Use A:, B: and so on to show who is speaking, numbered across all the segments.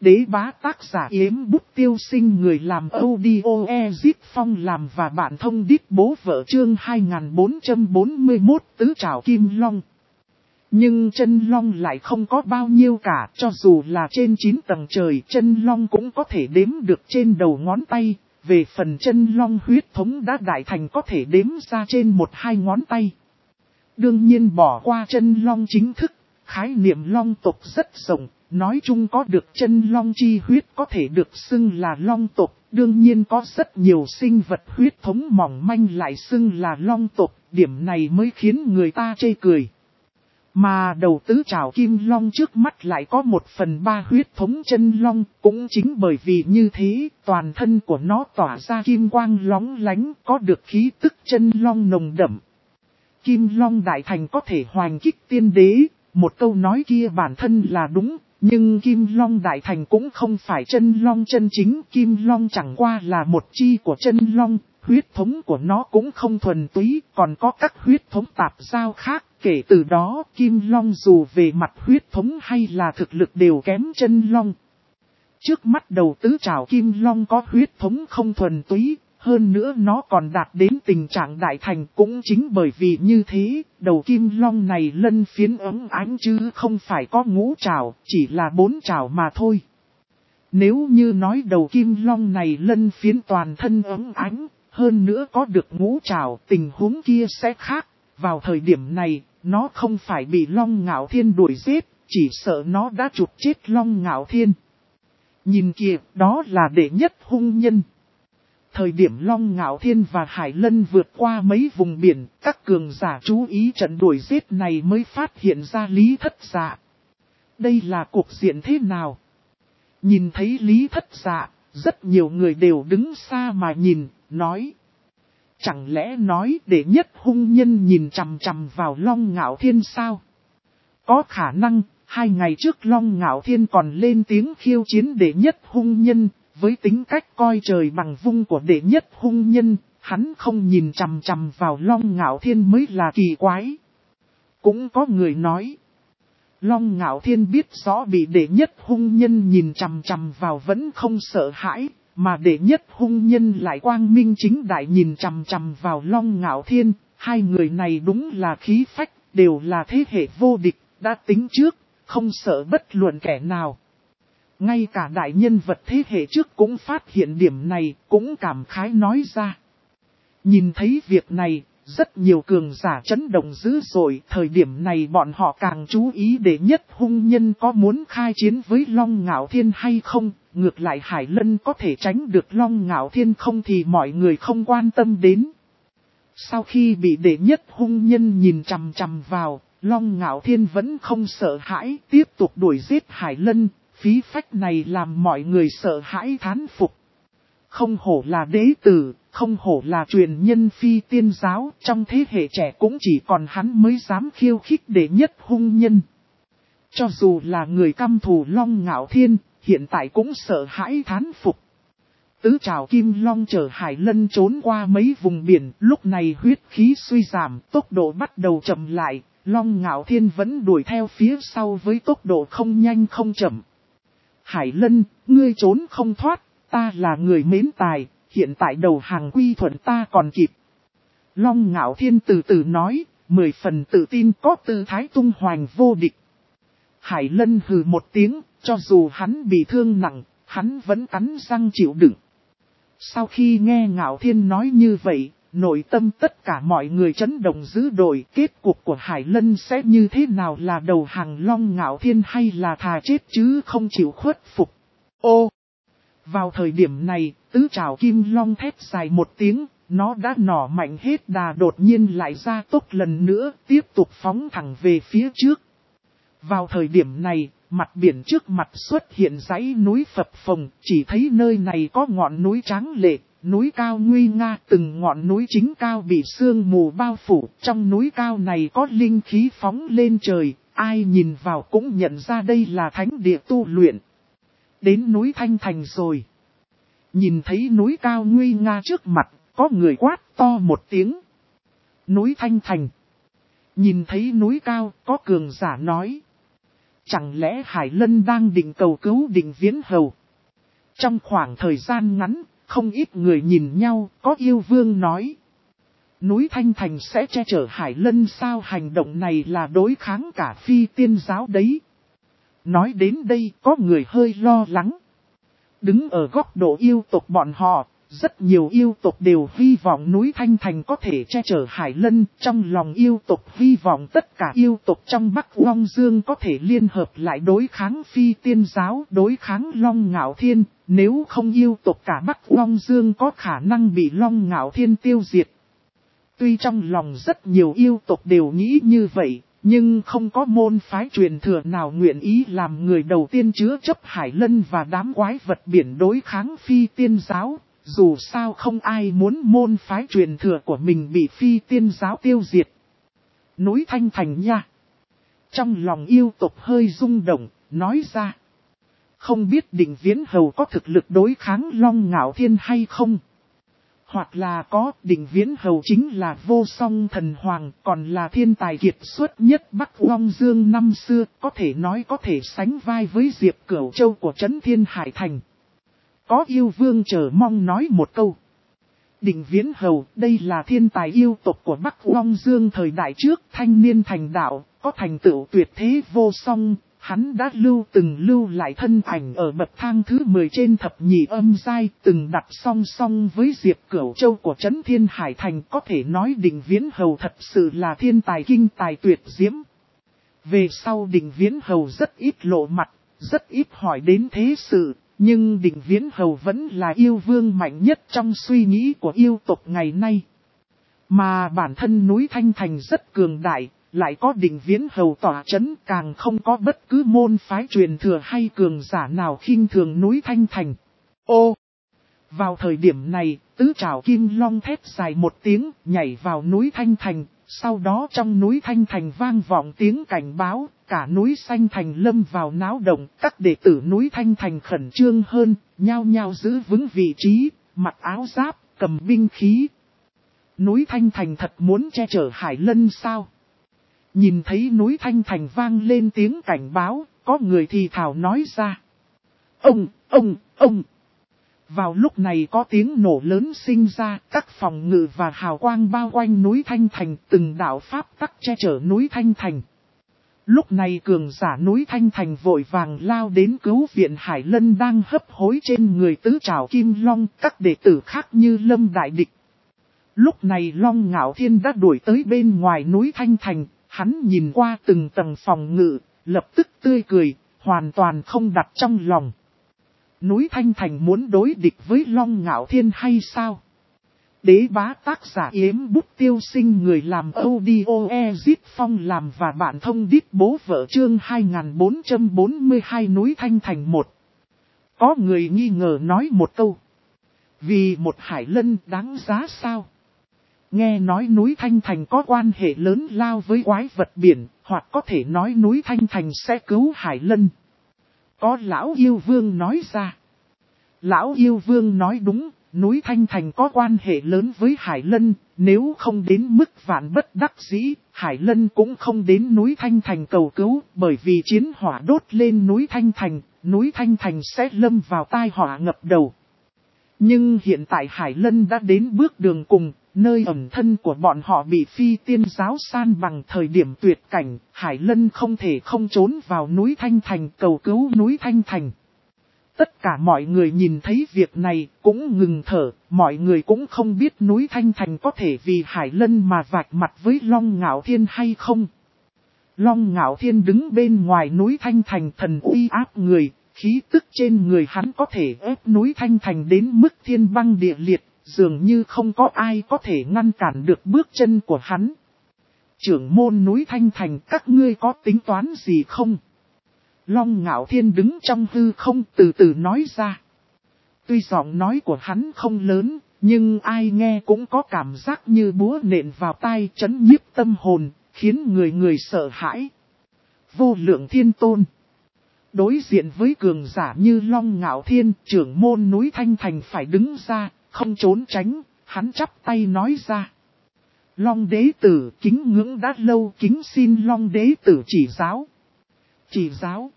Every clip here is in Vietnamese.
A: Đế bá tác giả Yếm Bút Tiêu Sinh, người làm audio Ezip Phong làm và bạn thông đít bố vợ, chương 2441 tứ trảo kim long. Nhưng chân long lại không có bao nhiêu cả, cho dù là trên 9 tầng trời, chân long cũng có thể đếm được trên đầu ngón tay. Về phần chân long huyết thống đã đại thành có thể đếm ra trên 1-2 ngón tay. Đương nhiên bỏ qua chân long chính thức, khái niệm long tộc rất rộng, nói chung có được chân long chi huyết có thể được xưng là long tộc. Đương nhiên có rất nhiều sinh vật huyết thống mỏng manh lại xưng là long tộc, điểm này mới khiến người ta chê cười. Mà đầu tứ trảo kim long trước mắt lại có 1/3 huyết thống chân long, cũng chính bởi vì như thế, toàn thân của nó tỏa ra kim quang lóng lánh, có được khí tức chân long nồng đậm. Kim long đại thành có thể hoành kích tiên đế, một câu nói kia bản thân là đúng, nhưng kim long đại thành cũng không phải chân long chân chính, kim long chẳng qua là một chi của chân long. Huyết thống của nó cũng không thuần túy, còn có các huyết thống tạp giao khác. Kể từ đó, kim long dù về mặt huyết thống hay là thực lực đều kém chân long. Trước mắt đầu tứ trảo kim long có huyết thống không thuần túy, hơn nữa nó còn đạt đến tình trạng đại thành. Cũng chính bởi vì như thế, đầu kim long này lân phiến óng ánh chứ không phải có ngũ trảo, chỉ là 4 trảo mà thôi. Nếu như nói đầu kim long này lân phiến toàn thân óng ánh, hơn nữa có được ngũ trảo, tình huống kia sẽ khác. Vào thời điểm này, nó không phải bị Long Ngạo Thiên đuổi giết, chỉ sợ nó đã chụp chết Long Ngạo Thiên. Nhìn kìa, đó là đệ nhất hung nhân. Thời điểm Long Ngạo Thiên và Hải Lân vượt qua mấy vùng biển, các cường giả chú ý trận đuổi giết này mới phát hiện ra Lý Thất Dạ. Đây là cuộc diện thế nào? Nhìn thấy Lý Thất Dạ, rất nhiều người đều đứng xa mà nhìn, nói. Chẳng lẽ nói đệ nhất hung nhân nhìn chằm chằm vào Long Ngạo Thiên sao? Có khả năng, 2 ngày trước Long Ngạo Thiên còn lên tiếng khiêu chiến đệ nhất hung nhân, với tính cách coi trời bằng vung của đệ nhất hung nhân, hắn không nhìn chằm chằm vào Long Ngạo Thiên mới là kỳ quái. Cũng có người nói, Long Ngạo Thiên biết rõ bị đệ nhất hung nhân nhìn chằm chằm vào vẫn không sợ hãi. Mà đệ nhất hung nhân lại quang minh chính đại nhìn chằm chằm vào Long Ngạo Thiên, 2 người này đúng là khí phách, đều là thế hệ vô địch, đã tính trước, không sợ bất luận kẻ nào. Ngay cả đại nhân vật thế hệ trước cũng phát hiện điểm này, cũng cảm khái nói ra. Nhìn thấy việc này, rất nhiều cường giả chấn động dữ dội, thời điểm này bọn họ càng chú ý đệ nhất hung nhân có muốn khai chiến với Long Ngạo Thiên hay không. Ngược lại Hải Lân có thể tránh được Long Ngạo Thiên không thì mọi người không quan tâm đến. Sau khi bị đệ nhất hung nhân nhìn chằm chằm vào, Long Ngạo Thiên vẫn không sợ hãi, tiếp tục đuổi giết Hải Lân, khí phách này làm mọi người sợ hãi thán phục. Không hổ là đế tử, không hổ là truyền nhân phi tiên giáo, trong thế hệ trẻ cũng chỉ còn hắn mới dám khiêu khích đệ nhất hung nhân. Cho dù là người căm thù Long Ngạo Thiên, hiện tại cũng sợ hãi thán phục. Tứ trảo kim long chở Hải Lân trốn qua mấy vùng biển, lúc này huyết khí suy giảm, tốc độ bắt đầu chậm lại, Long Ngạo Thiên vẫn đuổi theo phía sau với tốc độ không nhanh không chậm. Hải Lân, ngươi trốn không thoát, ta là người mến tài, hiện tại đầu hàng quy thuận ta còn kịp. Long Ngạo Thiên từ từ nói, 10 phần tự tin có tư thái tung hoành vô địch. Hải Lân hừ một tiếng, cho dù hắn bị thương nặng, hắn vẫn cắn răng chịu đựng. Sau khi nghe Ngạo Thiên nói như vậy, nội tâm tất cả mọi người chấn động dữ dội, kết cục của Hải Lân sẽ như thế nào, là đầu hàng Long Ngạo Thiên hay là thà chết chứ không chịu khuất phục. Ô! Vào thời điểm này, tứ trảo kim long thét dài một tiếng, nó đã nỏ mạnh hết đà, đột nhiên lại ra tốc lần nữa, tiếp tục phóng thẳng về phía trước. Vào thời điểm này, mặt biển trước mặt xuất hiện dãy núi phập phồng, chỉ thấy nơi này có ngọn núi tráng lệ, núi cao nguy nga, từng ngọn núi chính cao bị sương mù bao phủ, trong núi cao này có linh khí phóng lên trời, ai nhìn vào cũng nhận ra đây là thánh địa tu luyện. Đến núi Thanh Thành rồi. Nhìn thấy núi cao nguy nga trước mặt, có người quát to một tiếng. Núi Thanh Thành. Nhìn thấy núi cao, có cường giả nói. chẳng lẽ Hải Lân đang định cầu cứu Định Viễn Hầu? Trong khoảng thời gian ngắn, không ít người nhìn nhau, có yêu vương nói. Núi Thanh Thành sẽ che chở Hải Lân sao? Hành động này là đối kháng cả Phi Tiên giáo đấy. Nói đến đây có người hơi lo lắng. Đứng ở góc độ yêu tộc bọn họ, rất nhiều yêu tộc đều hy vọng núi Thanh Thành có thể che chở Hải Lân. Trong lòng yêu tộc hy vọng tất cả yêu tộc trong Bắc Long Dương có thể liên hợp lại đối kháng Phi Tiên giáo, đối kháng Long Ngạo Thiên. Nếu không yêu tộc cả Bắc Long Dương có khả năng bị Long Ngạo Thiên tiêu diệt. Tuy trong lòng rất nhiều yêu tộc đều nghĩ như vậy, nhưng không có môn phái truyền thừa nào nguyện ý làm người đầu tiên chứa chấp Hải Lân và đám quái vật biển đối kháng Phi Tiên giáo. Dù sao không ai muốn môn phái truyền thừa của mình bị Phi Tiên giáo tiêu diệt. Núi Thanh Thành nha. Trong lòng yêu tộc hơi rung động, nói ra. Không biết Định Viễn Hầu có thực lực đối kháng Long Ngạo Thiên hay không? Hoặc là có, Định Viễn Hầu chính là vô song thần hoàng, còn là thiên tài kiệt xuất nhất Bắc Long Dương năm xưa, có thể nói có thể sánh vai với Diệp Cửu Châu của Trấn Thiên Hải Thành. Có yêu vương chờ mong nói một câu. Định Viễn Hầu, đây là thiên tài yêu tộc của Bắc Long Dương thời đại trước, thanh niên thành đạo, có thành tựu tuyệt thế vô song. Hắn đã từng lưu lại thân ảnh ở bậc thang thứ 10 trên thập nhị âm giai, từng đặt song song với Diệp Cửu Châu của Trấn Thiên Hải Thành. Có thể nói Định Viễn Hầu thật sự là thiên tài kinh tài tuyệt diễm. Về sau Định Viễn Hầu rất ít lộ mặt, rất ít hỏi đến thế sự, nhưng Định Viễn Hầu vẫn là yêu vương mạnh nhất trong suy nghĩ của yêu tộc ngày nay. Mà bản thân núi Thanh Thành rất cường đại. Lại có Định Viễn Hầu tỏa chấn, càng không có bất cứ môn phái truyền thừa hay cường giả nào khinh thường núi Thanh Thành. Ô! Vào thời điểm này, tứ trảo kim long thét dài một tiếng, nhảy vào núi Thanh Thành. Sau đó trong núi Thanh Thành vang vọng tiếng cảnh báo, cả núi Xanh Thành lâm vào náo động. Các đệ tử núi Thanh Thành khẩn trương hơn, nhao nhao giữ vững vị trí, mặc áo giáp, cầm binh khí. Núi Thanh Thành thật muốn che chở Hải Lân sao? Nhìn thấy núi Thanh Thành vang lên tiếng cảnh báo, có người thì thào nói ra. Ông! Vào lúc này có tiếng nổ lớn sinh ra, các phòng ngự và hào quang bao quanh núi Thanh Thành, từng đạo pháp tắc che chở núi Thanh Thành. Lúc này cường giả núi Thanh Thành vội vàng lao đến cứu viện Hải Lân đang hấp hối trên người tứ trảo kim long, các đệ tử khác như lâm đại địch. Lúc này Long Ngạo Thiên đã đuổi tới bên ngoài núi Thanh Thành. Hắn nhìn qua từng tầng phòng ngự, lập tức tươi cười, hoàn toàn không đặt trong lòng. Núi Thanh Thành muốn đối địch với Long Ngạo Thiên hay sao? Đế bá tác giả Yếm Bút Tiêu Sinh, người làm audio Ezit Phong làm và bạn thông đít bố vợ chương 2442 núi Thanh Thành 1. Có người nghi ngờ nói một câu. Vì một Hải Lân đáng giá sao? Nghe nói núi Thanh Thành có quan hệ lớn lao với quái vật biển, hoặc có thể nói núi Thanh Thành sẽ cứu Hải Lân. Có lão yêu vương nói ra. Lão yêu vương nói đúng, núi Thanh Thành có quan hệ lớn với Hải Lân, nếu không đến mức vạn bất đắc dĩ, Hải Lân cũng không đến núi Thanh Thành cầu cứu, bởi vì chiến hỏa đốt lên núi Thanh Thành sẽ lâm vào tai họa ngập đầu. Nhưng hiện tại Hải Lân đã đến bước đường cùng, nơi ẩn thân của bọn họ bị Phi Tiên giáo san bằng thời điểm tuyệt cảnh, Hải Lân không thể không trốn vào núi Thanh Thành cầu cứu núi Thanh Thành. Tất cả mọi người nhìn thấy việc này cũng ngừng thở, mọi người cũng không biết núi Thanh Thành có thể vì Hải Lân mà vạch mặt với Long Ngạo Thiên hay không. Long Ngạo Thiên đứng bên ngoài núi Thanh Thành, thần uy áp người, khí tức trên người hắn có thể ép núi Thanh Thành đến mức thiên băng địa liệt, dường như không có ai có thể ngăn cản được bước chân của hắn. Trưởng môn núi Thanh Thành, các ngươi có tính toán gì không? Long Ngạo Thiên đứng trong hư không từ từ nói ra. Tuy giọng nói của hắn không lớn, nhưng ai nghe cũng có cảm giác như búa nện vào tai, chấn nhiếp tâm hồn, khiến người sợ hãi. Vô lượng thiên tôn. Đối diện với cường giả như Long Ngạo Thiên, trưởng môn núi Thanh Thành phải đứng ra, không trốn tránh, hắn chắp tay nói ra. Long đế tử kính ngưỡng đã lâu, kính xin Long đế tử chỉ giáo. Chỉ giáo.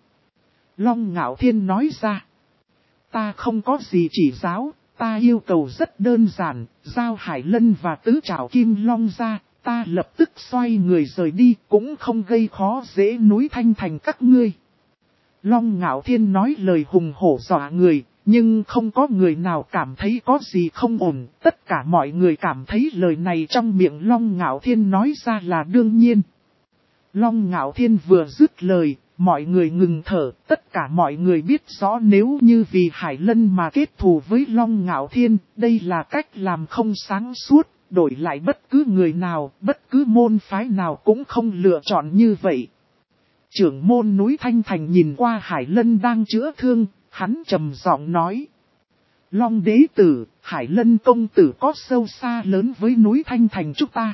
A: Long Ngạo Thiên nói ra. Ta không có gì chỉ giáo, ta yêu cầu rất đơn giản, giao Hải Lân và tứ trảo kim long ra, ta lập tức xoay người rời đi, cũng không gây khó dễ núi Thanh Thành các ngươi. Long Ngạo Thiên nói lời hùng hổ dọa người, nhưng không có người nào cảm thấy có gì không ổn, tất cả mọi người cảm thấy lời này trong miệng Long Ngạo Thiên nói ra là đương nhiên. Long Ngạo Thiên vừa dứt lời, mọi người ngừng thở, tất cả mọi người biết rõ nếu như vì Hải Lân mà kết thù với Long Ngạo Thiên, đây là cách làm không sáng suốt, đổi lại bất cứ người nào, bất cứ môn phái nào cũng không lựa chọn như vậy. Trưởng môn núi Thanh Thành nhìn qua Hải Lân đang chữa thương, hắn trầm giọng nói. Long đế tử, Hải Lân công tử có sâu xa lớn với núi Thanh Thành chúng ta.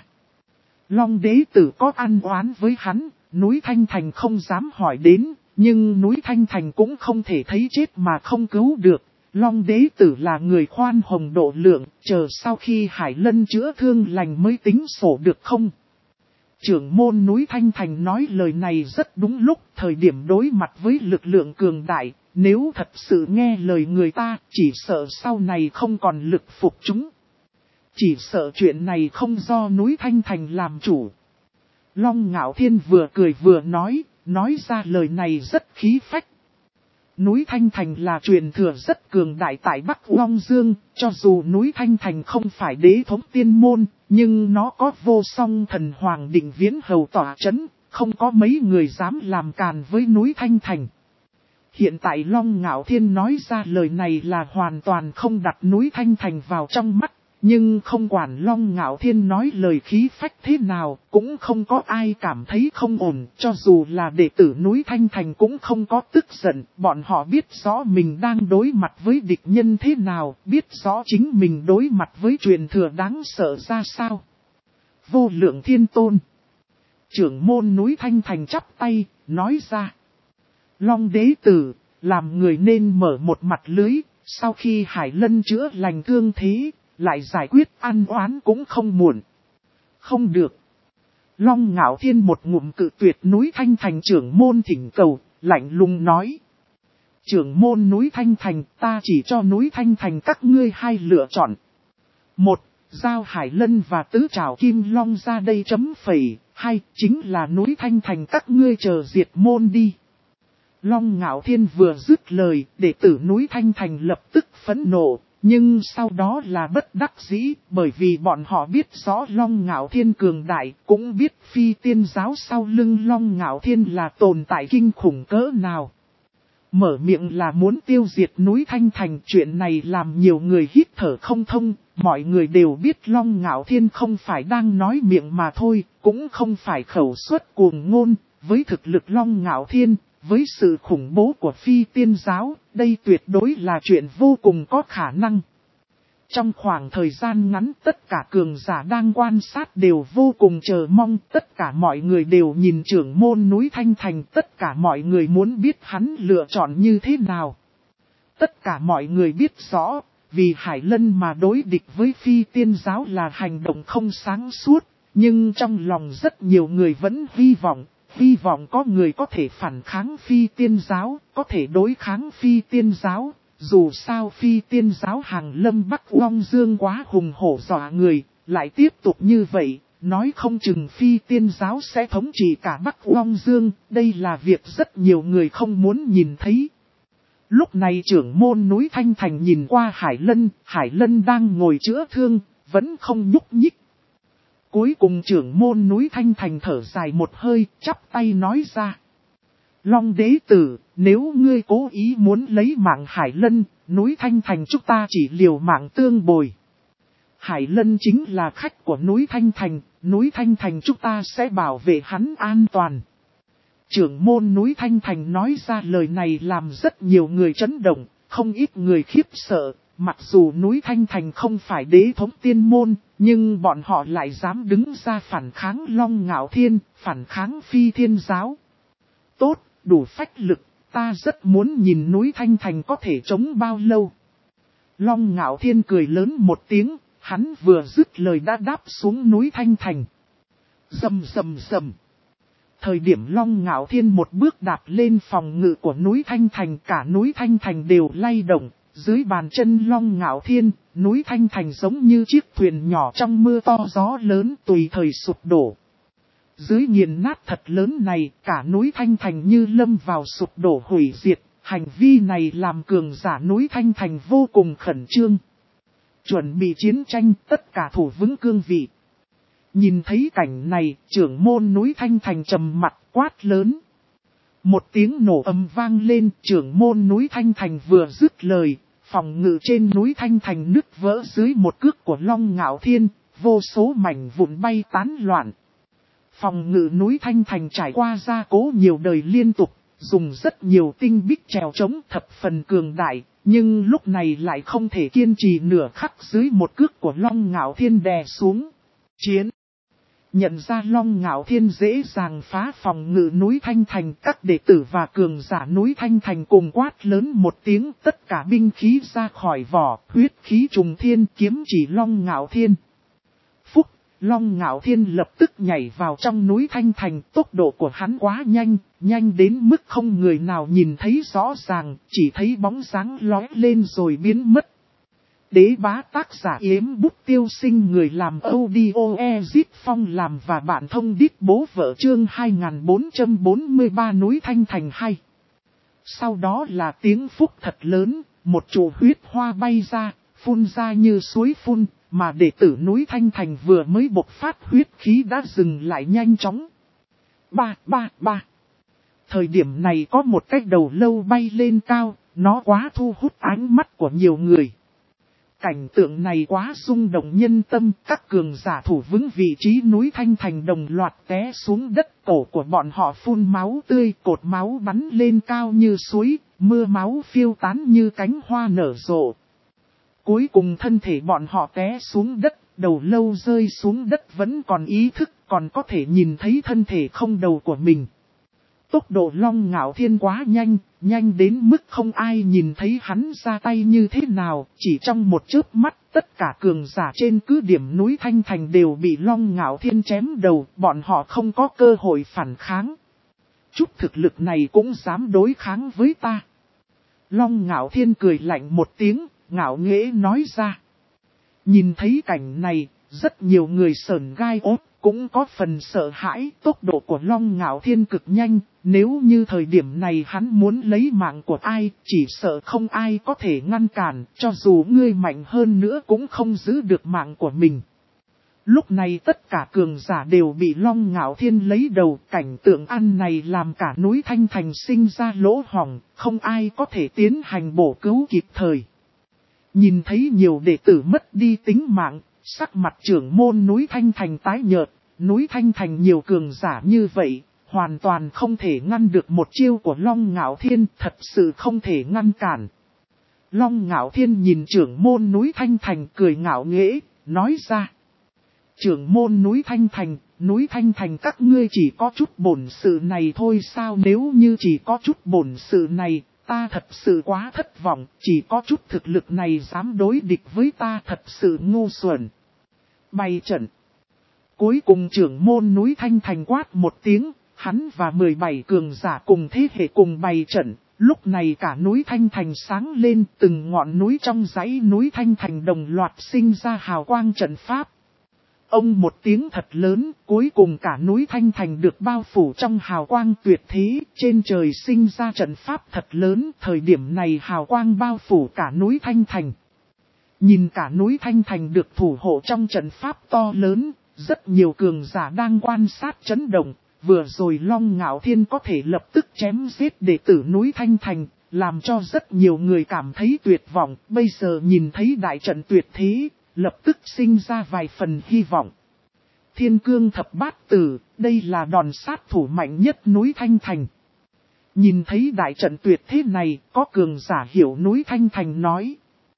A: Long đế tử có ăn oán với hắn, núi Thanh Thành không dám hỏi đến, nhưng núi Thanh Thành cũng không thể thấy chết mà không cứu được. Long đế tử là người khoan hồng độ lượng, chờ sau khi Hải Lân chữa thương lành mới tính sổ được không? Trưởng môn núi Thanh Thành nói lời này rất đúng lúc, thời điểm đối mặt với lực lượng cường đại, nếu thật sự nghe lời người ta, chỉ sợ sau này không còn lực phục chúng. Chỉ sợ chuyện này không do núi Thanh Thành làm chủ. Long Ngạo Thiên vừa cười vừa nói ra lời này rất khí phách. Núi Thanh Thành là truyền thừa rất cường đại tại Bắc Long Dương, cho dù núi Thanh Thành không phải đế thống tiên môn, nhưng nó có vô song thần hoàng định viễn hầu tỏa chấn, không có mấy người dám làm càn với núi Thanh Thành. Hiện tại Long Ngạo Thiên nói ra lời này là hoàn toàn không đặt núi Thanh Thành vào trong mắt. Nhưng không quản Long Ngạo Thiên nói lời khí phách thế nào, cũng không có ai cảm thấy không ổn, cho dù là đệ tử núi Thanh Thành cũng không có tức giận, bọn họ biết rõ mình đang đối mặt với địch nhân thế nào, biết rõ chính mình đối mặt với truyền thừa đáng sợ ra sao. Vô Lượng Thiên Tôn. Trưởng môn núi Thanh Thành chắp tay, nói ra. Long đế tử, làm người nên mở một mặt lưới, sau khi Hải Lân chữa lành thương thế. Lại giải quyết ăn oán cũng không muộn. Không được. Long Ngạo Thiên một ngụm cự tuyệt núi Thanh Thành trưởng môn thỉnh cầu, lạnh lùng nói. Trưởng môn núi Thanh Thành, ta chỉ cho núi Thanh Thành các ngươi hai lựa chọn. Một, giao Hải Lân và tứ trảo kim long ra đây chấm phẩy. Hai, chính là núi Thanh Thành các ngươi chờ diệt môn đi. Long Ngạo Thiên vừa dứt lời, đệ tử núi Thanh Thành lập tức phẫn nộ. Nhưng sau đó là bất đắc dĩ, bởi vì bọn họ biết rõ Long Ngạo Thiên cường đại, cũng biết phi tiên giáo sau lưng Long Ngạo Thiên là tồn tại kinh khủng cỡ nào. Mở miệng là muốn tiêu diệt núi Thanh Thành, chuyện này làm nhiều người hít thở không thông, mọi người đều biết Long Ngạo Thiên không phải đang nói miệng mà thôi, cũng không phải khẩu suất cuồng ngôn, với thực lực Long Ngạo Thiên. Với sự khủng bố của phi tiên giáo, đây tuyệt đối là chuyện vô cùng có khả năng. Trong khoảng thời gian ngắn tất cả cường giả đang quan sát đều vô cùng chờ mong, tất cả mọi người đều nhìn trưởng môn núi Thanh Thành, tất cả mọi người muốn biết hắn lựa chọn như thế nào. Tất cả mọi người biết rõ, vì Hải Lân mà đối địch với phi tiên giáo là hành động không sáng suốt, nhưng trong lòng rất nhiều người vẫn hy vọng có người có thể phản kháng phi tiên giáo, có thể đối kháng phi tiên giáo. Dù sao phi tiên giáo hàng lâm Bắc Long Dương quá hùng hổ dọa người, lại tiếp tục như vậy, nói không chừng phi tiên giáo sẽ thống trị cả Bắc Long Dương, đây là việc rất nhiều người không muốn nhìn thấy. Lúc này trưởng môn núi Thanh Thành nhìn qua Hải Lân đang ngồi chữa thương, vẫn không nhúc nhích. Cuối cùng trưởng môn núi Thanh Thành thở dài một hơi, chắp tay nói ra. Long đế tử, nếu ngươi cố ý muốn lấy mạng Hải Lân, núi Thanh Thành chúng ta chỉ liều mạng tương bồi. Hải Lân chính là khách của núi Thanh Thành chúng ta sẽ bảo vệ hắn an toàn. Trưởng môn núi Thanh Thành nói ra lời này làm rất nhiều người chấn động, không ít người khiếp sợ. Mặc dù núi Thanh Thành không phải đế thống tiên môn, nhưng bọn họ lại dám đứng ra phản kháng Long Ngạo Thiên, phản kháng phi thiên giáo. Tốt, đủ phách lực, ta rất muốn nhìn núi Thanh Thành có thể chống bao lâu. Long Ngạo Thiên cười lớn một tiếng, hắn vừa dứt lời đã đáp xuống núi Thanh Thành. Rầm rầm rầm. Thời điểm Long Ngạo Thiên một bước đạp lên phòng ngự của núi Thanh Thành, cả núi Thanh Thành đều lay động. Dưới bàn chân Long Ngạo Thiên, núi Thanh Thành giống như chiếc thuyền nhỏ trong mưa to gió lớn tùy thời sụp đổ. Dưới nghiền nát thật lớn này, cả núi Thanh Thành như lâm vào sụp đổ hủy diệt. Hành vi này làm cường giả núi Thanh Thành vô cùng khẩn trương. Chuẩn bị chiến tranh, tất cả thủ vững cương vị. Nhìn thấy cảnh này, trưởng môn núi Thanh Thành trầm mặt quát lớn. Một tiếng nổ ầm vang lên, trưởng môn núi Thanh Thành vừa dứt lời, phòng ngự trên núi Thanh Thành nứt vỡ dưới một cước của Long Ngạo Thiên, vô số mảnh vụn bay tán loạn. Phòng ngự núi Thanh Thành trải qua gia cố nhiều đời liên tục, dùng rất nhiều tinh bích trèo chống thập phần cường đại, nhưng lúc này lại không thể kiên trì nửa khắc dưới một cước của Long Ngạo Thiên đè xuống. Chiến! Nhận ra Long Ngạo Thiên dễ dàng phá phòng ngự núi Thanh Thành, các đệ tử và cường giả núi Thanh Thành cùng quát lớn một tiếng, tất cả binh khí ra khỏi vỏ, huyết khí trùng thiên kiếm chỉ Long Ngạo Thiên. Phúc, Long Ngạo Thiên lập tức nhảy vào trong núi Thanh Thành, tốc độ của hắn quá nhanh, nhanh đến mức không người nào nhìn thấy rõ ràng, chỉ thấy bóng dáng lóe lên rồi biến mất. Đế bá tác giả Yếm Bút Tiêu Sinh, người làm audio Ezit Phong làm và bạn thông đít bố vợ chương 2443 núi Thanh Thành hay. Sau đó là tiếng phúc thật lớn, một trụ huyết hoa bay ra, phun ra như suối phun, mà đệ tử núi Thanh Thành vừa mới bộc phát huyết khí đã dừng lại nhanh chóng. Ba. Thời điểm này có một cái đầu lâu bay lên cao, nó quá thu hút ánh mắt của nhiều người. Cảnh tượng này quá rung động nhân tâm, các cường giả thủ vững vị trí núi Thanh Thành đồng loạt té xuống đất, cổ của bọn họ phun máu tươi, cột máu bắn lên cao như suối, mưa máu phiêu tán như cánh hoa nở rộ. Cuối cùng thân thể bọn họ té xuống đất, đầu lâu rơi xuống đất vẫn còn ý thức, còn có thể nhìn thấy thân thể không đầu của mình. Tốc độ Long Ngạo Thiên quá nhanh, nhanh đến mức không ai nhìn thấy hắn ra tay như thế nào, chỉ trong một chớp mắt, tất cả cường giả trên cứ điểm núi Thanh Thành đều bị Long Ngạo Thiên chém đầu, bọn họ không có cơ hội phản kháng. Chút thực lực này cũng dám đối kháng với ta. Long Ngạo Thiên cười lạnh một tiếng, ngạo nghễ nói ra. Nhìn thấy cảnh này, rất nhiều người sởn gai ốt, cũng có phần sợ hãi, tốc độ của Long Ngạo Thiên cực nhanh, nếu như thời điểm này hắn muốn lấy mạng của ai, chỉ sợ không ai có thể ngăn cản, cho dù ngươi mạnh hơn nữa cũng không giữ được mạng của mình. Lúc này tất cả cường giả đều bị Long Ngạo Thiên lấy đầu, cảnh tượng ăn này làm cả núi Thanh Thành sinh ra lỗ hổng, không ai có thể tiến hành bổ cứu kịp thời. Nhìn thấy nhiều đệ tử mất đi tính mạng, sắc mặt trưởng môn núi Thanh Thành tái nhợt, núi Thanh Thành nhiều cường giả như vậy, hoàn toàn không thể ngăn được một chiêu của Long Ngạo Thiên, thật sự không thể ngăn cản. Long Ngạo Thiên nhìn trưởng môn núi Thanh Thành cười ngạo nghễ, nói ra. Trưởng môn núi Thanh Thành các ngươi chỉ có chút bổn sự này thôi sao, nếu như chỉ có chút bổn sự này, ta thật sự quá thất vọng, chỉ có chút thực lực này dám đối địch với ta thật sự ngu xuẩn. Bày trận. Cuối cùng trưởng môn núi Thanh Thành quát một tiếng, hắn và 17 cường giả cùng thế hệ cùng bày trận. Lúc này cả núi Thanh Thành sáng lên, từng ngọn núi trong dãy núi Thanh Thành đồng loạt sinh ra hào quang trận pháp. Ông một tiếng thật lớn, cuối cùng cả núi Thanh Thành được bao phủ trong hào quang tuyệt thế, trên trời sinh ra trận pháp thật lớn, thời điểm này hào quang bao phủ cả núi Thanh Thành. Nhìn cả núi Thanh Thành được thủ hộ trong trận pháp to lớn, rất nhiều cường giả đang quan sát chấn động, vừa rồi Long Ngạo Thiên có thể lập tức chém giết đệ tử núi Thanh Thành, làm cho rất nhiều người cảm thấy tuyệt vọng, bây giờ nhìn thấy đại trận tuyệt thế, lập tức sinh ra vài phần hy vọng. Thiên cương thập bát tử, đây là đòn sát thủ mạnh nhất núi Thanh Thành. Nhìn thấy đại trận tuyệt thế này, có cường giả hiểu núi Thanh Thành nói.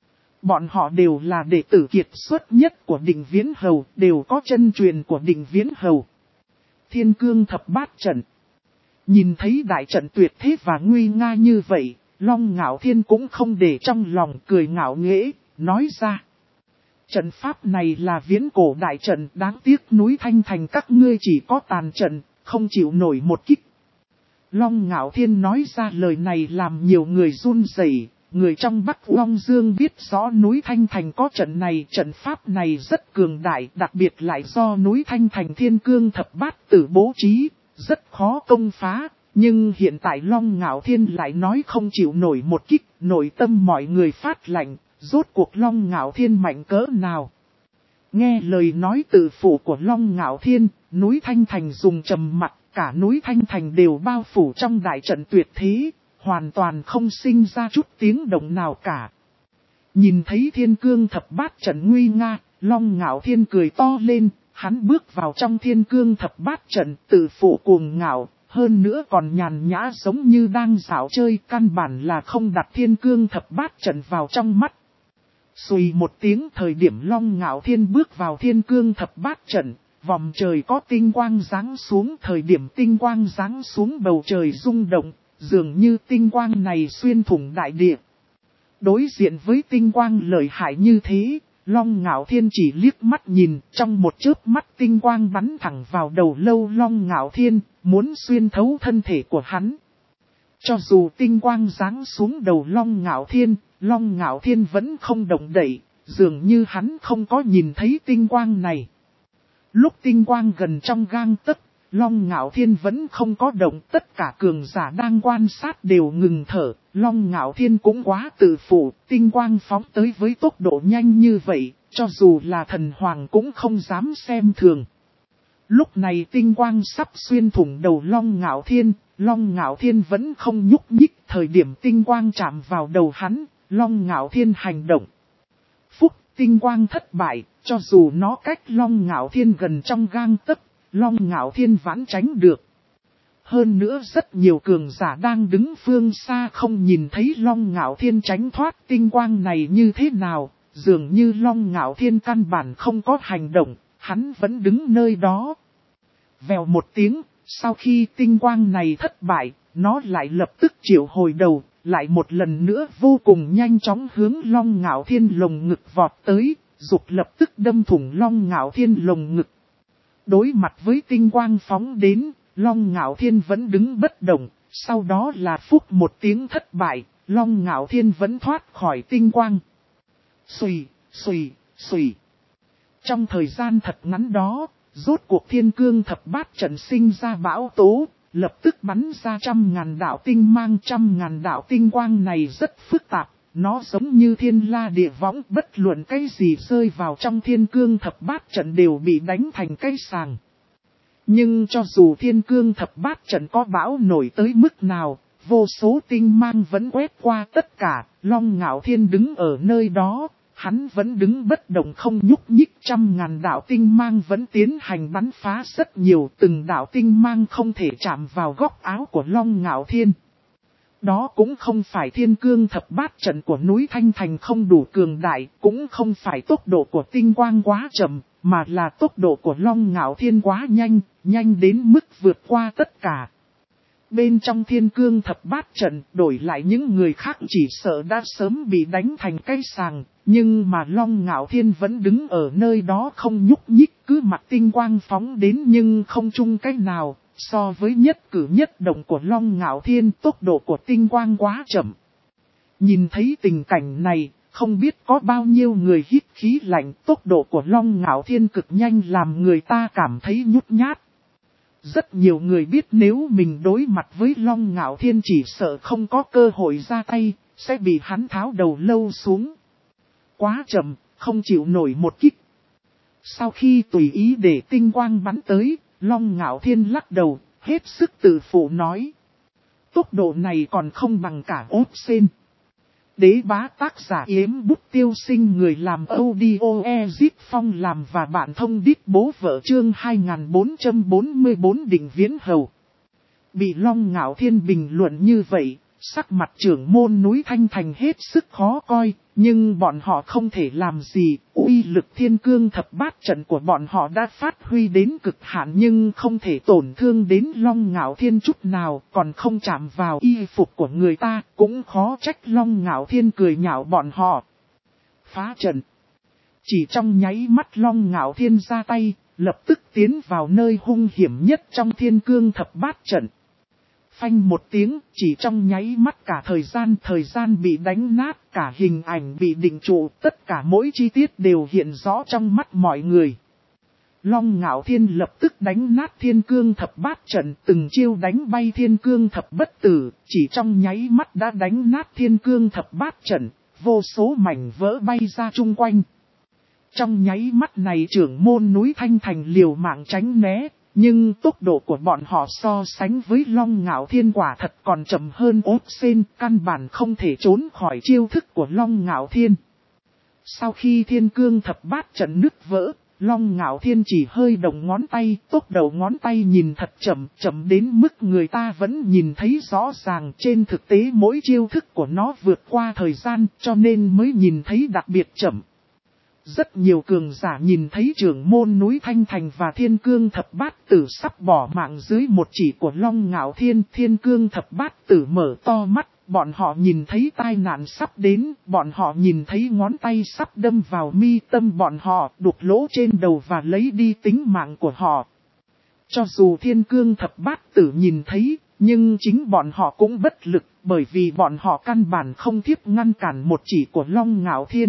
A: Bọn họ đều là đệ tử kiệt xuất nhất của Định Viễn Hầu, đều có chân truyền của Định Viễn Hầu. Thiên cương thập bát trận. Nhìn thấy đại trận tuyệt thế và nguy nga như vậy, Long Ngạo Thiên cũng không để trong lòng, cười ngạo nghễ, nói ra. Trận pháp này là viễn cổ đại trận, đáng tiếc núi Thanh Thành các ngươi chỉ có tàn trận, không chịu nổi một kích. Long Ngạo Thiên nói ra lời này làm nhiều người run rẩy. Người trong Bắc Long Dương biết rõ núi Thanh Thành có trận pháp này rất cường đại, đặc biệt lại do núi Thanh Thành Thiên Cương Thập Bát Tử bố trí, rất khó công phá. Nhưng hiện tại Long Ngạo Thiên lại nói không chịu nổi một kích, nội tâm mọi người phát lạnh, rốt cuộc Long Ngạo Thiên mạnh cỡ nào. Nghe lời nói tự phụ của Long Ngạo Thiên, núi Thanh Thành dùng trầm mặc, cả núi Thanh Thành đều bao phủ trong đại trận tuyệt thế, hoàn toàn không sinh ra chút tiếng động nào cả. Nhìn thấy Thiên Cương Thập Bát trận nguy nga, Long Ngạo Thiên cười to lên, hắn bước vào trong Thiên Cương Thập Bát trận tự phụ cuồng ngạo, hơn nữa còn nhàn nhã giống như đang dạo chơi, căn bản là không đặt Thiên Cương Thập Bát trận vào trong mắt. Xùy một tiếng, thời điểm Long Ngạo Thiên bước vào Thiên Cương Thập Bát trận, vòng trời có tinh quang giáng xuống, thời điểm tinh quang giáng xuống bầu trời rung động, dường như tinh quang này xuyên thủng đại địa. Đối diện với tinh quang lợi hại như thế, Long Ngạo Thiên chỉ liếc mắt nhìn, trong một chớp mắt tinh quang bắn thẳng vào đầu lâu Long Ngạo Thiên, muốn xuyên thấu thân thể của hắn. Cho dù tinh quang giáng xuống đầu Long Ngạo Thiên vẫn không động đậy, dường như hắn không có nhìn thấy tinh quang này. Lúc tinh quang gần trong gang tấc, Long Ngạo Thiên vẫn không có động, tất cả cường giả đang quan sát đều ngừng thở. Long Ngạo Thiên cũng quá tự phụ, tinh quang phóng tới với tốc độ nhanh như vậy, cho dù là thần hoàng cũng không dám xem thường. Lúc này tinh quang sắp xuyên thủng đầu Long Ngạo Thiên vẫn không nhúc nhích, thời điểm tinh quang chạm vào đầu hắn, Long Ngạo Thiên hành động. Phúc, tinh quang thất bại, cho dù nó cách Long Ngạo Thiên gần trong gang tấc, Long Ngạo Thiên vãn tránh được. Hơn nữa rất nhiều cường giả đang đứng phương xa không nhìn thấy Long Ngạo Thiên tránh thoát tinh quang này như thế nào, dường như Long Ngạo Thiên căn bản không có hành động, hắn vẫn đứng nơi đó. Vèo một tiếng, sau khi tinh quang này thất bại, nó lại lập tức triệu hồi đầu, lại một lần nữa vô cùng nhanh chóng hướng Long Ngạo Thiên lồng ngực vọt tới, dục lập tức đâm thủng Long Ngạo Thiên lồng ngực. Đối mặt với tinh quang phóng đến, Long Ngạo Thiên vẫn đứng bất động, sau đó là phúc một tiếng thất bại, Long Ngạo Thiên vẫn thoát khỏi tinh quang. Xùy, xùy, xùy. Trong thời gian thật ngắn đó, rốt cuộc Thiên Cương Thập Bát trận sinh ra bão tố, lập tức bắn ra 100.000 đạo tinh mang. 100.000 đạo tinh quang này rất phức tạp, nó giống như thiên la địa võng, bất luận cái gì rơi vào trong Thiên Cương Thập Bát trận đều bị đánh thành cái sàng. Nhưng cho dù Thiên Cương Thập Bát trận có bão nổi tới mức nào, vô số tinh mang vẫn quét qua tất cả, Long Ngạo Thiên đứng ở nơi đó, hắn vẫn đứng bất động không nhúc nhích. 100.000 đạo tinh mang vẫn tiến hành bắn phá rất nhiều, từng đạo tinh mang không thể chạm vào góc áo của Long Ngạo Thiên. Đó cũng không phải Thiên Cương Thập Bát trận của núi Thanh Thành không đủ cường đại, cũng không phải tốc độ của tinh quang quá chậm, mà là tốc độ của Long Ngạo Thiên quá nhanh, nhanh đến mức vượt qua tất cả. Bên trong Thiên Cương Thập Bát trận, đổi lại những người khác chỉ sợ đã sớm bị đánh thành cái sàng, nhưng mà Long Ngạo Thiên vẫn đứng ở nơi đó không nhúc nhích, cứ mặc tinh quang phóng đến nhưng không chung cái nào. So với nhất cử nhất động của Long Ngạo Thiên, tốc độ của tinh quang quá chậm. Nhìn thấy tình cảnh này, không biết có bao nhiêu người hít khí lạnh, tốc độ của Long Ngạo Thiên cực nhanh làm người ta cảm thấy nhút nhát. Rất nhiều người biết nếu mình đối mặt với Long Ngạo Thiên chỉ sợ không có cơ hội ra tay, sẽ bị hắn tháo đầu lâu xuống. Quá chậm, không chịu nổi một kích. Sau khi tùy ý để tinh quang bắn tới, Long Ngạo Thiên lắc đầu, hết sức tự phụ nói. Tốc độ này còn không bằng cả ốp sen. Đế bá tác giả Yếm Bút Tiêu Sinh, người làm audio Ezip Phong làm và bạn thông đít bố vợ chương 2444 Định Viễn Hầu. Bị Long Ngạo Thiên bình luận như vậy, sắc mặt trưởng môn núi Thanh Thành hết sức khó coi, nhưng bọn họ không thể làm gì. Uy lực Thiên Cương Thập Bát trận của bọn họ đã phát huy đến cực hạn nhưng không thể tổn thương đến Long Ngạo Thiên chút nào, còn không chạm vào y phục của người ta, cũng khó trách Long Ngạo Thiên cười nhạo bọn họ. Phá trận. Chỉ trong nháy mắt Long Ngạo Thiên ra tay, lập tức tiến vào nơi hung hiểm nhất trong Thiên Cương Thập Bát Trận. Phanh một tiếng, chỉ trong nháy mắt cả thời gian bị đánh nát, cả hình ảnh bị định trụ, tất cả mỗi chi tiết đều hiện rõ trong mắt mọi người. Long Ngạo Thiên lập tức đánh nát Thiên Cương Thập Bát Trận, từng chiêu đánh bay Thiên Cương Thập Bất Tử, chỉ trong nháy mắt đã đánh nát Thiên Cương Thập Bát Trận, vô số mảnh vỡ bay ra chung quanh. Trong nháy mắt này trưởng môn núi Thanh Thành liều mạng tránh né, nhưng tốc độ của bọn họ so sánh với Long Ngạo Thiên quả thật còn chậm hơn ốt sên, căn bản không thể trốn khỏi chiêu thức của Long Ngạo Thiên. Sau khi Thiên Cương Thập Bát Trận nứt vỡ, Long Ngạo Thiên chỉ hơi động ngón tay, tốc độ ngón tay nhìn thật chậm đến mức người ta vẫn nhìn thấy rõ ràng. Trên thực tế mỗi chiêu thức của nó vượt qua thời gian, cho nên mới nhìn thấy đặc biệt chậm. Rất nhiều cường giả nhìn thấy trưởng môn núi Thanh Thành và Thiên Cương Thập Bát Tử sắp bỏ mạng dưới một chỉ của Long Ngạo Thiên. Thiên Cương Thập Bát Tử mở to mắt, bọn họ nhìn thấy tai nạn sắp đến, bọn họ nhìn thấy ngón tay sắp đâm vào mi tâm bọn họ, đục lỗ trên đầu và lấy đi tính mạng của họ. Cho dù Thiên Cương Thập Bát Tử nhìn thấy, nhưng chính bọn họ cũng bất lực, bởi vì bọn họ căn bản không thiếp ngăn cản một chỉ của Long Ngạo Thiên.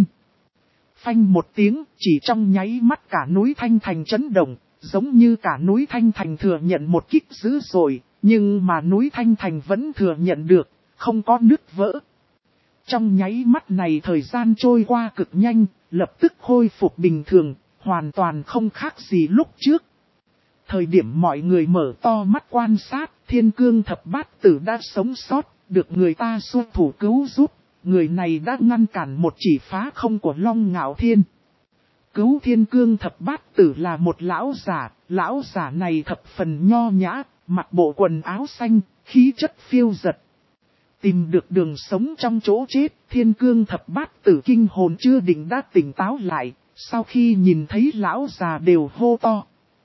A: Phanh một tiếng, chỉ trong nháy mắt cả núi Thanh Thành chấn động, giống như cả núi Thanh Thành thừa nhận một kích dữ dội, nhưng mà núi Thanh Thành vẫn thừa nhận được, không có nứt vỡ. Trong nháy mắt này thời gian trôi qua cực nhanh, lập tức khôi phục bình thường, hoàn toàn không khác gì lúc trước. Thời điểm mọi người mở to mắt quan sát, Thiên Cương Thập Bát Tử đã sống sót, được người ta xuất thủ cứu giúp. Người này đã ngăn cản một chỉ phá không của Long Ngạo Thiên. Cứu Thiên Cương Thập Bát Tử là một lão giả này thập phần nho nhã, mặc bộ quần áo xanh, khí chất phiêu dật. Tìm được đường sống trong chỗ chết, Thiên Cương Thập Bát Tử kinh hồn chưa định đã tỉnh táo lại, sau khi nhìn thấy lão già đều hô to.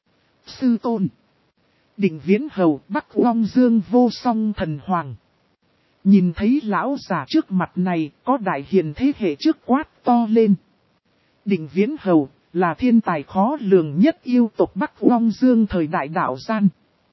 A: Sư tôn! Định Viễn Hầu, Bắc Long Dương Vô Song Thần Hoàng. Nhìn thấy lão già trước mặt này, có đại hiền thế hệ trước quát to lên. Định Viễn Hầu, là thiên tài khó lường nhất yêu tộc Bắc Long Dương thời đại đạo gian.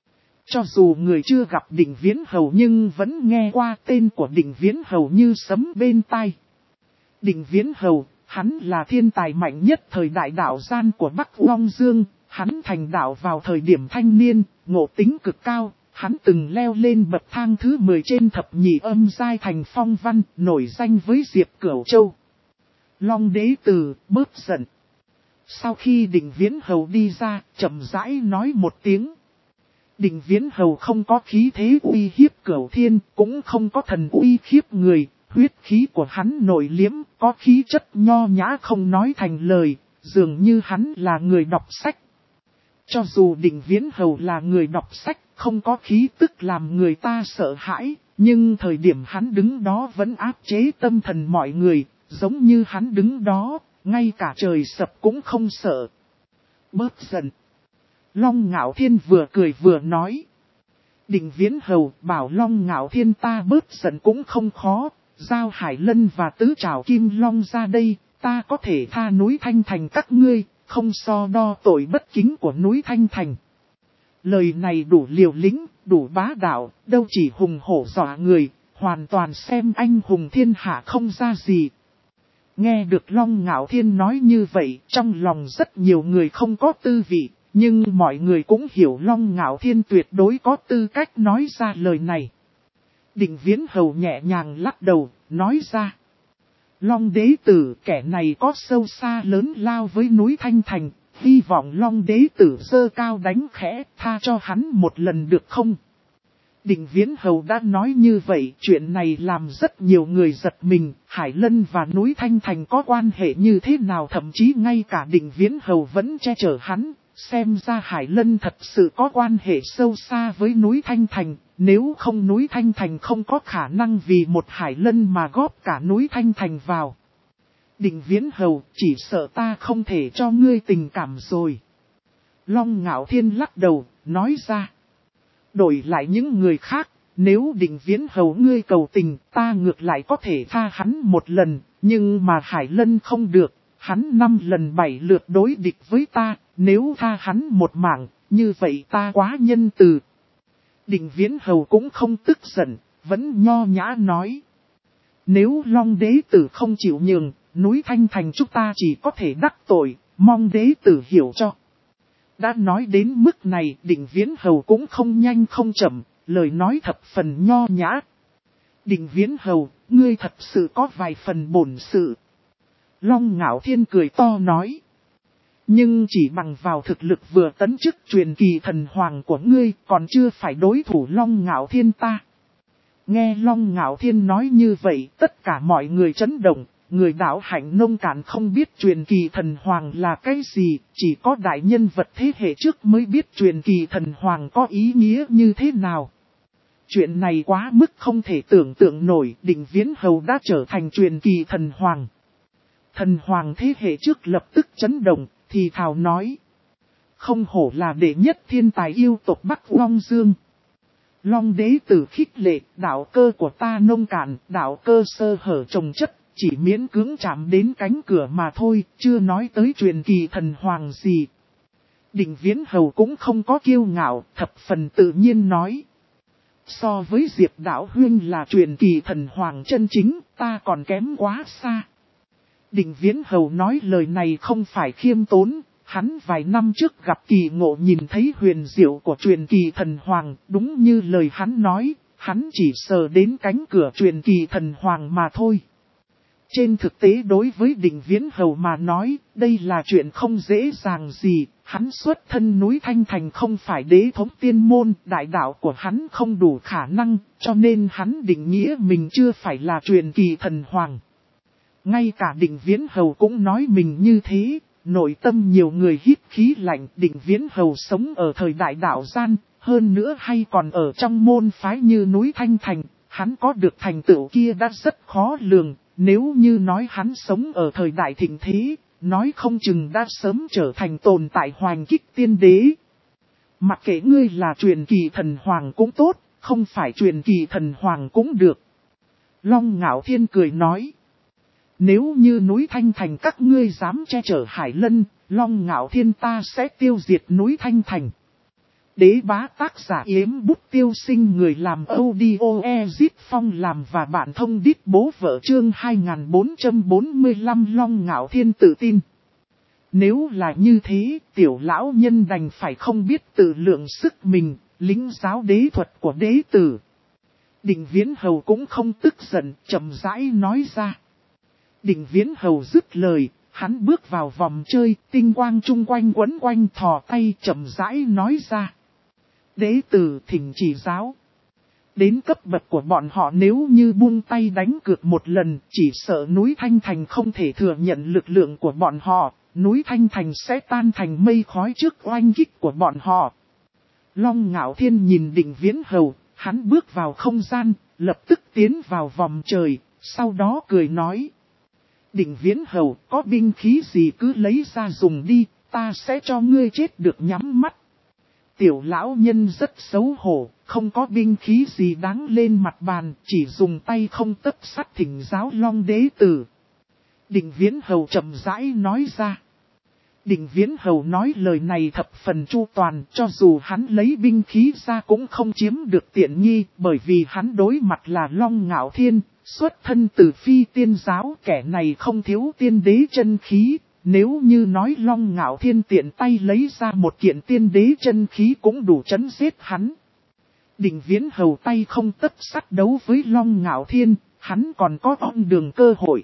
A: Cho dù người chưa gặp Định Viễn Hầu nhưng vẫn nghe qua tên của Định Viễn Hầu như sấm bên tai. Định Viễn Hầu, hắn là thiên tài mạnh nhất thời đại đạo gian của Bắc Long Dương, hắn thành đạo vào thời điểm thanh niên, ngộ tính cực cao. Hắn từng leo lên bậc thang thứ 10 trên thập nhị âm giai thành phong văn, nổi danh với Diệp Cửu Châu. Long Đế Tử, bớt giận. Sau khi Định Viễn Hầu đi ra, chậm rãi nói một tiếng. Định Viễn Hầu không có khí thế uy hiếp Cửu Thiên, cũng không có thần uy khiếp người. Huyết khí của hắn nội liếm, có khí chất nho nhã không nói thành lời, dường như hắn là người đọc sách. Cho dù Định Viễn Hầu là người đọc sách, không có khí tức làm người ta sợ hãi, nhưng thời điểm hắn đứng đó vẫn áp chế tâm thần mọi người, giống như hắn đứng đó, ngay cả trời sập cũng không sợ. Bớt giận. Long Ngạo Thiên vừa cười vừa nói. Định Viễn Hầu bảo Long Ngạo Thiên ta bớt giận cũng không khó, giao Hải Lân và Tứ Trảo Kim Long ra đây, ta có thể tha núi Thanh Thành các ngươi, không so đo tội bất kính của núi Thanh Thành. Lời này đủ liều lĩnh, đủ bá đạo, đâu chỉ hùng hổ dọa người, hoàn toàn xem anh hùng thiên hạ không ra gì. Nghe được Long Ngạo Thiên nói như vậy, trong lòng rất nhiều người không có tư vị, nhưng mọi người cũng hiểu Long Ngạo Thiên tuyệt đối có tư cách nói ra lời này. Định Viễn Hầu nhẹ nhàng lắc đầu, nói ra. Long Đế Tử, kẻ này có sâu xa lớn lao với núi Thanh Thành, hy vọng Long Đế Tử giơ cao đánh khẽ, tha cho hắn một lần được không? Định Viễn Hầu đã nói như vậy, chuyện này làm rất nhiều người giật mình, Hải Lân và núi Thanh Thành có quan hệ như thế nào, thậm chí ngay cả Định Viễn Hầu vẫn che chở hắn, xem ra Hải Lân thật sự có quan hệ sâu xa với núi Thanh Thành, nếu không núi Thanh Thành không có khả năng vì một Hải Lân mà góp cả núi Thanh Thành vào. Định Viễn Hầu, chỉ sợ ta không thể cho ngươi tình cảm rồi. Long Ngạo Thiên lắc đầu, nói ra. Đổi lại những người khác, nếu Định Viễn Hầu ngươi cầu tình, ta ngược lại có thể tha hắn một lần, nhưng mà Hải Lân không được, hắn 5 lần 7 lượt đối địch với ta, nếu tha hắn một mạng, như vậy ta quá nhân từ. Định Viễn Hầu cũng không tức giận, vẫn nho nhã nói. Nếu Long đế tử không chịu nhường, núi Thanh Thành chúng ta chỉ có thể đắc tội, mong đế tử hiểu cho. Đã nói đến mức này, Định Viễn Hầu cũng không nhanh không chậm, lời nói thập phần nho nhã. Định Viễn Hầu, ngươi thật sự có vài phần bổn sự. Long Ngạo Thiên cười to nói. Nhưng chỉ bằng vào thực lực vừa tấn chức truyền kỳ thần hoàng của ngươi còn chưa phải đối thủ Long Ngạo Thiên ta. Nghe Long Ngạo Thiên nói như vậy, tất cả mọi người chấn động, người đạo hạnh nông cạn không biết truyền kỳ thần hoàng là cái gì, chỉ có đại nhân vật thế hệ trước mới biết truyền kỳ thần hoàng có ý nghĩa như thế nào. Chuyện này quá mức không thể tưởng tượng nổi, Định Viễn Hầu đã trở thành truyền kỳ thần hoàng. Thần hoàng thế hệ trước lập tức chấn động, thì thào nói. Không hổ là đệ nhất thiên tài yêu tộc Bắc Long Dương. Long đế tử khích lệ, đạo cơ của ta nông cạn, đạo cơ sơ hở trồng chất, chỉ miễn cưỡng chạm đến cánh cửa mà thôi, chưa nói tới truyền kỳ thần hoàng gì. Định Viễn Hầu cũng không có kiêu ngạo, thập phần tự nhiên nói. So với Diệp Đạo Huyên là truyền kỳ thần hoàng chân chính, ta còn kém quá xa. Định Viễn Hầu nói lời này không phải khiêm tốn, hắn vài năm trước gặp kỳ ngộ nhìn thấy huyền diệu của truyền kỳ thần hoàng, đúng như lời hắn nói, hắn chỉ sờ đến cánh cửa truyền kỳ thần hoàng mà thôi. Trên thực tế đối với Định Viễn Hầu mà nói, đây là chuyện không dễ dàng gì, hắn xuất thân núi Thanh Thành không phải đế thống tiên môn, đại đạo của hắn không đủ khả năng, cho nên hắn định nghĩa mình chưa phải là truyền kỳ thần hoàng. Ngay cả Định Viễn Hầu cũng nói mình như thế, nội tâm nhiều người hít khí lạnh. Định Viễn Hầu sống ở thời đại đạo gian, hơn nữa hay còn ở trong môn phái như núi Thanh Thành, hắn có được thành tựu kia đã rất khó lường. Nếu như nói hắn sống ở thời đại thịnh thế, nói không chừng đã sớm trở thành tồn tại hoành kích tiên đế. Mặc kệ ngươi là truyền kỳ thần hoàng cũng tốt, không phải truyền kỳ thần hoàng cũng được. Long Ngạo Thiên cười nói. Nếu như núi Thanh Thành các ngươi dám che chở Hải Lân, Long Ngạo Thiên ta sẽ tiêu diệt núi Thanh Thành. Đế bá tác giả Yếm Bút Tiêu Sinh, người làm audio Ezit Phong làm và bạn thông đít bố vợ chương 2445. Long Ngạo Thiên tự tin. Nếu là như thế, tiểu lão nhân đành phải không biết tự lượng sức mình, lính giáo đế thuật của đế tử. Định Viễn Hầu cũng không tức giận, chậm rãi nói ra. Định Viễn Hầu dứt lời, hắn bước vào vòng chơi, tinh quang chung quanh quấn quanh, thò tay chậm rãi nói ra. Đế tử thỉnh chỉ giáo. Đến cấp bậc của bọn họ nếu như buông tay đánh cược một lần, chỉ sợ núi Thanh Thành không thể thừa nhận lực lượng của bọn họ, núi Thanh Thành sẽ tan thành mây khói trước oanh kích của bọn họ. Long Ngạo Thiên nhìn Định Viễn Hầu, hắn bước vào không gian, lập tức tiến vào vòng trời, sau đó cười nói. Định Viễn Hầu, có binh khí gì cứ lấy ra dùng đi, ta sẽ cho ngươi chết được nhắm mắt. Tiểu lão nhân rất xấu hổ, không có binh khí gì đáng lên mặt bàn, chỉ dùng tay không tấc sắt thỉnh giáo Long đế tử. Định Viễn Hầu chậm rãi nói ra. Định Viễn Hầu nói lời này thập phần chu toàn, cho dù hắn lấy binh khí ra cũng không chiếm được tiện nghi, bởi vì hắn đối mặt là Long Ngạo Thiên, xuất thân từ phi tiên giáo, kẻ này không thiếu tiên đế chân khí. Nếu như nói Long Ngạo Thiên tiện tay lấy ra một kiện tiên đế chân khí cũng đủ chấn giết hắn. Định Viễn Hầu tay không tấc sắt đấu với Long Ngạo Thiên, hắn còn có on đường cơ hội.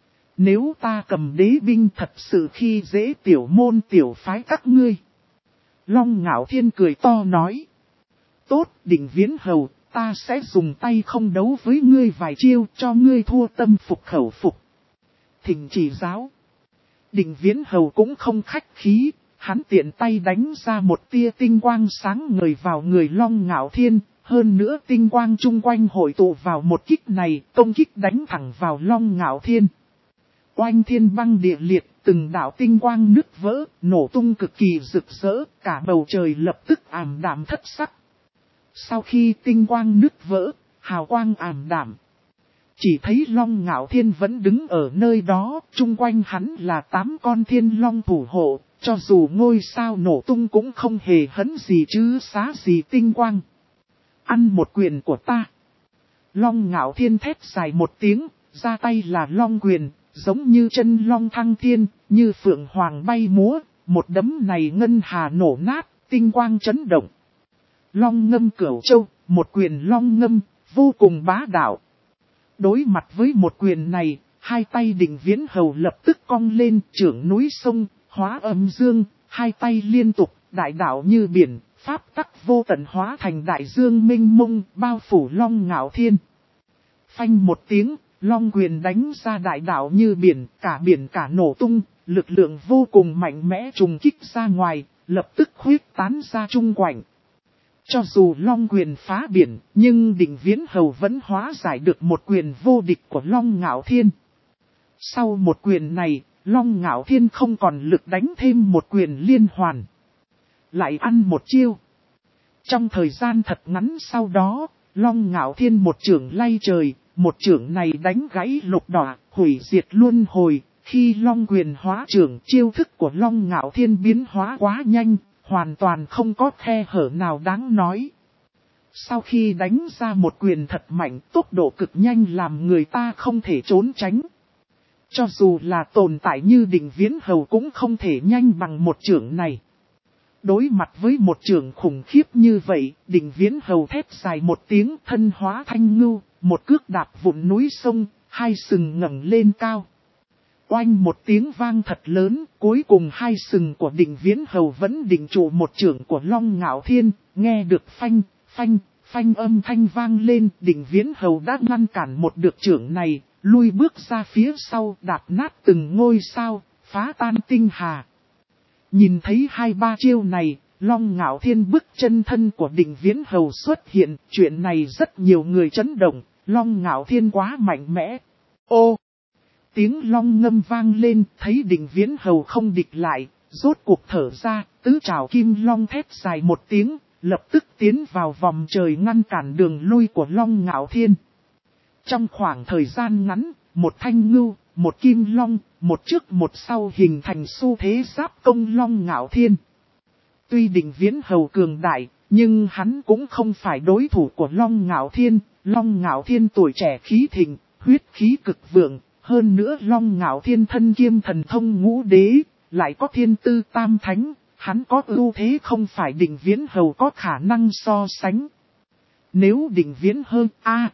A: Nếu ta cầm đế binh thật sự khi dễ tiểu môn tiểu phái các ngươi. Long Ngạo Thiên cười to nói. Tốt, Định Viễn Hầu, ta sẽ dùng tay không đấu với ngươi vài chiêu cho ngươi thua tâm phục khẩu phục. Thỉnh chỉ giáo. Định Viễn Hầu cũng không khách khí, hắn tiện tay đánh ra một tia tinh quang sáng ngời vào người Long Ngạo Thiên, hơn nữa tinh quang chung quanh hội tụ vào một kích này, công kích đánh thẳng vào Long Ngạo Thiên. Oanh thiên băng địa liệt, từng đạo tinh quang nứt vỡ, nổ tung cực kỳ rực rỡ, cả bầu trời lập tức ảm đạm thất sắc. Sau khi tinh quang nứt vỡ, hào quang ảm đạm. Chỉ thấy Long Ngạo Thiên vẫn đứng ở nơi đó, chung quanh hắn là 8 con thiên long thủ hộ, Cho dù ngôi sao nổ tung cũng không hề hấn gì chứ xá gì tinh quang. Ăn một quyền của ta. Long Ngạo Thiên thét dài một tiếng, ra tay là long quyền, giống như chân long thăng thiên, như phượng hoàng bay múa, một đấm này ngân hà nổ nát, tinh quang chấn động. Long ngâm cửu châu, một quyền long ngâm, vô cùng bá đạo. Đối mặt với một quyền này, hai tay Định Viễn Hầu lập tức cong lên, chưởng núi sông, hóa âm dương, hai tay liên tục, đại đạo như biển, pháp tắc vô tận hóa thành đại dương mênh mông, bao phủ Long Ngạo Thiên. Phanh một tiếng, long quyền đánh ra đại đạo như biển cả nổ tung, lực lượng vô cùng mạnh mẽ trùng kích ra ngoài, lập tức khuyết tán ra chung quanh. Cho dù long quyền phá biển, nhưng Định Viễn Hầu vẫn hóa giải được một quyền vô địch của Long Ngạo Thiên. Sau một quyền này, Long Ngạo Thiên không còn lực đánh thêm một quyền liên hoàn. Lại ăn một chiêu. Trong thời gian thật ngắn sau đó, Long Ngạo Thiên một chưởng lay trời, một chưởng này đánh gãy lục đọa, hủy diệt luân hồi. Khi long quyền hóa chưởng, chiêu thức của Long Ngạo Thiên biến hóa quá nhanh, hoàn toàn không có khe hở nào đáng nói. Sau khi đánh ra một quyền thật mạnh, tốc độ cực nhanh làm người ta không thể trốn tránh. Cho dù là tồn tại như Định Viễn Hầu cũng không thể nhanh bằng một chưởng này. Đối mặt với một chưởng khủng khiếp như vậy, Định Viễn Hầu thét dài một tiếng, thân hóa thanh ngưu, một cước đạp vụn núi sông, hai sừng ngẩng lên cao. Oanh một tiếng vang thật lớn, cuối cùng hai sừng của Định Viễn Hầu vẫn định trụ một chưởng của Long Ngạo Thiên, nghe được phanh âm thanh vang lên, Định Viễn Hầu đã ngăn cản một được chưởng này, lui bước ra phía sau, đạp nát từng ngôi sao, phá tan tinh hà. Nhìn thấy hai ba chiêu này, Long Ngạo Thiên bức chân thân của Định Viễn Hầu xuất hiện, chuyện này rất nhiều người chấn động, Long Ngạo Thiên quá mạnh mẽ. Ô! Tiếng long ngâm vang lên, thấy Định Viễn Hầu không địch lại, rốt cuộc thở ra, tứ trảo kim long thét dài một tiếng, lập tức tiến vào vòng trời ngăn cản đường lui của Long Ngạo Thiên. Trong khoảng thời gian ngắn, một thanh ngưu, một kim long, một trước một sau hình thành xu thế giáp công Long Ngạo Thiên. Tuy Định Viễn Hầu cường đại, nhưng hắn cũng không phải đối thủ của Long Ngạo Thiên. Long Ngạo Thiên tuổi trẻ khí thịnh, huyết khí cực vượng, hơn nữa Long Ngạo Thiên thân kiêm thần thông ngũ đế, lại có thiên tư tam thánh, hắn có ưu thế không phải Định Viễn Hầu có khả năng so sánh. Nếu Định Viễn hơn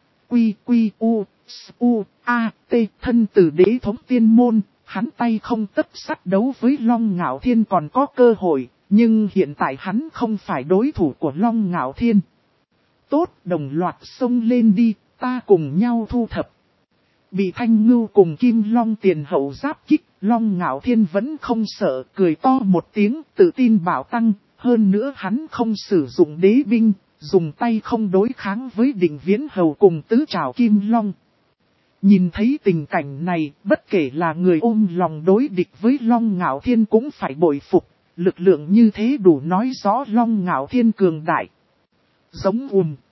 A: T thân từ đế thống tiên môn, hắn tay không tấc sắt đấu với Long Ngạo Thiên còn có cơ hội, nhưng hiện tại hắn không phải đối thủ của Long Ngạo Thiên. Tốt, đồng loạt xông lên đi, ta cùng nhau thu thập. Bị thanh ngưu cùng kim long tiền hậu giáp kích, Long Ngạo Thiên vẫn không sợ, cười to một tiếng, tự tin bảo tăng, hơn nữa hắn không sử dụng đế binh, dùng tay không đối kháng với Định Viễn Hầu cùng tứ trảo kim long. Nhìn thấy tình cảnh này, bất kể là người ôm lòng đối địch với Long Ngạo Thiên cũng phải bội phục, lực lượng như thế đủ nói rõ Long Ngạo Thiên cường đại. Giống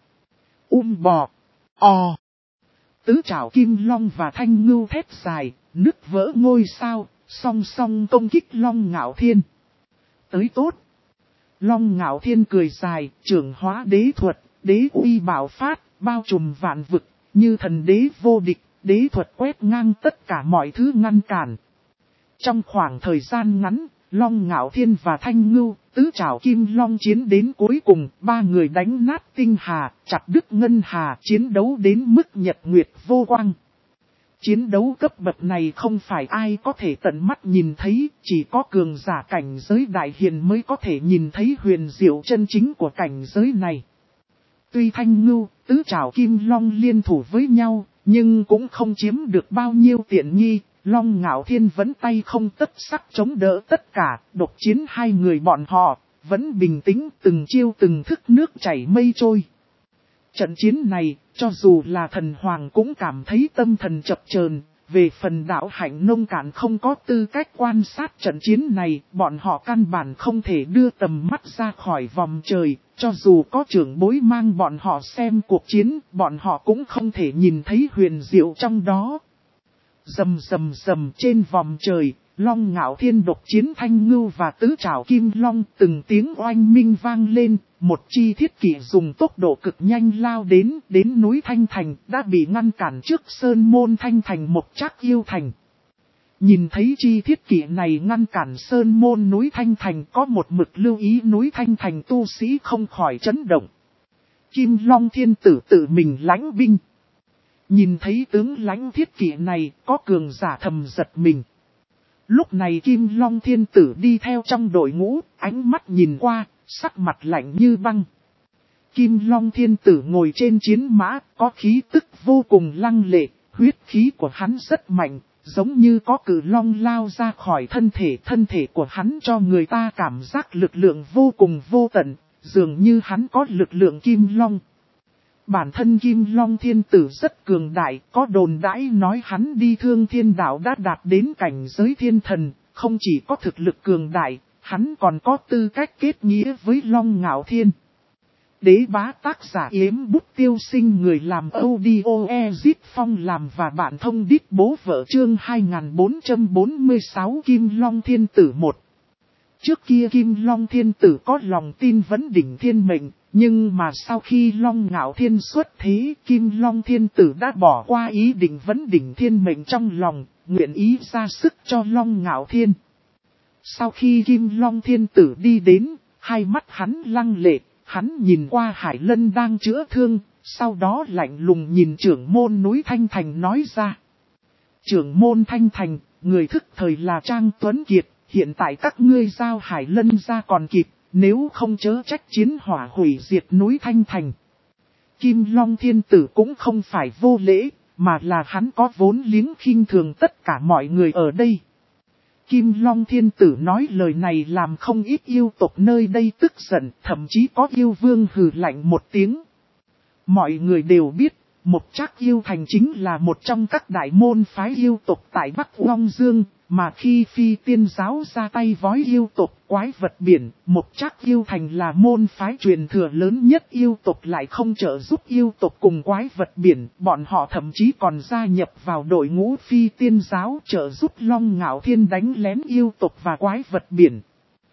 A: bò, o. Tứ trảo kim long và thanh ngưu thét dài, nứt vỡ ngôi sao, song song công kích Long Ngạo Thiên. Tới tốt. Long Ngạo Thiên cười dài, trưởng hóa đế thuật, đế uy bảo phát, bao trùm vạn vực, như thần đế vô địch, đế thuật quét ngang tất cả mọi thứ ngăn cản. Trong khoảng thời gian ngắn, Long Ngạo Thiên và Thanh Ngưu, tứ trảo kim long chiến đến cuối cùng, ba người đánh nát tinh hà, chặt đứt ngân hà, chiến đấu đến mức nhật nguyệt vô quang. Chiến đấu cấp bậc này không phải ai có thể tận mắt nhìn thấy, chỉ có cường giả cảnh giới đại hiền mới có thể nhìn thấy huyền diệu chân chính của cảnh giới này. Tuy Thanh Ngưu, tứ trảo kim long liên thủ với nhau, nhưng cũng không chiếm được bao nhiêu tiện nghi. Long Ngạo Thiên vẫn tay không tất sắc chống đỡ tất cả, độc chiến hai người bọn họ, vẫn bình tĩnh từng chiêu từng thức nước chảy mây trôi. Trận chiến này, cho dù là thần hoàng cũng cảm thấy tâm thần chập chờn. Về phần đạo Hạnh Nông Cản không có tư cách quan sát trận chiến này, bọn họ căn bản không thể đưa tầm mắt ra khỏi vòng trời, cho dù có trưởng bối mang bọn họ xem cuộc chiến, bọn họ cũng không thể nhìn thấy huyền diệu trong đó. Rầm rầm rầm trên vòng trời, Long Ngạo Thiên độc chiến Thanh Ngưu và tứ trảo Kim Long, từng tiếng oanh minh vang lên, một chi thiết kỵ dùng tốc độ cực nhanh lao đến núi Thanh Thành, đã bị ngăn cản trước sơn môn Thanh Thành Mộc Trác Yêu Thành. Nhìn thấy chi thiết kỵ này ngăn cản sơn môn núi Thanh Thành, có một mực lưu ý núi Thanh Thành tu sĩ không khỏi chấn động. Kim Long Thiên Tử tự mình lãnh binh. Nhìn thấy tướng lãnh thiết kỵ này, có cường giả thầm giật mình. Lúc này Kim Long Thiên Tử đi theo trong đội ngũ, ánh mắt nhìn qua, sắc mặt lạnh như băng. Kim Long Thiên Tử ngồi trên chiến mã, có khí tức vô cùng lăng lệ, huyết khí của hắn rất mạnh, giống như có cự long lao ra khỏi thân thể của hắn cho người ta cảm giác lực lượng vô cùng vô tận, dường như hắn có lực lượng Kim Long. Bản thân Kim Long Thiên Tử rất cường đại, có đồn đãi nói hắn đi Thương Thiên Đạo đã đạt đến cảnh giới thiên thần, không chỉ có thực lực cường đại, hắn còn có tư cách kết nghĩa với Long Ngạo Thiên. Đế bá tác giả Yếm Bút Tiêu Sinh, người làm audio Ezit Phong làm và bạn thông đít bố vợ, chương 2446 Kim Long Thiên Tử 1. Trước kia Kim Long Thiên Tử có lòng tin vấn đỉnh thiên mệnh, nhưng mà sau khi Long Ngạo Thiên xuất thế, Kim Long Thiên Tử đã bỏ qua ý định vấn đỉnh thiên mệnh trong lòng, nguyện ý ra sức cho Long Ngạo Thiên. Sau khi Kim Long Thiên Tử đi đến, hai mắt hắn lăng lệ, hắn nhìn qua Hải Lân đang chữa thương, sau đó lạnh lùng nhìn trưởng môn núi Thanh Thành nói ra. Trưởng môn Thanh Thành, người thức thời là Trang Tuấn Kiệt, hiện tại các ngươi giao Hải Lân ra còn kịp, nếu không chớ trách chiến hỏa hủy diệt núi Thanh Thành. Kim Long Thiên Tử cũng không phải vô lễ, mà là hắn có vốn liếng khinh thường tất cả mọi người ở đây. Kim Long Thiên Tử nói lời này làm không ít yêu tộc nơi đây tức giận, thậm chí có yêu vương hừ lạnh một tiếng. Mọi người đều biết, Mộc Trác Yêu Thành chính là một trong các đại môn phái yêu tộc tại Bắc Long Dương, mà khi Phi Tiên giáo ra tay vói yêu tộc quái vật biển, Mộc Trác Yêu Thành là môn phái truyền thừa lớn nhất yêu tộc lại không trợ giúp yêu tộc cùng quái vật biển, bọn họ thậm chí còn gia nhập vào đội ngũ Phi Tiên giáo trợ giúp Long Ngạo Thiên đánh lén yêu tộc và quái vật biển.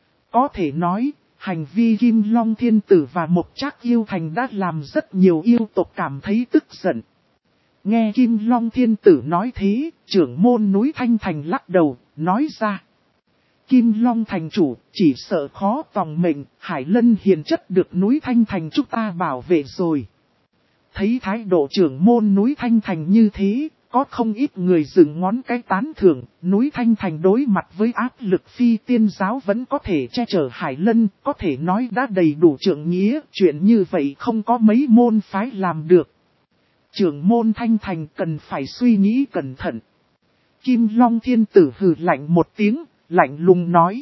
A: Có thể nói, hành vi Kim Long Thiên Tử và Mộc Trác Yêu Thành đã làm rất nhiều yêu tộc cảm thấy tức giận. Nghe Kim Long Thiên Tử nói thế, trưởng môn núi Thanh Thành lắc đầu, nói ra. Kim Long Thành chủ, chỉ sợ khó tòng mệnh, Hải Lân hiền chất được núi Thanh Thành chúng ta bảo vệ rồi. Thấy thái độ trưởng môn núi Thanh Thành như thế, có không ít người dựng ngón cái tán thưởng, núi Thanh Thành đối mặt với áp lực Phi Tiên giáo vẫn có thể che chở Hải Lân, có thể nói đã đầy đủ trượng nghĩa, chuyện như vậy không có mấy môn phái làm được. Trưởng môn Thanh Thành cần phải suy nghĩ cẩn thận. Kim Long Thiên Tử hừ lạnh một tiếng, lạnh lùng nói.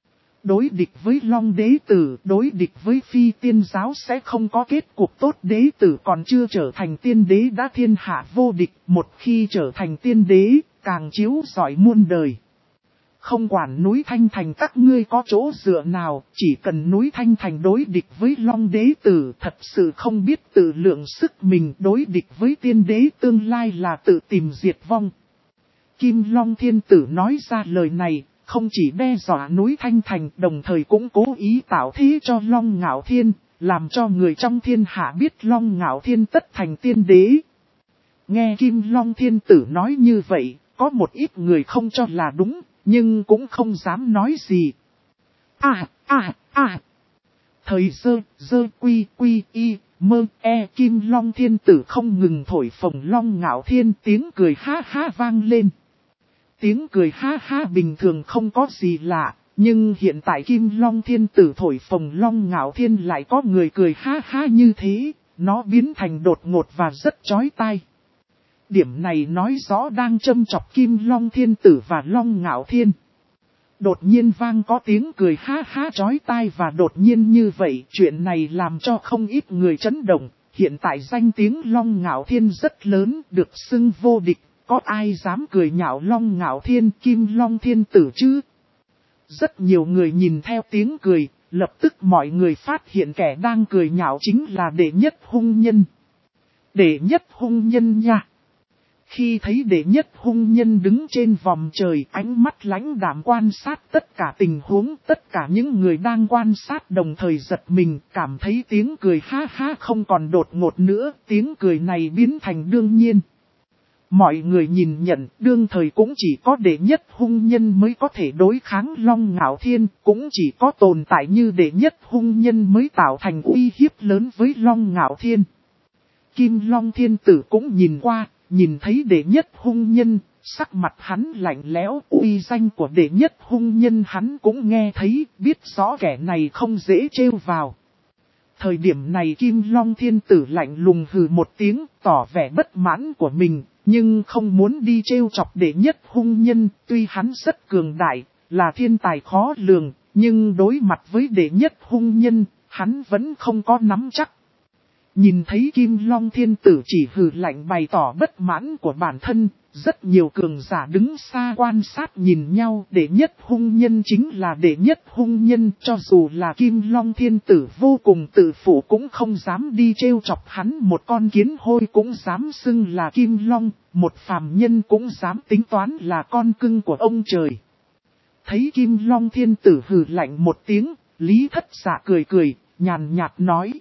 A: Đối địch với Long Đế Tử, đối địch với Phi Tiên giáo sẽ không có kết cục tốt. Đế Tử còn chưa trở thành tiên đế đã thiên hạ vô địch, một khi trở thành tiên đế, càng chiếu rọi muôn đời. Không quản núi Thanh Thành các ngươi có chỗ dựa nào, chỉ cần núi Thanh Thành đối địch với Long Đế Tử thật sự không biết tự lượng sức mình, đối địch với tiên đế tương lai là tự tìm diệt vong. Kim Long Thiên Tử nói ra lời này, không chỉ đe dọa núi Thanh Thành, đồng thời cũng cố ý tạo thế cho Long Ngạo Thiên, làm cho người trong thiên hạ biết Long Ngạo Thiên tất thành tiên đế. Nghe Kim Long Thiên Tử nói như vậy, có một ít người không cho là đúng, nhưng cũng không dám nói gì. Thời dơ quy y, mơ Kim Long Thiên Tử không ngừng thổi phồng Long Ngạo Thiên, tiếng cười ha ha vang lên. Tiếng cười ha ha bình thường không có gì lạ, nhưng hiện tại Kim Long Thiên Tử thổi phồng Long Ngạo Thiên lại có người cười ha ha như thế, nó biến thành đột ngột và rất chói tai. Điểm này nói rõ đang châm chọc Kim Long Thiên Tử và Long Ngạo Thiên. Đột nhiên vang có tiếng cười ha ha chói tai và đột nhiên như vậy, chuyện này làm cho không ít người chấn động. Hiện tại danh tiếng Long Ngạo Thiên rất lớn, được xưng vô địch, có ai dám cười nhạo Long Ngạo Thiên, Kim Long Thiên Tử chứ? Rất nhiều người nhìn theo tiếng cười, lập tức mọi người phát hiện kẻ đang cười nhạo chính là đệ nhất hung nhân. Đệ nhất hung nhân nha! Khi thấy đệ nhất hung nhân đứng trên vòm trời, ánh mắt lãnh đạm quan sát tất cả tình huống, tất cả những người đang quan sát đồng thời giật mình, cảm thấy tiếng cười ha ha không còn đột ngột nữa, tiếng cười này biến thành đương nhiên. Mọi người nhìn nhận, đương thời cũng chỉ có đệ nhất hung nhân mới có thể đối kháng Long Ngạo Thiên, cũng chỉ có tồn tại như đệ nhất hung nhân mới tạo thành uy hiếp lớn với Long Ngạo Thiên. Kim Long Thiên Tử cũng nhìn qua, nhìn thấy đệ nhất hung nhân, sắc mặt hắn lạnh lẽo, uy danh của đệ nhất hung nhân hắn cũng nghe thấy, biết rõ kẻ này không dễ trêu vào. Thời điểm này Kim Long Thiên Tử lạnh lùng hừ một tiếng, tỏ vẻ bất mãn của mình, nhưng không muốn đi trêu chọc đệ nhất hung nhân, tuy hắn rất cường đại, là thiên tài khó lường, nhưng đối mặt với đệ nhất hung nhân, hắn vẫn không có nắm chắc. Nhìn thấy Kim Long Thiên Tử chỉ hừ lạnh bày tỏ bất mãn của bản thân, rất nhiều cường giả đứng xa quan sát nhìn nhau. Đệ nhất hung nhân chính là đệ nhất hung nhân, cho dù là Kim Long Thiên Tử vô cùng tự phụ cũng không dám đi trêu chọc hắn, một con kiến hôi cũng dám xưng là Kim Long, một phàm nhân cũng dám tính toán là con cưng của ông trời. Thấy Kim Long Thiên Tử hừ lạnh một tiếng, Lý Thất Dạ cười cười, nhàn nhạt nói.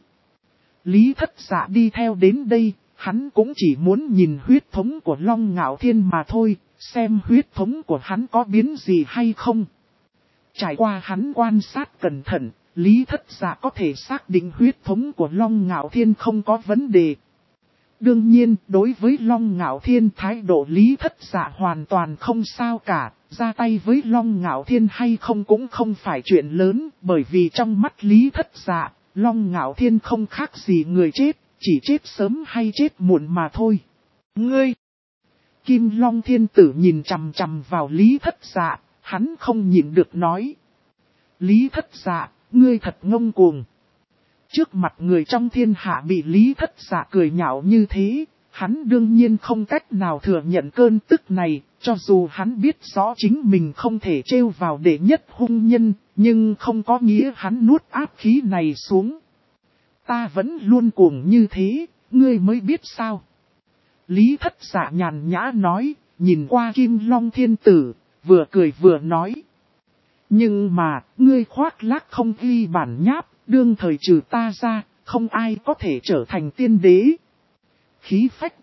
A: Lý Thất Dạ đi theo đến đây, hắn cũng chỉ muốn nhìn huyết thống của Long Ngạo Thiên mà thôi, xem huyết thống của hắn có biến gì hay không. Trải qua hắn quan sát cẩn thận, Lý Thất Dạ có thể xác định huyết thống của Long Ngạo Thiên không có vấn đề. Đương nhiên, đối với Long Ngạo Thiên thái độ Lý Thất Dạ hoàn toàn không sao cả, ra tay với Long Ngạo Thiên hay không cũng không phải chuyện lớn, bởi vì trong mắt Lý Thất Dạ, Long Ngạo Thiên không khác gì người chết, chỉ chết sớm hay chết muộn mà thôi. Ngươi! Kim Long Thiên Tử nhìn chằm chằm vào Lý Thất Dạ, hắn không nhịn được nói. Lý Thất Dạ, ngươi thật ngông cuồng. Trước mặt người trong thiên hạ bị Lý Thất Dạ cười nhạo như thế, hắn đương nhiên không cách nào thừa nhận cơn tức này, cho dù hắn biết rõ chính mình không thể trêu vào đệ nhất hung nhân, nhưng không có nghĩa hắn nuốt áp khí này xuống. Ta vẫn luôn cuồng như thế, ngươi mới biết sao. Lý Thất Dạ nhàn nhã nói, nhìn qua Kim Long Thiên Tử, vừa cười vừa nói. Nhưng mà, ngươi khoác lác không ghi bản nháp, đương thời trừ ta ra, không ai có thể trở thành tiên đế. Khí phách.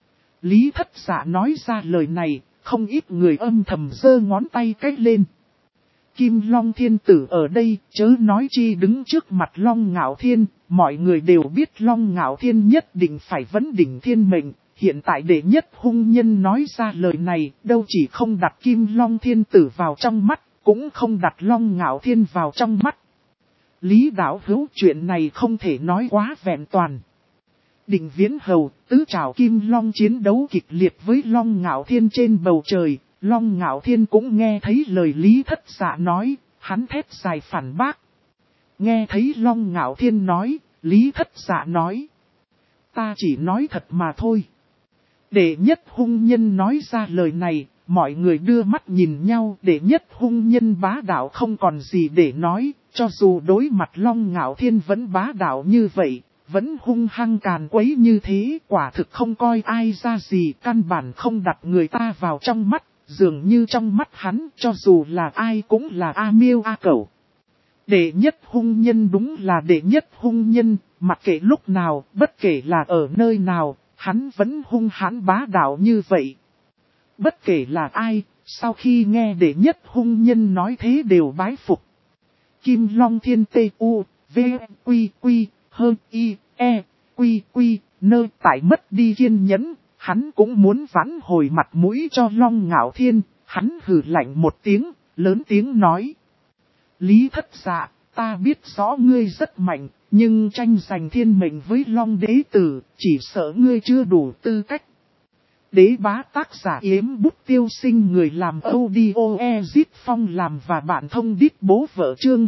A: Lý Thất Dạ nói ra lời này, không ít người âm thầm giơ ngón tay cách lên. Kim Long Thiên Tử ở đây, chớ nói chi đứng trước mặt Long Ngạo Thiên, mọi người đều biết Long Ngạo Thiên nhất định phải vấn đỉnh thiên mệnh. Hiện tại đệ nhất hung nhân nói ra lời này, đâu chỉ không đặt Kim Long Thiên Tử vào trong mắt, cũng không đặt Long Ngạo Thiên vào trong mắt. Lý đạo hữu, chuyện này không thể nói quá vẹn toàn. Định Viễn Hầu, tứ trảo Kim Long chiến đấu kịch liệt với Long Ngạo Thiên trên bầu trời, Long Ngạo Thiên cũng nghe thấy lời Lý Thất Dạ nói, hắn thét dài phản bác. Nghe thấy Long Ngạo Thiên nói, Lý Thất Dạ nói. Ta chỉ nói thật mà thôi. Đệ nhất hung nhân nói ra lời này, mọi người đưa mắt nhìn nhau, đệ nhất hung nhân bá đạo không còn gì để nói, cho dù đối mặt Long Ngạo Thiên vẫn bá đạo như vậy, vẫn hung hăng càn quấy như thế, quả thực không coi ai ra gì, căn bản không đặt người ta vào trong mắt, dường như trong mắt hắn, cho dù là ai cũng là A Miêu A Cẩu. Đệ nhất hung nhân đúng là đệ nhất hung nhân, mặc kệ lúc nào, bất kể là ở nơi nào, hắn vẫn hung hãn bá đạo như vậy. Bất kể là ai, sau khi nghe đệ nhất hung nhân nói thế đều bái phục. Kim Long Thiên Tê U, V, Quy, Quy, Hơn, Y, E, Quy, Quy, Nơ tại mất đi kiên nhẫn, hắn cũng muốn vãn hồi mặt mũi cho Long Ngạo Thiên, hắn hừ lạnh một tiếng, lớn tiếng nói. Lý Thất Dạ, ta biết rõ ngươi rất mạnh, nhưng tranh giành thiên mệnh với Long Đế Tử, chỉ sợ ngươi chưa đủ tư cách. Đế bá tác giả Yếm Bút Tiêu Sinh, người làm audio Ezit Phong làm và bạn thông đít bố vợ chương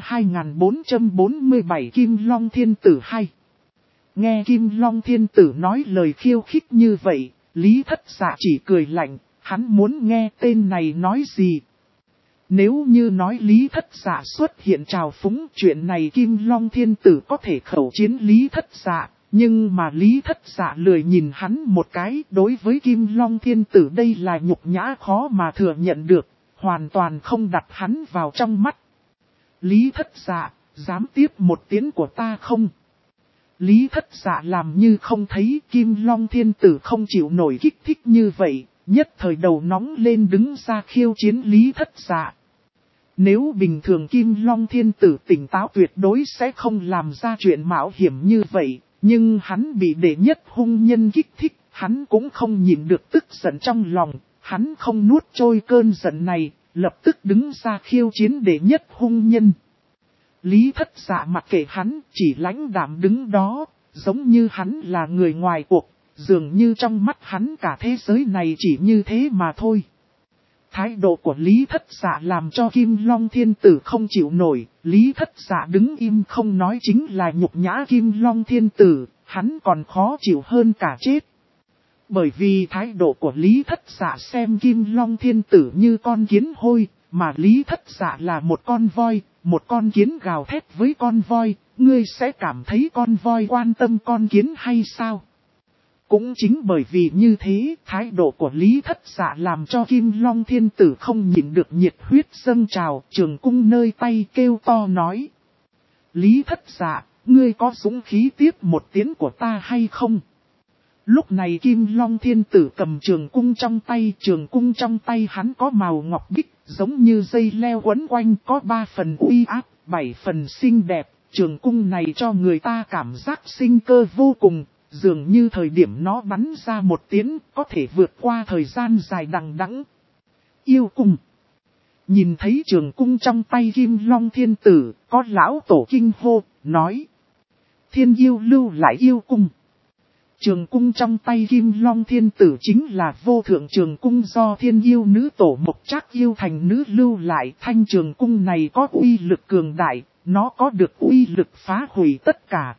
A: 2447 Kim Long Thiên Tử hay. Nghe Kim Long Thiên Tử nói lời khiêu khích như vậy, Lý Thất Dạ chỉ cười lạnh, hắn muốn nghe tên này nói gì. Nếu như nói Lý Thất Dạ xuất hiện trào phúng, chuyện này Kim Long Thiên Tử có thể khẩu chiến Lý Thất Dạ, Nhưng mà Lý Thất Dạ lười nhìn hắn một cái, đối với Kim Long Thiên Tử đây là nhục nhã khó mà thừa nhận được, hoàn toàn không đặt hắn vào trong mắt. Lý Thất Dạ, dám tiếp một tiến của ta không? Lý Thất Dạ làm như không thấy Kim Long Thiên Tử không chịu nổi kích thích như vậy, nhất thời đầu nóng lên đứng ra khiêu chiến Lý Thất Dạ. Nếu bình thường Kim Long Thiên Tử tỉnh táo tuyệt đối sẽ không làm ra chuyện mạo hiểm như vậy, nhưng hắn bị đệ nhất hung nhân kích thích, hắn cũng không nhịn được tức giận trong lòng, hắn không nuốt trôi cơn giận này, lập tức đứng ra khiêu chiến đệ nhất hung nhân. Lý Thất Dạ mặc kệ hắn, chỉ lãnh đạm đứng đó, giống như hắn là người ngoài cuộc, dường như trong mắt hắn cả thế giới này chỉ như thế mà thôi. Thái độ của Lý Thất Dạ làm cho Kim Long Thiên Tử không chịu nổi, Lý Thất Dạ đứng im không nói chính là nhục nhã Kim Long Thiên Tử, hắn còn khó chịu hơn cả chết. Bởi vì thái độ của Lý Thất Dạ xem Kim Long Thiên Tử như con kiến hôi, mà Lý Thất Dạ là một con voi, một con kiến gào thét với con voi, ngươi sẽ cảm thấy con voi quan tâm con kiến hay sao? Cũng chính bởi vì như thế, thái độ của Lý Thất Dạ làm cho Kim Long Thiên Tử không nhịn được nhiệt huyết dâng trào, trường cung nơi tay kêu to nói. Lý Thất Dạ, ngươi có dũng khí tiếp một tiến của ta hay không? Lúc này Kim Long Thiên Tử cầm trường cung trong tay hắn có màu ngọc bích, giống như dây leo quấn quanh, có 3 phần uy áp, 7 phần xinh đẹp, trường cung này cho người ta cảm giác sinh cơ vô cùng. Dường như thời điểm nó bắn ra một tiến, có thể vượt qua thời gian dài đằng đẵng. Yêu cung. Nhìn thấy trường cung trong tay Kim Long Thiên Tử, có lão tổ kinh hô, nói. Thiên yêu lưu lại yêu cung. Trường cung trong tay Kim Long Thiên Tử chính là vô thượng trường cung do thiên yêu nữ tổ Mộc Trác yêu thành nữ lưu lại. Thanh trường cung này có uy lực cường đại, nó có được uy lực phá hủy tất cả.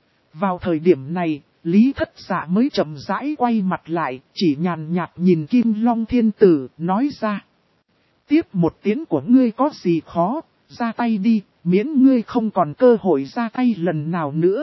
A: Vào thời điểm này, Lý Thất Dạ mới chậm rãi quay mặt lại, chỉ nhàn nhạt nhìn Kim Long Thiên Tử, nói ra. Tiếp một tiến của ngươi có gì khó, ra tay đi, miễn ngươi không còn cơ hội ra tay lần nào nữa.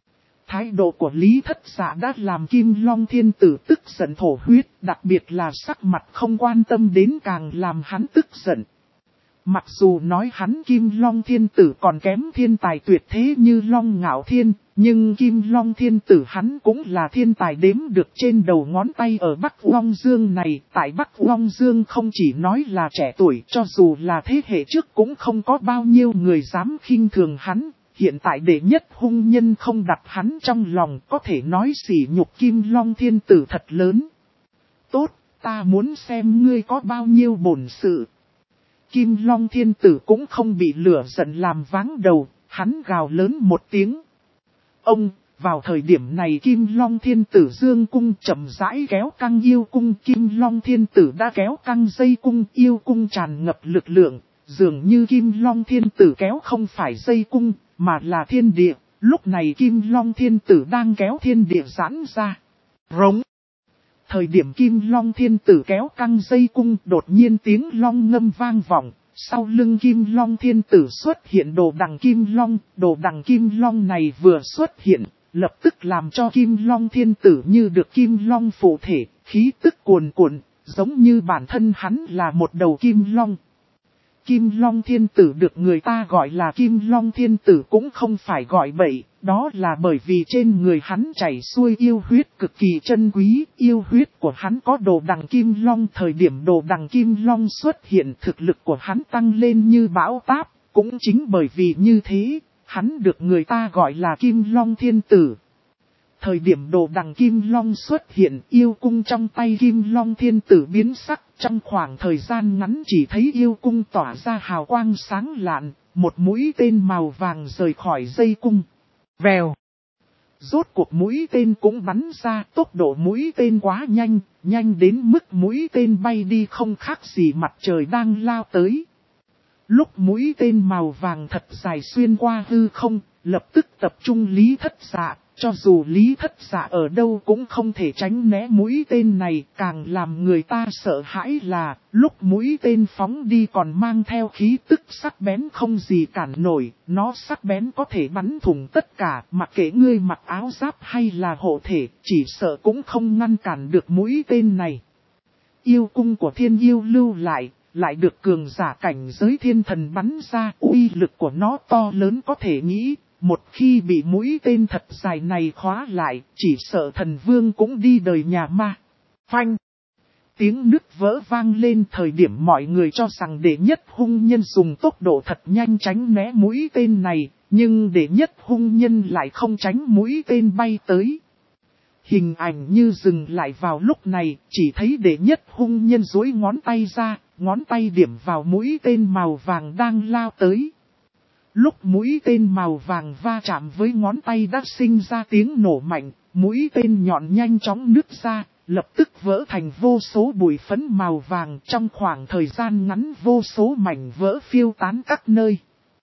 A: Thái độ của Lý Thất Dạ đã làm Kim Long Thiên Tử tức giận thổ huyết, đặc biệt là sắc mặt không quan tâm đến càng làm hắn tức giận. Mặc dù nói hắn Kim Long Thiên Tử còn kém thiên tài tuyệt thế như Long Ngạo Thiên, nhưng Kim Long Thiên Tử hắn cũng là thiên tài đếm được trên đầu ngón tay ở Bắc Long Dương này. Tại Bắc Long Dương không chỉ nói là trẻ tuổi, cho dù là thế hệ trước cũng không có bao nhiêu người dám khinh thường hắn. Hiện tại đệ nhất hung nhân không đặt hắn trong lòng, có thể nói sỉ nhục Kim Long Thiên Tử thật lớn. Tốt, ta muốn xem ngươi có bao nhiêu bổn sự. Kim Long Thiên Tử cũng không bị lửa giận làm váng đầu, hắn gào lớn một tiếng. Ông, vào thời điểm này Kim Long Thiên Tử dương cung chậm rãi kéo căng yêu cung. Kim Long Thiên Tử đã kéo căng dây cung, yêu cung tràn ngập lực lượng. Dường như Kim Long Thiên Tử kéo không phải dây cung, mà là thiên địa. Lúc này Kim Long Thiên Tử đang kéo thiên địa giãn ra. Rống. Thời điểm Kim Long Thiên Tử kéo căng dây cung, đột nhiên tiếng long ngâm vang vọng. Sau lưng Kim Long Thiên Tử xuất hiện đồ đằng Kim Long. Đồ đằng Kim Long này vừa xuất hiện, lập tức làm cho Kim Long Thiên Tử như được Kim Long phụ thể, khí tức cuồn cuộn, giống như bản thân hắn là một đầu Kim Long. Kim Long Thiên Tử được người ta gọi là Kim Long Thiên Tử cũng không phải gọi bậy, đó là bởi vì trên người hắn chảy xuôi yêu huyết cực kỳ chân quý, yêu huyết của hắn có đồ đằng Kim Long. Thời điểm đồ đằng Kim Long xuất hiện thực lực của hắn tăng lên như bão táp, cũng chính bởi vì như thế, hắn được người ta gọi là Kim Long Thiên Tử. Thời điểm đồ đằng Kim Long xuất hiện, yêu cung trong tay Kim Long Thiên Tử biến sắc, trong khoảng thời gian ngắn chỉ thấy yêu cung tỏa ra hào quang sáng lạn, một mũi tên màu vàng rời khỏi dây cung. Vèo! Rốt cuộc mũi tên cũng bắn ra, tốc độ mũi tên quá nhanh, nhanh đến mức mũi tên bay đi không khác gì mặt trời đang lao tới. Lúc mũi tên màu vàng thật dài xuyên qua hư không, lập tức tập trung Lý Thất Dạ. Cho dù Lý Thất Dạ ở đâu cũng không thể tránh né mũi tên này, càng làm người ta sợ hãi là, lúc mũi tên phóng đi còn mang theo khí tức sắc bén không gì cản nổi, nó sắc bén có thể bắn thủng tất cả, mặc kệ ngươi mặc áo giáp hay là hộ thể, chỉ sợ cũng không ngăn cản được mũi tên này. Yêu cung của thiên yêu lưu lại được cường giả cảnh giới thiên thần bắn ra, uy lực của nó to lớn có thể nghĩ. Một khi bị mũi tên thật dài này khóa lại, chỉ sợ thần vương cũng đi đời nhà ma. Phanh! Tiếng nứt vỡ vang lên thời điểm mọi người cho rằng đệ nhất hung nhân dùng tốc độ thật nhanh tránh né mũi tên này, nhưng đệ nhất hung nhân lại không tránh mũi tên bay tới. Hình ảnh như dừng lại vào lúc này, chỉ thấy đệ nhất hung nhân duỗi ngón tay ra, ngón tay điểm vào mũi tên màu vàng đang lao tới. Lúc mũi tên màu vàng va chạm với ngón tay đã sinh ra tiếng nổ mạnh, mũi tên nhọn nhanh chóng nứt ra, lập tức vỡ thành vô số bụi phấn màu vàng, trong khoảng thời gian ngắn vô số mảnh vỡ phiêu tán các nơi.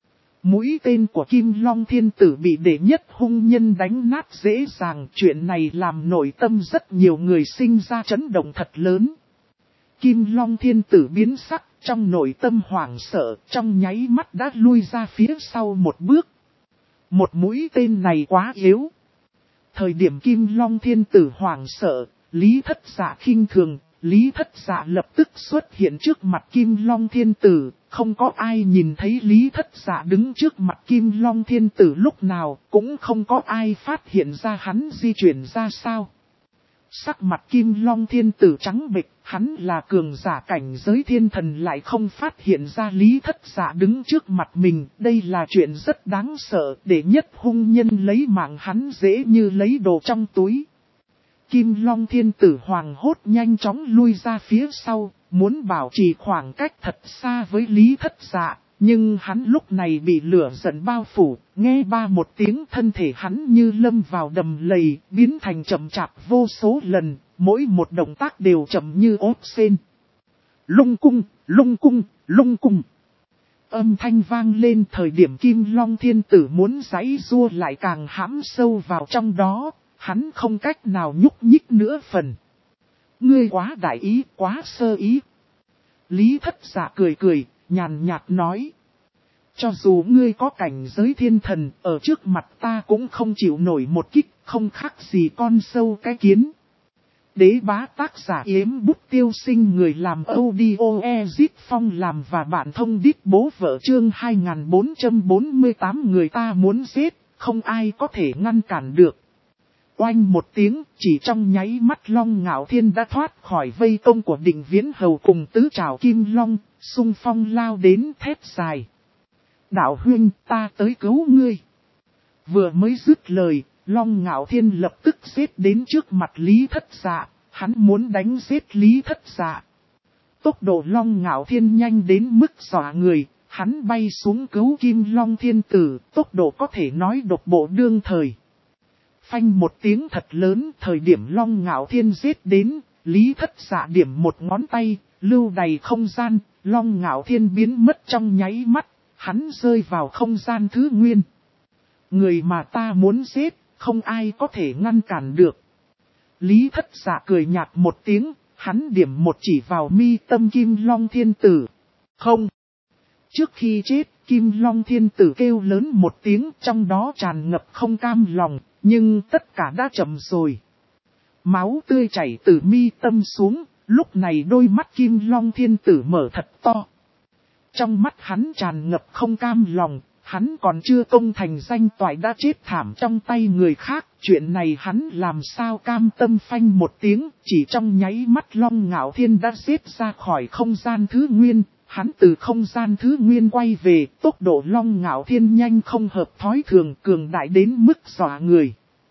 A: Mũi tên của Kim Long Thiên Tử bị đệ nhất hung nhân đánh nát dễ dàng, chuyện này làm nội tâm rất nhiều người sinh ra chấn động thật lớn. Kim Long Thiên Tử biến sắc, trong nội tâm hoảng sợ, trong nháy mắt đã lui ra phía sau một bước. Một mũi tên này quá yếu. Thời điểm Kim Long Thiên Tử hoảng sợ, Lý Thất Dạ khinh thường, Lý Thất Dạ lập tức xuất hiện trước mặt Kim Long Thiên Tử. Không có ai nhìn thấy Lý Thất Dạ đứng trước mặt Kim Long Thiên Tử lúc nào, cũng không có ai phát hiện ra hắn di chuyển ra sao. Sắc mặt Kim Long Thiên Tử trắng bệch, hắn là cường giả cảnh giới thiên thần lại không phát hiện ra Lý Thất Dạ đứng trước mặt mình. Đây là chuyện rất đáng sợ, để nhất hung nhân lấy mạng hắn dễ như lấy đồ trong túi. Kim Long Thiên Tử hoàng hốt nhanh chóng lui ra phía sau, muốn bảo trì khoảng cách thật xa với Lý Thất Dạ. Nhưng hắn lúc này bị lửa giận bao phủ, nghe ba một tiếng thân thể hắn như lâm vào đầm lầy, biến thành chậm chạp vô số lần, mỗi một động tác đều chậm như ốp sên. Lung cung, lung cung, lung cung. Âm thanh vang lên thời điểm Kim Long Thiên Tử muốn giãy giụa lại càng hãm sâu vào trong đó, hắn không cách nào nhúc nhích nữa phần. Ngươi quá đại ý, quá sơ ý. Lý Thất Dạ cười cười, nhàn nhạt nói. Cho dù ngươi có cảnh giới thiên thần, ở trước mặt ta cũng không chịu nổi một kích, không khác gì con sâu cái kiến. Đế bá tác giả Yếm Bút Tiêu Sinh, người làm audio Ezit Phong làm và bạn thông đít bố vợ chương 2448, người ta muốn giết, không ai có thể ngăn cản được. Oanh một tiếng, chỉ trong nháy mắt Long Ngạo Thiên đã thoát khỏi vây công của Định Viễn Hầu cùng tứ trảo Kim Long, xung phong lao đến thét dài. Đạo huynh, ta tới cứu ngươi. Vừa mới dứt lời, Long Ngạo Thiên lập tức giết đến trước mặt Lý Thất Dạ, hắn muốn đánh giết Lý Thất Dạ. Tốc độ Long Ngạo Thiên nhanh đến mức dọa người, hắn bay xuống cứu Kim Long Thiên Tử, tốc độ có thể nói độc bộ đương thời. Phanh một tiếng thật lớn, thời điểm Long Ngạo Thiên giết đến, Lý Thất Dạ điểm một ngón tay, lưu đầy không gian, Long Ngạo Thiên biến mất trong nháy mắt, hắn rơi vào không gian thứ nguyên. Người mà ta muốn giết, không ai có thể ngăn cản được. Lý Thất Dạ cười nhạt một tiếng, hắn điểm một chỉ vào mi tâm Kim Long Thiên Tử. Không! Trước khi chết, Kim Long Thiên Tử kêu lớn một tiếng, trong đó tràn ngập không cam lòng, nhưng tất cả đã chậm rồi. Máu tươi chảy từ mi tâm xuống, lúc này đôi mắt Kim Long Thiên Tử mở thật to. Trong mắt hắn tràn ngập không cam lòng, hắn còn chưa công thành danh toại đã chết thảm trong tay người khác. Chuyện này hắn làm sao cam tâm. Phanh một tiếng, chỉ trong nháy mắt Long Ngạo Thiên đã giết ra khỏi không gian thứ nguyên. Hắn từ không gian thứ nguyên quay về, tốc độ Long Ngạo Thiên nhanh không hợp thói thường, cường đại đến mức dọa người.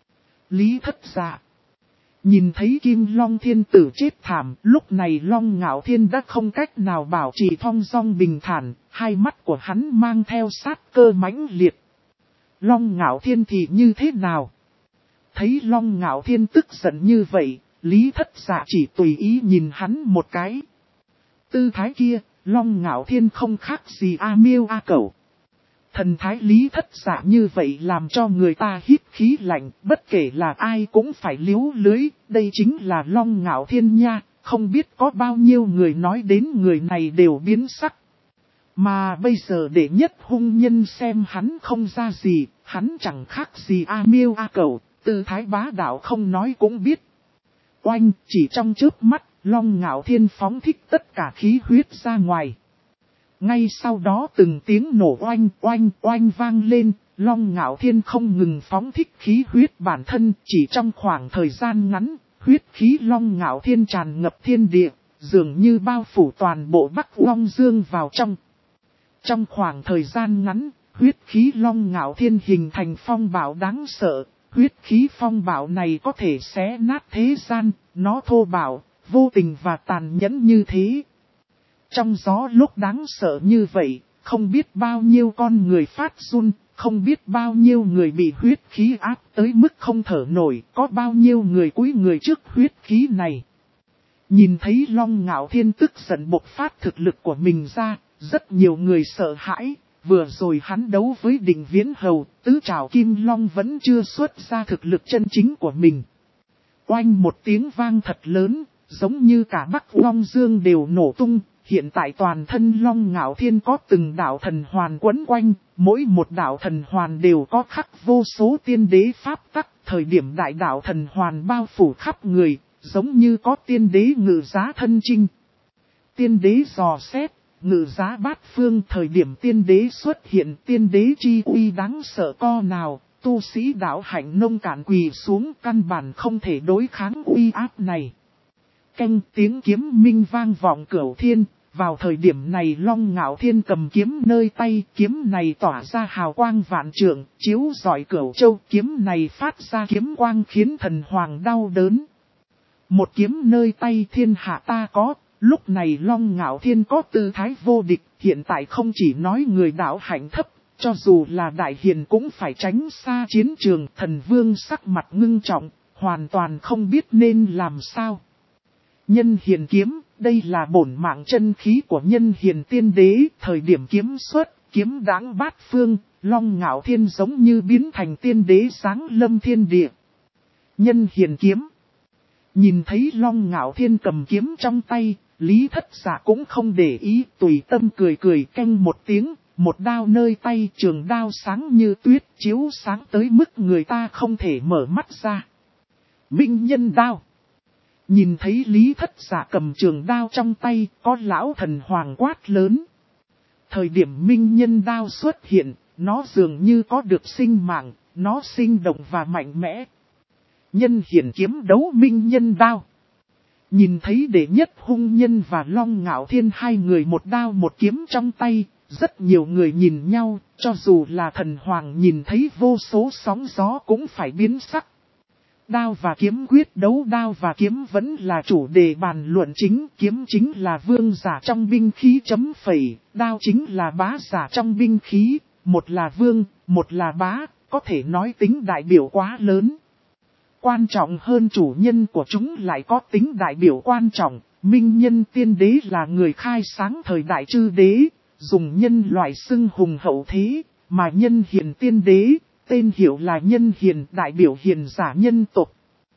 A: Lý Thất Dạ nhìn thấy Kim Long Thiên Tử chết thảm, lúc này Long Ngạo Thiên đã không cách nào bảo trì thong dong bình thản, hai mắt của hắn mang theo sát cơ mãnh liệt. Long Ngạo Thiên thì như thế nào? Thấy Long Ngạo Thiên tức giận như vậy, Lý Thất Dạ chỉ tùy ý nhìn hắn một cái. Tư thái kia, Long Ngạo Thiên không khác gì A Miêu A Cẩu. Thần thái Lý Thất Dạ như vậy làm cho người ta hít khí lạnh, bất kể là ai cũng phải liếu lưới, đây chính là Long Ngạo Thiên nha, không biết có bao nhiêu người nói đến người này đều biến sắc. Mà bây giờ để nhất hung nhân xem hắn không ra gì, hắn chẳng khác gì A Miêu A Cẩu, tư thái bá đạo không nói cũng biết. Oanh, chỉ trong chớp mắt, Long Ngạo Thiên phóng thích tất cả khí huyết ra ngoài. Ngay sau đó từng tiếng nổ oanh oanh oanh vang lên, Long Ngạo Thiên không ngừng phóng thích khí huyết bản thân, chỉ trong khoảng thời gian ngắn, huyết khí Long Ngạo Thiên tràn ngập thiên địa, dường như bao phủ toàn bộ Bắc Long Dương vào trong. Trong khoảng thời gian ngắn, huyết khí Long Ngạo Thiên hình thành phong bạo đáng sợ, huyết khí phong bạo này có thể xé nát thế gian, nó thô bạo, vô tình và tàn nhẫn như thế. Trong gió lúc đáng sợ như vậy, không biết bao nhiêu con người phát run, không biết bao nhiêu người bị huyết khí áp tới mức không thở nổi, có bao nhiêu người cúi người trước huyết khí này. Nhìn thấy Long Ngạo Thiên tức giận bộc phát thực lực của mình ra, rất nhiều người sợ hãi, vừa rồi hắn đấu với Định Viễn Hầu, tứ trảo Kim Long vẫn chưa xuất ra thực lực chân chính của mình. Oanh một tiếng vang thật lớn, giống như cả Bắc Long Dương đều nổ tung. Hiện tại toàn thân Long Ngạo Thiên có từng đạo thần hoàn quấn quanh, mỗi một đạo thần hoàn đều có khắc vô số tiên đế pháp tắc, thời điểm đại đạo thần hoàn bao phủ khắp người, giống như có tiên đế ngự giá thân chinh. Tiên đế dò xét, ngự giá bát phương, thời điểm tiên đế xuất hiện, tiên đế chi uy đáng sợ co nào, tu sĩ đạo hạnh nông cạn quỳ xuống, căn bản không thể đối kháng uy áp này. Canh tiếng kiếm minh vang vọng cửu thiên. Vào thời điểm này Long Ngạo Thiên cầm kiếm nơi tay, kiếm này tỏa ra hào quang vạn trượng, chiếu rọi cửu châu, kiếm này phát ra kiếm quang khiến thần hoàng đau đớn. Một kiếm nơi tay thiên hạ ta có, lúc này Long Ngạo Thiên có tư thái vô địch, hiện tại không chỉ nói người đạo hạnh thấp, cho dù là đại hiền cũng phải tránh xa chiến trường. Thần vương sắc mặt ngưng trọng, hoàn toàn không biết nên làm sao. Nhân hiền kiếm, đây là bổn mạng chân khí của nhân hiền tiên đế, thời điểm kiếm xuất, kiếm đáng bát phương, Long Ngạo Thiên giống như biến thành tiên đế sáng lâm thiên địa. Nhân hiền kiếm. Nhìn thấy Long Ngạo Thiên cầm kiếm trong tay, Lý Thất Dạ cũng không để ý, tùy tâm cười cười canh một tiếng, một đao nơi tay, trường đao sáng như tuyết, chiếu sáng tới mức người ta không thể mở mắt ra. Minh nhân đao. Nhìn thấy Lý Thất Dạ cầm trường đao trong tay, có lão thần hoàng quát lớn. Thời điểm minh nhân đao xuất hiện, nó dường như có được sinh mạng, nó sinh động và mạnh mẽ. Nhân hiển kiếm đấu minh nhân đao. Nhìn thấy đệ nhất hung nhân và Long Ngạo Thiên hai người một đao một kiếm trong tay, rất nhiều người nhìn nhau, cho dù là thần hoàng nhìn thấy vô số sóng gió cũng phải biến sắc. Đao và kiếm quyết đấu, đao và kiếm vẫn là chủ đề bàn luận chính, kiếm chính là vương giả trong binh khí chấm phẩy, đao chính là bá giả trong binh khí, một là vương, một là bá, có thể nói tính đại biểu quá lớn. Quan trọng hơn chủ nhân của chúng lại có tính đại biểu quan trọng, minh nhân tiên đế là người khai sáng thời đại chư đế, dùng nhân loại xưng hùng hậu thế, mà nhân hiền tiên đế. Tên hiệu là nhân hiền, đại biểu hiền giả nhân tộc.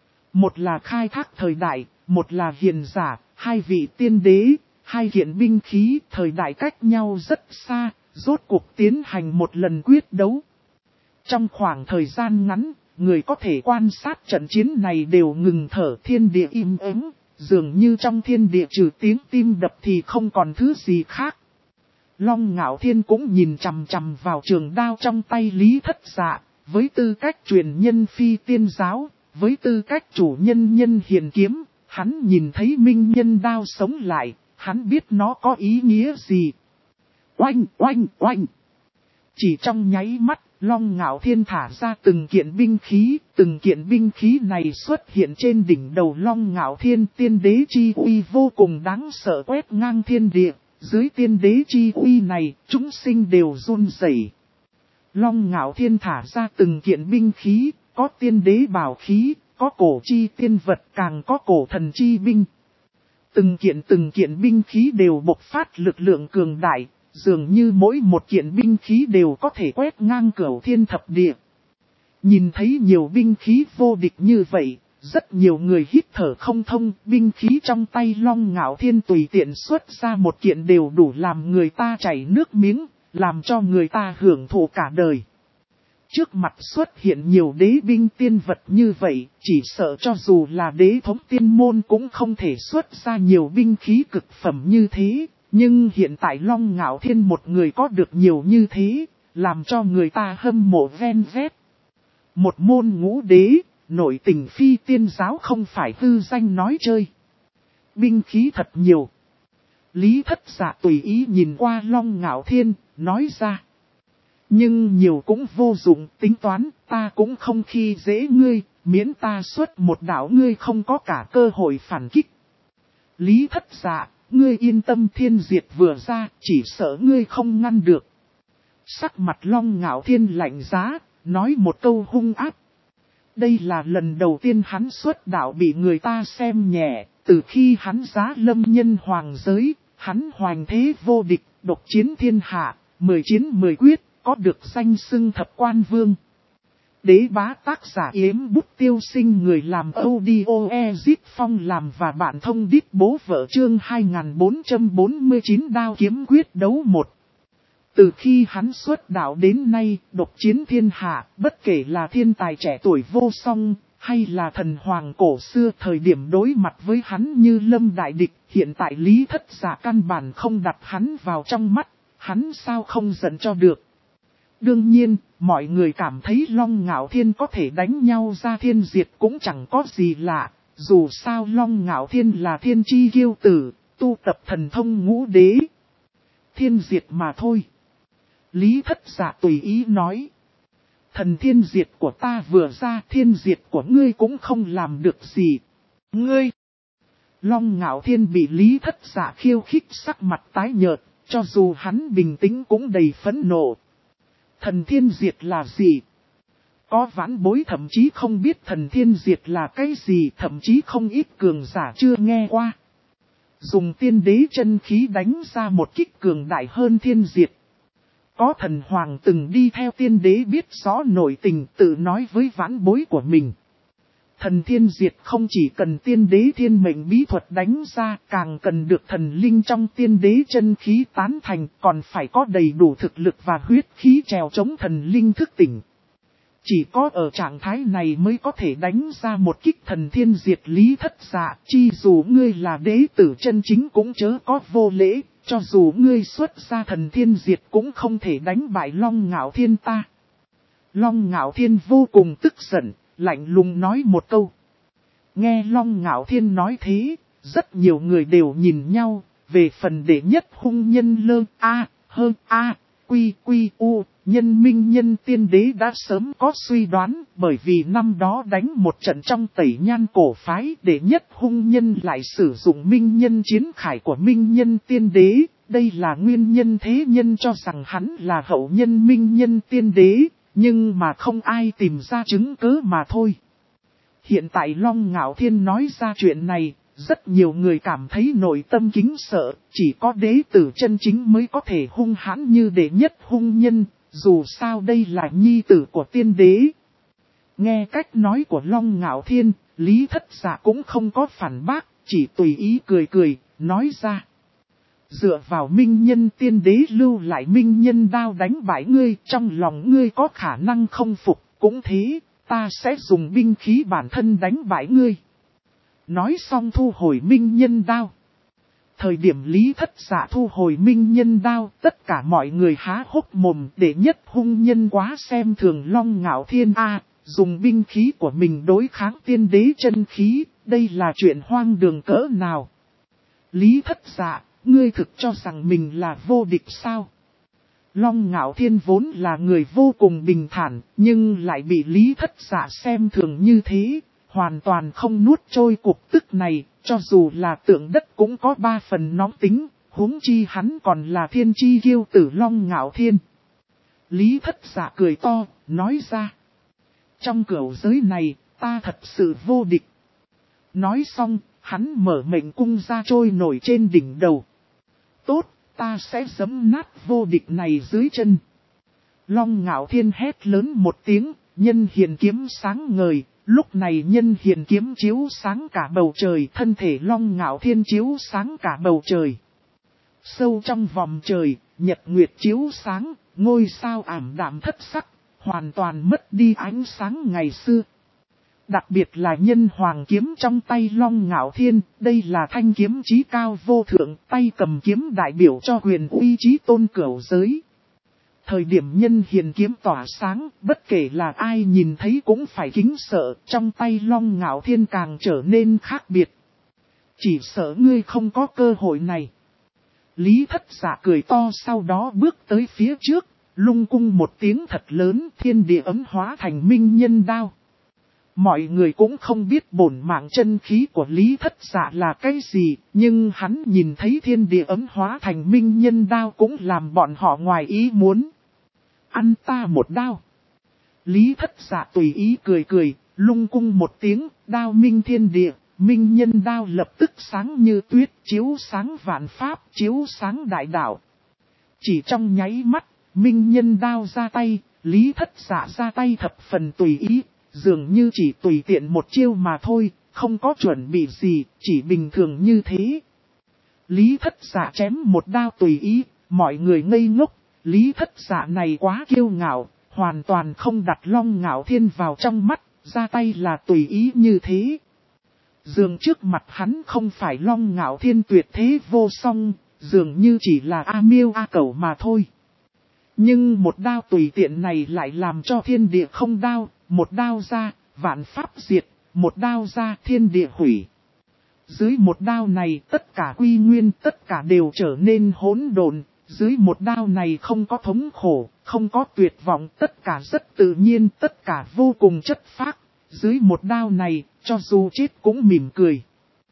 A: Một là khai thác thời đại, một là hiền giả, hai vị tiên đế, hai kiện binh khí, thời đại cách nhau rất xa, rốt cuộc tiến hành một lần quyết đấu. Trong khoảng thời gian ngắn, người có thể quan sát trận chiến này đều ngừng thở, thiên địa im ắng, dường như trong thiên địa trừ tiếng tim đập thì không còn thứ gì khác. Long Ngạo Thiên cũng nhìn chằm chằm vào trường đao trong tay Lý Thất Dạ, với tư cách truyền nhân phi tiên giáo, với tư cách chủ nhân nhân hiền kiếm, hắn nhìn thấy minh nhân đao sống lại, hắn biết nó có ý nghĩa gì. Oanh, oanh, oanh! Chỉ trong nháy mắt, Long Ngạo Thiên thả ra từng kiện binh khí này xuất hiện trên đỉnh đầu Long Ngạo Thiên, tiên đế chi uy vô cùng đáng sợ quét ngang thiên địa. Dưới tiên đế chi uy này, chúng sinh đều run rẩy. Long Ngạo Thiên thả ra từng kiện binh khí, có tiên đế bảo khí, có cổ chi tiên vật, càng có cổ thần chi binh. Từng kiện binh khí đều bộc phát lực lượng cường đại, dường như mỗi một kiện binh khí đều có thể quét ngang cửu thiên thập địa. Nhìn thấy nhiều binh khí vô địch như vậy, rất nhiều người hít thở không thông, binh khí trong tay Long Ngạo Thiên tùy tiện xuất ra một kiện đều đủ làm người ta chảy nước miếng, làm cho người ta hưởng thụ cả đời. Trước mặt xuất hiện nhiều đế binh tiên vật như vậy, chỉ sợ cho dù là đế thống tiên môn cũng không thể xuất ra nhiều binh khí cực phẩm như thế. Nhưng hiện tại Long Ngạo Thiên một người có được nhiều như thế, làm cho người ta hâm mộ ven vét. Một môn ngũ đế, nội tình phi tiên giáo không phải hư danh nói chơi. Binh khí thật nhiều. Lý Thất Dạ tùy ý nhìn qua Long Ngạo Thiên, nói ra. Nhưng nhiều cũng vô dụng, tính toán, ta cũng không khi dễ ngươi, miễn ta xuất một đạo ngươi không có cả cơ hội phản kích. Lý Thất Dạ, ngươi yên tâm, thiên diệt vừa ra, chỉ sợ ngươi không ngăn được. Sắc mặt Long Ngạo Thiên lạnh giá, nói một câu hung ác. Đây là lần đầu tiên hắn xuất đạo bị người ta xem nhẹ, từ khi hắn giá lâm nhân hoàng giới, hắn hoành thế vô địch, độc chiến thiên hạ, 10 chiến 10 quyết, có được danh xưng thập quan vương. Đế bá tác giả Yếm Bút Tiêu Sinh, người làm audio Ezip Phong làm và bạn thông đít bố vợ, chương 2449 đao kiếm quyết đấu 1. Từ khi hắn xuất đạo đến nay, độc chiến thiên hạ, bất kể là thiên tài trẻ tuổi vô song, hay là thần hoàng cổ xưa thời điểm đối mặt với hắn như lâm đại địch, hiện tại Lý Thất Dạ căn bản không đặt hắn vào trong mắt, hắn sao không giận cho được. Đương nhiên, mọi người cảm thấy Long Ngạo Thiên có thể đánh nhau ra thiên diệt cũng chẳng có gì lạ, dù sao Long Ngạo Thiên là thiên chi kiêu tử, tu tập thần thông ngũ đế. Thiên diệt mà thôi. Lý Thất Dạ tùy ý nói. Thần thiên diệt của ta vừa ra, thiên diệt của ngươi cũng không làm được gì. Ngươi! Long Ngạo Thiên bị Lý Thất Dạ khiêu khích, sắc mặt tái nhợt, cho dù hắn bình tĩnh cũng đầy phẫn nộ. Thần thiên diệt là gì? Có vãn bối thậm chí không biết thần thiên diệt là cái gì, thậm chí không ít cường giả chưa nghe qua. Dùng tiên đế chân khí đánh ra một kích cường đại hơn thiên diệt. Có thần hoàng từng đi theo tiên đế biết rõ nội tình, tự nói với vãn bối của mình. Thần thiên diệt không chỉ cần tiên đế thiên mệnh bí thuật đánh ra, càng cần được thần linh trong tiên đế chân khí tán thành, còn phải có đầy đủ thực lực và huyết khí trèo chống thần linh thức tỉnh. Chỉ có ở trạng thái này mới có thể đánh ra một kích thần thiên diệt. Lý Thất Dạ, chi dù ngươi là đế tử chân chính cũng chớ có vô lễ, cho dù ngươi xuất ra thần thiên diệt cũng không thể đánh bại Long Ngạo Thiên ta. Long Ngạo Thiên vô cùng tức giận, lạnh lùng nói một câu. Nghe Long Ngạo Thiên nói thế, rất nhiều người đều nhìn nhau, về phần đệ nhất hung nhân lơ quy u, nhân minh nhân tiên đế đã sớm có suy đoán, bởi vì năm đó đánh một trận trong tẩy nhan cổ phái, đệ nhất hung nhân lại sử dụng minh nhân chiến khải của minh nhân tiên đế, đây là nguyên nhân thế nhân cho rằng hắn là hậu nhân minh nhân tiên đế, nhưng mà không ai tìm ra chứng cứ mà thôi. Hiện tại Long Ngạo Thiên nói ra chuyện này, rất nhiều người cảm thấy nội tâm kính sợ, chỉ có đế tử chân chính mới có thể hung hãn như đệ nhất hung nhân, dù sao đây là nhi tử của tiên đế. Nghe cách nói của Long Ngạo Thiên, Lý Thất Dạ cũng không có phản bác, chỉ tùy ý cười cười, nói ra. Dựa vào minh nhân tiên đế lưu lại minh nhân đao đánh bại ngươi, trong lòng ngươi có khả năng không phục, cũng thế, ta sẽ dùng binh khí bản thân đánh bại ngươi. Nói xong thu hồi minh nhân đao. Thời điểm Lý Thất Dạ thu hồi minh nhân đao, tất cả mọi người há hốc mồm, để nhất hung nhân quá xem thường Long Ngạo Thiên dùng binh khí của mình đối kháng tiên đế chân khí, đây là chuyện hoang đường cỡ nào. Lý Thất Dạ, ngươi thực cho rằng mình là vô địch sao? Long Ngạo Thiên vốn là người vô cùng bình thản, nhưng lại bị Lý Thất Dạ xem thường như thế, hoàn toàn không nuốt trôi cuộc tức này, cho dù là tượng đất cũng có 3 phần nóng tính, huống chi hắn còn là thiên chi kiêu tử Long Ngạo Thiên. Lý Thất Dạ cười to, nói ra. Trong cửu giới này, ta thật sự vô địch. Nói xong, hắn mở mệnh cung ra trôi nổi trên đỉnh đầu. Tốt, ta sẽ giẫm nát vô địch này dưới chân. Long Ngạo Thiên hét lớn một tiếng, nhân hiền kiếm sáng ngời, lúc này nhân hiền kiếm chiếu sáng cả bầu trời, thân thể Long Ngạo Thiên chiếu sáng cả bầu trời. Sâu trong vòng trời, nhật nguyệt chiếu sáng, ngôi sao ảm đạm thất sắc, hoàn toàn mất đi ánh sáng ngày xưa. Đặc biệt là nhân hoàng kiếm trong tay Long Ngạo Thiên, đây là thanh kiếm chí cao vô thượng, tay cầm kiếm đại biểu cho quyền uy chí tôn cửu giới. Thời điểm nhân hiền kiếm tỏa sáng, bất kể là ai nhìn thấy cũng phải kính sợ, trong tay Long Ngạo Thiên càng trở nên khác biệt. Chỉ sợ ngươi không có cơ hội này. Lý Thất Dạ cười to, sau đó bước tới phía trước, lung cung một tiếng thật lớn, thiên địa ấm hóa thành minh nhân đao. Mọi người cũng không biết bổn mạng chân khí của Lý Thất Dạ là cái gì, nhưng hắn nhìn thấy thiên địa ấm hóa thành minh nhân đao cũng làm bọn họ ngoài ý muốn. Ăn ta một đao. Lý Thất Dạ tùy ý cười cười, lung cung một tiếng, đao minh thiên địa, minh nhân đao lập tức sáng như tuyết, chiếu sáng vạn pháp, chiếu sáng đại đạo. Chỉ trong nháy mắt, minh nhân đao ra tay, Lý Thất Dạ ra tay thập phần tùy ý, dường như chỉ tùy tiện một chiêu mà thôi, không có chuẩn bị gì, chỉ bình thường như thế. Lý Thất Dạ chém một đao tùy ý, mọi người ngây ngốc, Lý Thất Dạ này quá kiêu ngạo, hoàn toàn không đặt Long Ngạo Thiên vào trong mắt, ra tay là tùy ý như thế. Dường trước mặt hắn không phải Long Ngạo Thiên tuyệt thế vô song, dường như chỉ là A Miêu A Cẩu mà thôi. Nhưng một đao tùy tiện này lại làm cho thiên địa không đao, một đao ra, vạn pháp diệt, một đao ra thiên địa hủy. Dưới một đao này tất cả quy nguyên, tất cả đều trở nên hỗn độn, dưới một đao này không có thống khổ, không có tuyệt vọng, tất cả rất tự nhiên, tất cả vô cùng chất phác. Dưới một đao này, cho dù chết cũng mỉm cười.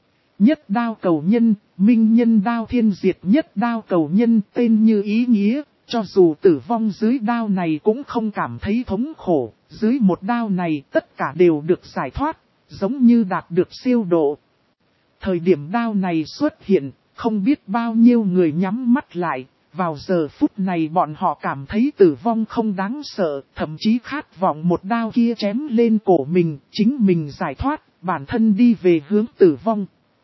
A: Nhất đao cầu nhân, minh nhân đao thiên diệt, nhất đao cầu nhân, tên như ý nghĩa, cho dù tử vong dưới đao này cũng không cảm thấy thống khổ, dưới một đao này tất cả đều được giải thoát, giống như đạt được siêu độ. Thời điểm đao này xuất hiện, không biết bao nhiêu người nhắm mắt lại, vào giờ phút này bọn họ cảm thấy tử vong không đáng sợ, thậm chí khát vọng một đao kia chém lên cổ mình, chính mình giải thoát, bản thân đi về hướng tử vong.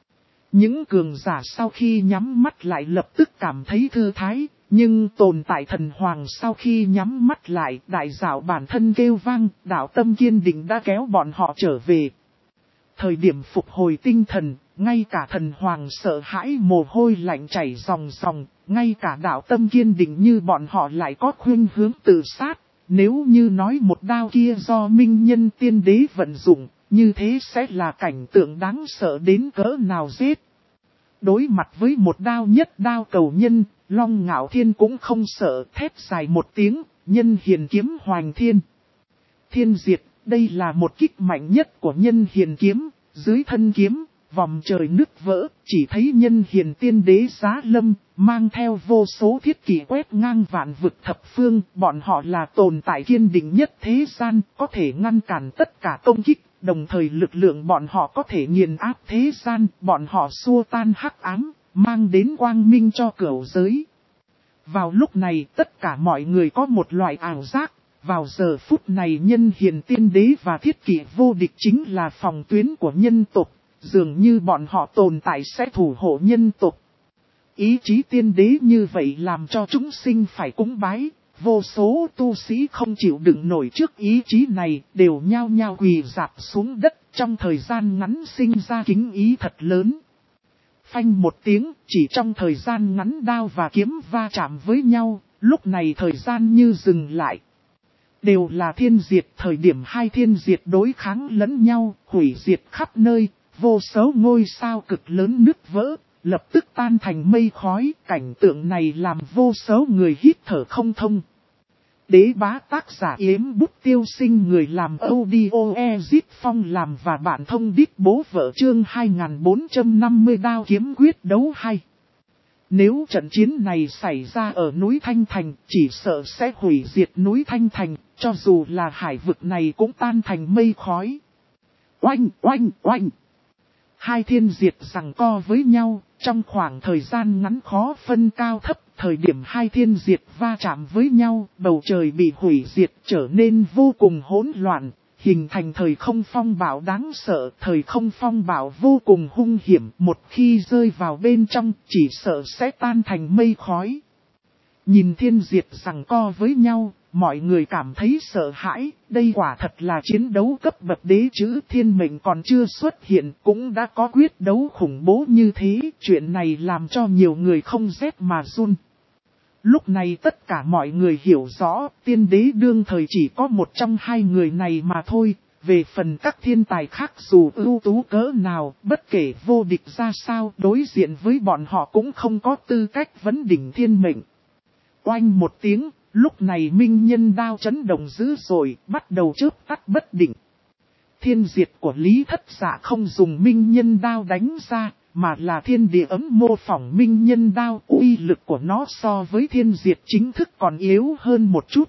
A: Những cường giả sau khi nhắm mắt lại lập tức cảm thấy thư thái, nhưng tồn tại thần hoàng sau khi nhắm mắt lại, đại dạo bản thân kêu vang, đạo tâm kiên định đã kéo bọn họ trở về. Thời điểm phục hồi tinh thần, ngay cả thần hoàng sợ hãi mồ hôi lạnh chảy ròng ròng, ngay cả đạo tâm kiên định như bọn họ lại có khuynh hướng tự sát. Nếu như nói một đao kia do minh nhân tiên đế vận dụng, như thế sẽ là cảnh tượng đáng sợ đến cỡ nào giết. Đối mặt với một đao nhất đao cầu nhân, Long Ngạo Thiên cũng không sợ, thét dài một tiếng, nhân hiền kiếm hoành thiên. Thiên diệt, đây là một kích mạnh nhất của nhân hiền kiếm, dưới thân kiếm, vòng trời nứt vỡ, chỉ thấy nhân hiền tiên đế giá lâm, mang theo vô số thiết kỷ quét ngang vạn vực thập phương, bọn họ là tồn tại kiên định nhất thế gian, có thể ngăn cản tất cả công kích, đồng thời lực lượng bọn họ có thể nghiền áp thế gian, bọn họ xua tan hắc ám, mang đến quang minh cho cửu giới. Vào lúc này tất cả mọi người có một loại ảo giác, vào giờ phút này nhân hiền tiên đế và thiết kỷ vô địch chính là phòng tuyến của nhân tộc, dường như bọn họ tồn tại sẽ thủ hộ nhân tộc. Ý chí tiên đế như vậy làm cho chúng sinh phải cúng bái, vô số tu sĩ không chịu đựng nổi trước ý chí này, đều nhao nhao quỳ rạp xuống đất, trong thời gian ngắn sinh ra kính ý thật lớn. Phanh một tiếng, chỉ trong thời gian ngắn đao và kiếm va chạm với nhau, lúc này thời gian như dừng lại. Đều là thiên diệt, thời điểm hai thiên diệt đối kháng lẫn nhau, hủy diệt khắp nơi, vô số ngôi sao cực lớn nứt vỡ, lập tức tan thành mây khói, cảnh tượng này làm vô số người hít thở không thông. Đế bá tác giả Yếm Bút Tiêu Sinh, người làm audio Ezit Phong làm và bạn thông đít bố vợ chương 2450 đao kiếm quyết đấu hay. Nếu trận chiến này xảy ra ở núi Thanh Thành, chỉ sợ sẽ hủy diệt núi Thanh Thành, cho dù là hải vực này cũng tan thành mây khói. Oanh, oanh, oanh. Hai thiên diệt giằng co với nhau, trong khoảng thời gian ngắn khó phân cao thấp, thời điểm hai thiên diệt va chạm với nhau, bầu trời bị hủy diệt trở nên vô cùng hỗn loạn, hình thành thời không phong bạo đáng sợ. Thời không phong bạo vô cùng hung hiểm, một khi rơi vào bên trong chỉ sợ sẽ tan thành mây khói. Nhìn thiên diệt giằng co với nhau, mọi người cảm thấy sợ hãi, đây quả thật là chiến đấu cấp bậc đế chữ thiên mệnh còn chưa xuất hiện cũng đã có quyết đấu khủng bố như thế, chuyện này làm cho nhiều người không rét mà run. Lúc này tất cả mọi người hiểu rõ, tiên đế đương thời chỉ có một trong hai người này mà thôi, về phần các thiên tài khác dù ưu tú cỡ nào, bất kể vô địch ra sao, đối diện với bọn họ cũng không có tư cách vấn đỉnh thiên mệnh. Oanh một tiếng. Lúc này minh nhân đao chấn động dữ rồi, bắt đầu chớp tắt bất định. Thiên diệt của Lý Thất Dạ không dùng minh nhân đao đánh ra, mà là thiên địa ấm mô phỏng minh nhân đao. Uy lực của nó so với thiên diệt chính thức còn yếu hơn một chút.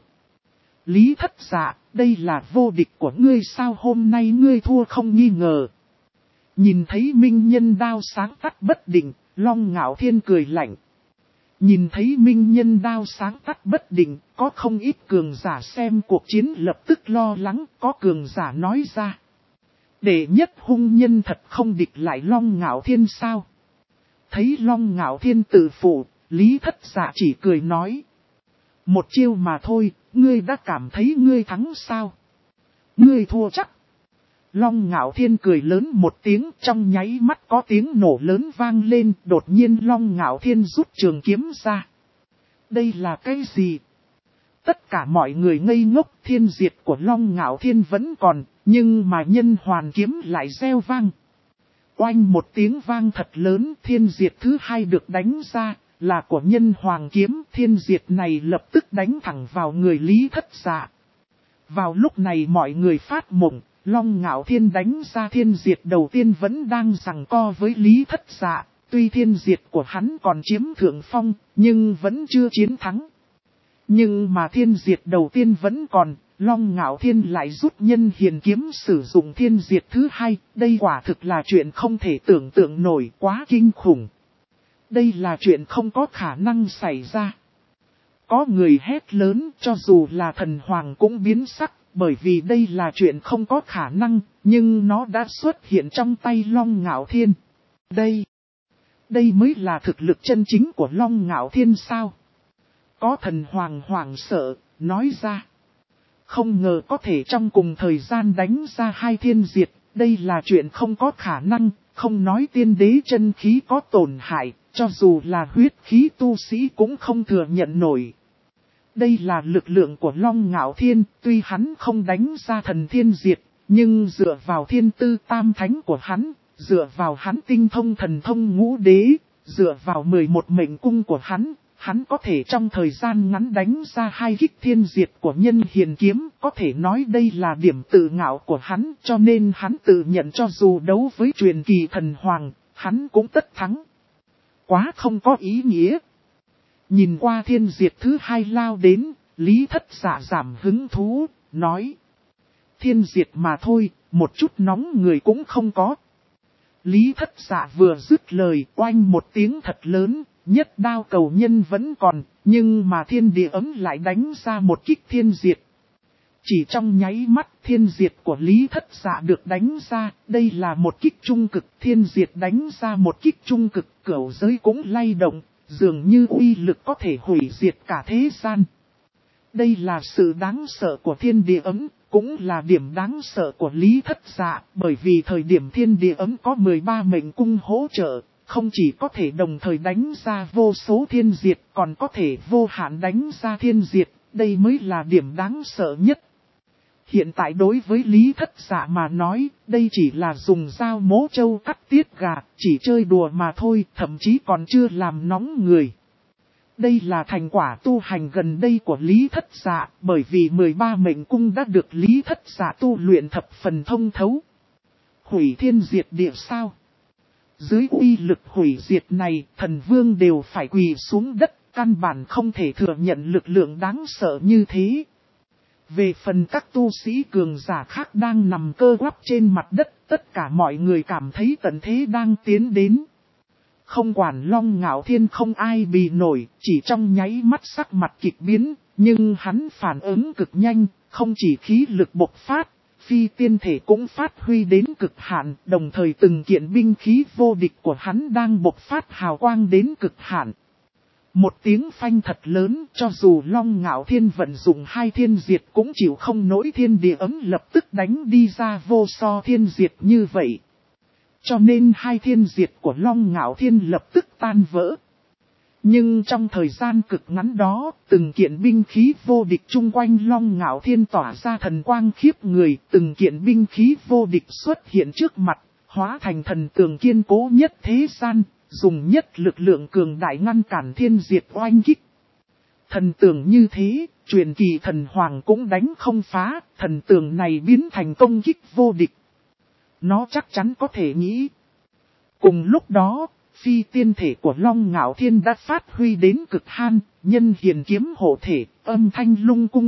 A: Lý Thất Dạ, đây là vô địch của ngươi sao, hôm nay ngươi thua không nghi ngờ. Nhìn thấy minh nhân đao sáng tắt bất định, Long Ngạo Thiên cười lạnh. Nhìn thấy minh nhân đao sáng tắt bất định, có không ít cường giả xem cuộc chiến lập tức lo lắng, có cường giả nói ra. Đệ nhất hung nhân thật không địch lại Long Ngạo Thiên sao? Thấy Long Ngạo Thiên tự phụ, Lý Thất Dạ chỉ cười nói. Một chiêu mà thôi, ngươi đã cảm thấy ngươi thắng sao? Ngươi thua chắc. Long Ngạo Thiên cười lớn một tiếng, trong nháy mắt có tiếng nổ lớn vang lên, đột nhiên Long Ngạo Thiên rút trường kiếm ra. Đây là cái gì? Tất cả mọi người ngây ngốc, thiên diệt của Long Ngạo Thiên vẫn còn, nhưng mà nhân hoàn kiếm lại reo vang. Oanh một tiếng vang thật lớn, thiên diệt thứ hai được đánh ra, là của nhân hoàng kiếm, thiên diệt này lập tức đánh thẳng vào người Lý Thất Dạ. Vào lúc này mọi người phát mộng. Long Ngạo Thiên đánh ra thiên diệt đầu tiên vẫn đang giằng co với Lý Thất Dạ, tuy thiên diệt của hắn còn chiếm thượng phong, nhưng vẫn chưa chiến thắng. Nhưng mà thiên diệt đầu tiên vẫn còn, Long Ngạo Thiên lại rút nhân hiền kiếm sử dụng thiên diệt thứ hai, đây quả thực là chuyện không thể tưởng tượng nổi, quá kinh khủng. Đây là chuyện không có khả năng xảy ra. Có người hét lớn, cho dù là thần hoàng cũng biến sắc. Bởi vì đây là chuyện không có khả năng, nhưng nó đã xuất hiện trong tay Long Ngạo Thiên. Đây mới là thực lực chân chính của Long Ngạo Thiên sao? Có thần hoàng hoảng sợ, nói ra. Không ngờ có thể trong cùng thời gian đánh ra hai thiên diệt, đây là chuyện không có khả năng, không nói tiên đế chân khí có tổn hại, cho dù là huyết khí tu sĩ cũng không thừa nhận nổi. Đây là lực lượng của Long Ngạo Thiên, tuy hắn không đánh ra thần thiên diệt, nhưng dựa vào thiên tư tam thánh của hắn, dựa vào hắn tinh thông thần thông ngũ đế, dựa vào 11 mệnh cung của hắn có thể trong thời gian ngắn đánh ra hai kích thiên diệt của nhân hiền kiếm, có thể nói đây là điểm tự ngạo của hắn, cho nên hắn tự nhận cho dù đấu với truyền kỳ thần hoàng, hắn cũng tất thắng. Quá không có ý nghĩa. Nhìn qua thiên diệt thứ hai lao đến, Lý Thất Dạ giảm hứng thú, nói. Thiên diệt mà thôi, một chút nóng người cũng không có. Lý Thất Dạ vừa dứt lời, oanh một tiếng thật lớn, nhất đao cầu nhân vẫn còn, nhưng mà thiên địa ấm lại đánh ra một kích thiên diệt. Chỉ trong nháy mắt thiên diệt của Lý Thất Dạ được đánh ra, đây là một kích trung cực, thiên diệt đánh ra một kích trung cực, cửu giới cũng lay động. Dường như uy lực có thể hủy diệt cả thế gian. Đây là sự đáng sợ của thiên địa ấm, cũng là điểm đáng sợ của Lý Thất Dạ, bởi vì thời điểm thiên địa ấm có 13 mệnh cung hỗ trợ, không chỉ có thể đồng thời đánh ra vô số thiên diệt, còn có thể vô hạn đánh ra thiên diệt, đây mới là điểm đáng sợ nhất. Hiện tại đối với Lý Thất Dạ mà nói, đây chỉ là dùng dao mố trâu cắt tiết gà, chỉ chơi đùa mà thôi, thậm chí còn chưa làm nóng người. Đây là thành quả tu hành gần đây của Lý Thất Dạ, bởi vì 13 mệnh cung đã được Lý Thất Dạ tu luyện thập phần thông thấu. Hủy thiên diệt địa sao? Dưới uy lực hủy diệt này, thần vương đều phải quỳ xuống đất, căn bản không thể thừa nhận lực lượng đáng sợ như thế. Về phần các tu sĩ cường giả khác đang nằm cơ quắp trên mặt đất, tất cả mọi người cảm thấy tận thế đang tiến đến. Không quản Long Ngạo Thiên không ai bì nổi, chỉ trong nháy mắt sắc mặt kịch biến, nhưng hắn phản ứng cực nhanh, không chỉ khí lực bộc phát, phi tiên thể cũng phát huy đến cực hạn, đồng thời từng kiện binh khí vô địch của hắn đang bộc phát hào quang đến cực hạn. Một tiếng phanh thật lớn, cho dù Long Ngạo Thiên vận dụng hai thiên diệt cũng chịu không nổi, thiên địa ấm lập tức đánh đi ra vô so thiên diệt như vậy. Cho nên hai thiên diệt của Long Ngạo Thiên lập tức tan vỡ. Nhưng trong thời gian cực ngắn đó, từng kiện binh khí vô địch chung quanh Long Ngạo Thiên tỏa ra thần quang khiếp người, từng kiện binh khí vô địch xuất hiện trước mặt, hóa thành thần tường kiên cố nhất thế gian, dùng nhất lực lượng cường đại ngăn cản thiên diệt oanh kích. Thần tường như thế, truyền kỳ thần hoàng cũng đánh không phá, thần tường này biến thành công kích vô địch. Nó chắc chắn có thể nghĩ. Cùng lúc đó, phi tiên thể của Long Ngạo Thiên đã phát huy đến cực hạn, nhân hiền kiếm hộ thể, âm thanh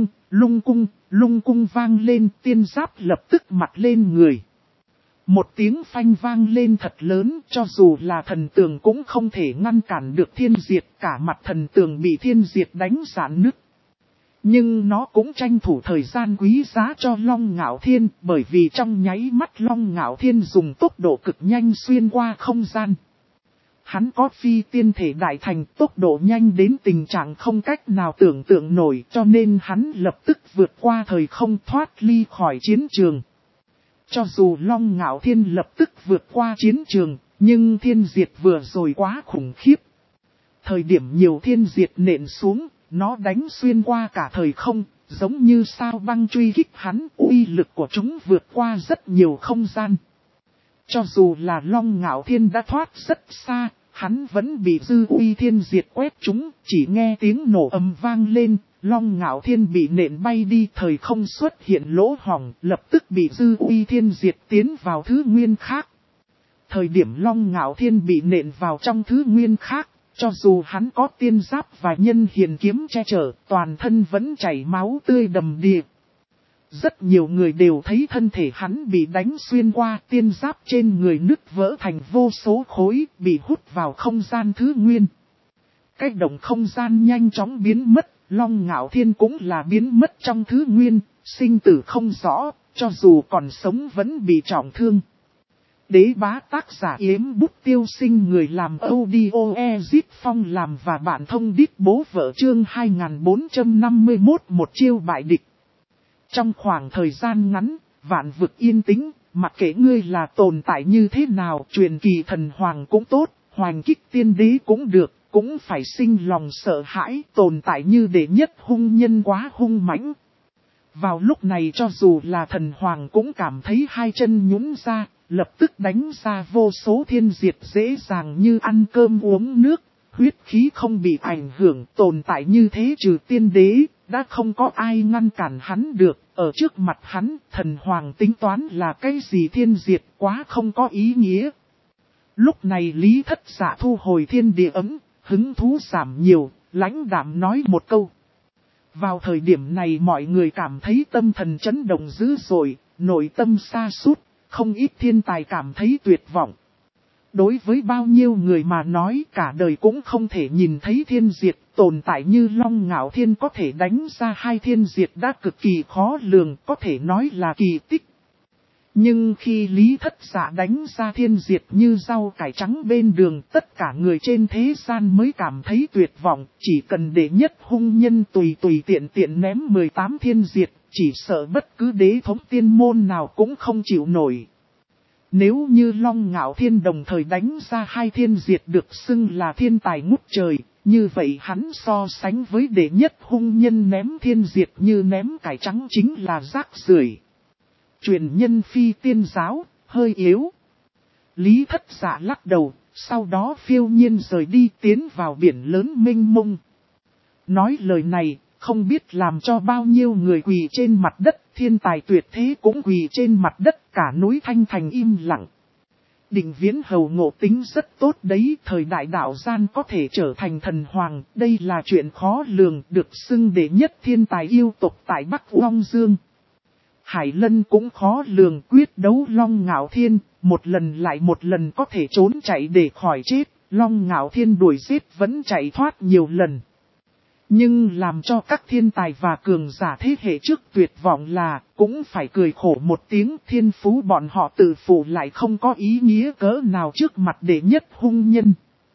A: lung cung vang lên, tiên giáp lập tức mặt lên người. Một tiếng phanh vang lên thật lớn, cho dù là thần tường cũng không thể ngăn cản được thiên diệt, cả mặt thần tường bị thiên diệt đánh rạn nứt. Nhưng nó cũng tranh thủ thời gian quý giá cho Long Ngạo Thiên, bởi vì trong nháy mắt Long Ngạo Thiên dùng tốc độ cực nhanh xuyên qua không gian. Hắn có phi tiên thể đại thành, tốc độ nhanh đến tình trạng không cách nào tưởng tượng nổi, cho nên hắn lập tức vượt qua thời không, thoát ly khỏi chiến trường. Cho dù Long Ngạo Thiên lập tức vượt qua chiến trường, nhưng thiên diệt vừa rồi quá khủng khiếp. Thời điểm nhiều thiên diệt nện xuống, nó đánh xuyên qua cả thời không, giống như sao băng truy kích hắn, uy lực của chúng vượt qua rất nhiều không gian. Cho dù là Long Ngạo Thiên đã thoát rất xa, hắn vẫn bị dư uy thiên diệt quét chúng, chỉ nghe tiếng nổ ầm vang lên, Long Ngạo Thiên bị nện bay đi, thời không xuất hiện lỗ hổng, lập tức bị dư uy thiên diệt tiến vào thứ nguyên khác. Thời điểm Long Ngạo Thiên bị nện vào trong thứ nguyên khác, cho dù hắn có tiên giáp và nhân hiền kiếm che chở, toàn thân vẫn chảy máu tươi đầm đìa. Rất nhiều người đều thấy thân thể hắn bị đánh xuyên qua, tiên giáp trên người nứt vỡ thành vô số khối, bị hút vào không gian thứ nguyên. Cái động không gian nhanh chóng biến mất, Long Ngạo Thiên cũng là biến mất trong thứ nguyên, sinh tử không rõ, cho dù còn sống vẫn bị trọng thương. Đế bá tác giả Yếm Bút Tiêu Sinh, người làm audio Ezit Phong làm và bạn thông đít bố vợ, chương 2451, một chiêu bại địch. Trong khoảng thời gian ngắn, vạn vực yên tĩnh, mặc kệ ngươi là tồn tại như thế nào, truyền kỳ thần hoàng cũng tốt, hoành kích tiên đế cũng được, cũng phải sinh lòng sợ hãi, tồn tại như đệ nhất hung nhân quá hung mãnh. Vào lúc này cho dù là thần hoàng cũng cảm thấy hai chân nhũn ra, lập tức đánh ra vô số thiên diệt, dễ dàng như ăn cơm uống nước, huyết khí không bị ảnh hưởng, tồn tại như thế trừ tiên đế, đã không có ai ngăn cản hắn được, ở trước mặt hắn, thần hoàng tính toán là cái gì thiên diệt, quá không có ý nghĩa. Lúc này Lý Thất Dạ thu hồi thiên địa ấm, hứng thú giảm nhiều, lãnh đạm nói một câu. Vào thời điểm này mọi người cảm thấy tâm thần chấn động dữ dội, nội tâm sa sút, không ít thiên tài cảm thấy tuyệt vọng. Đối với bao nhiêu người mà nói, cả đời cũng không thể nhìn thấy thiên diệt, tồn tại như Long Ngạo Thiên có thể đánh ra hai thiên diệt đã cực kỳ khó lường, có thể nói là kỳ tích. Nhưng khi Lý Thất Dạ đánh ra thiên diệt như rau cải trắng bên đường, tất cả người trên thế gian mới cảm thấy tuyệt vọng, chỉ cần để nhất hung nhân tùy tiện ném 18 thiên diệt, chỉ sợ bất cứ đế thống tiên môn nào cũng không chịu nổi. Nếu như Long Ngạo Thiên đồng thời đánh ra hai thiên diệt được xưng là thiên tài ngút trời, như vậy hắn so sánh với đệ nhất hung nhân ném thiên diệt như ném cải trắng chính là rác rưởi. Truyền nhân phi tiên giáo, hơi yếu. Lý Thất Dạ lắc đầu, sau đó phiêu nhiên rời đi, tiến vào biển lớn mênh mông. Nói lời này, không biết làm cho bao nhiêu người quỳ trên mặt đất, thiên tài tuyệt thế cũng quỳ trên mặt đất, cả núi Thanh Thành im lặng. Định Viễn Hầu ngộ tính rất tốt đấy, thời đại đạo gian có thể trở thành thần hoàng, đây là chuyện khó lường, được xưng đệ nhất thiên tài yêu tộc tại Bắc Long Dương. Hải Lân cũng khó lường, quyết đấu Long Ngạo Thiên, một lần lại một lần có thể trốn chạy để khỏi chết, Long Ngạo Thiên đuổi giết vẫn chạy thoát nhiều lần. Nhưng làm cho các thiên tài và cường giả thế hệ trước tuyệt vọng là, cũng phải cười khổ một tiếng, thiên phú bọn họ tự phụ lại không có ý nghĩa cỡ nào trước mặt đệ nhất hung nhân.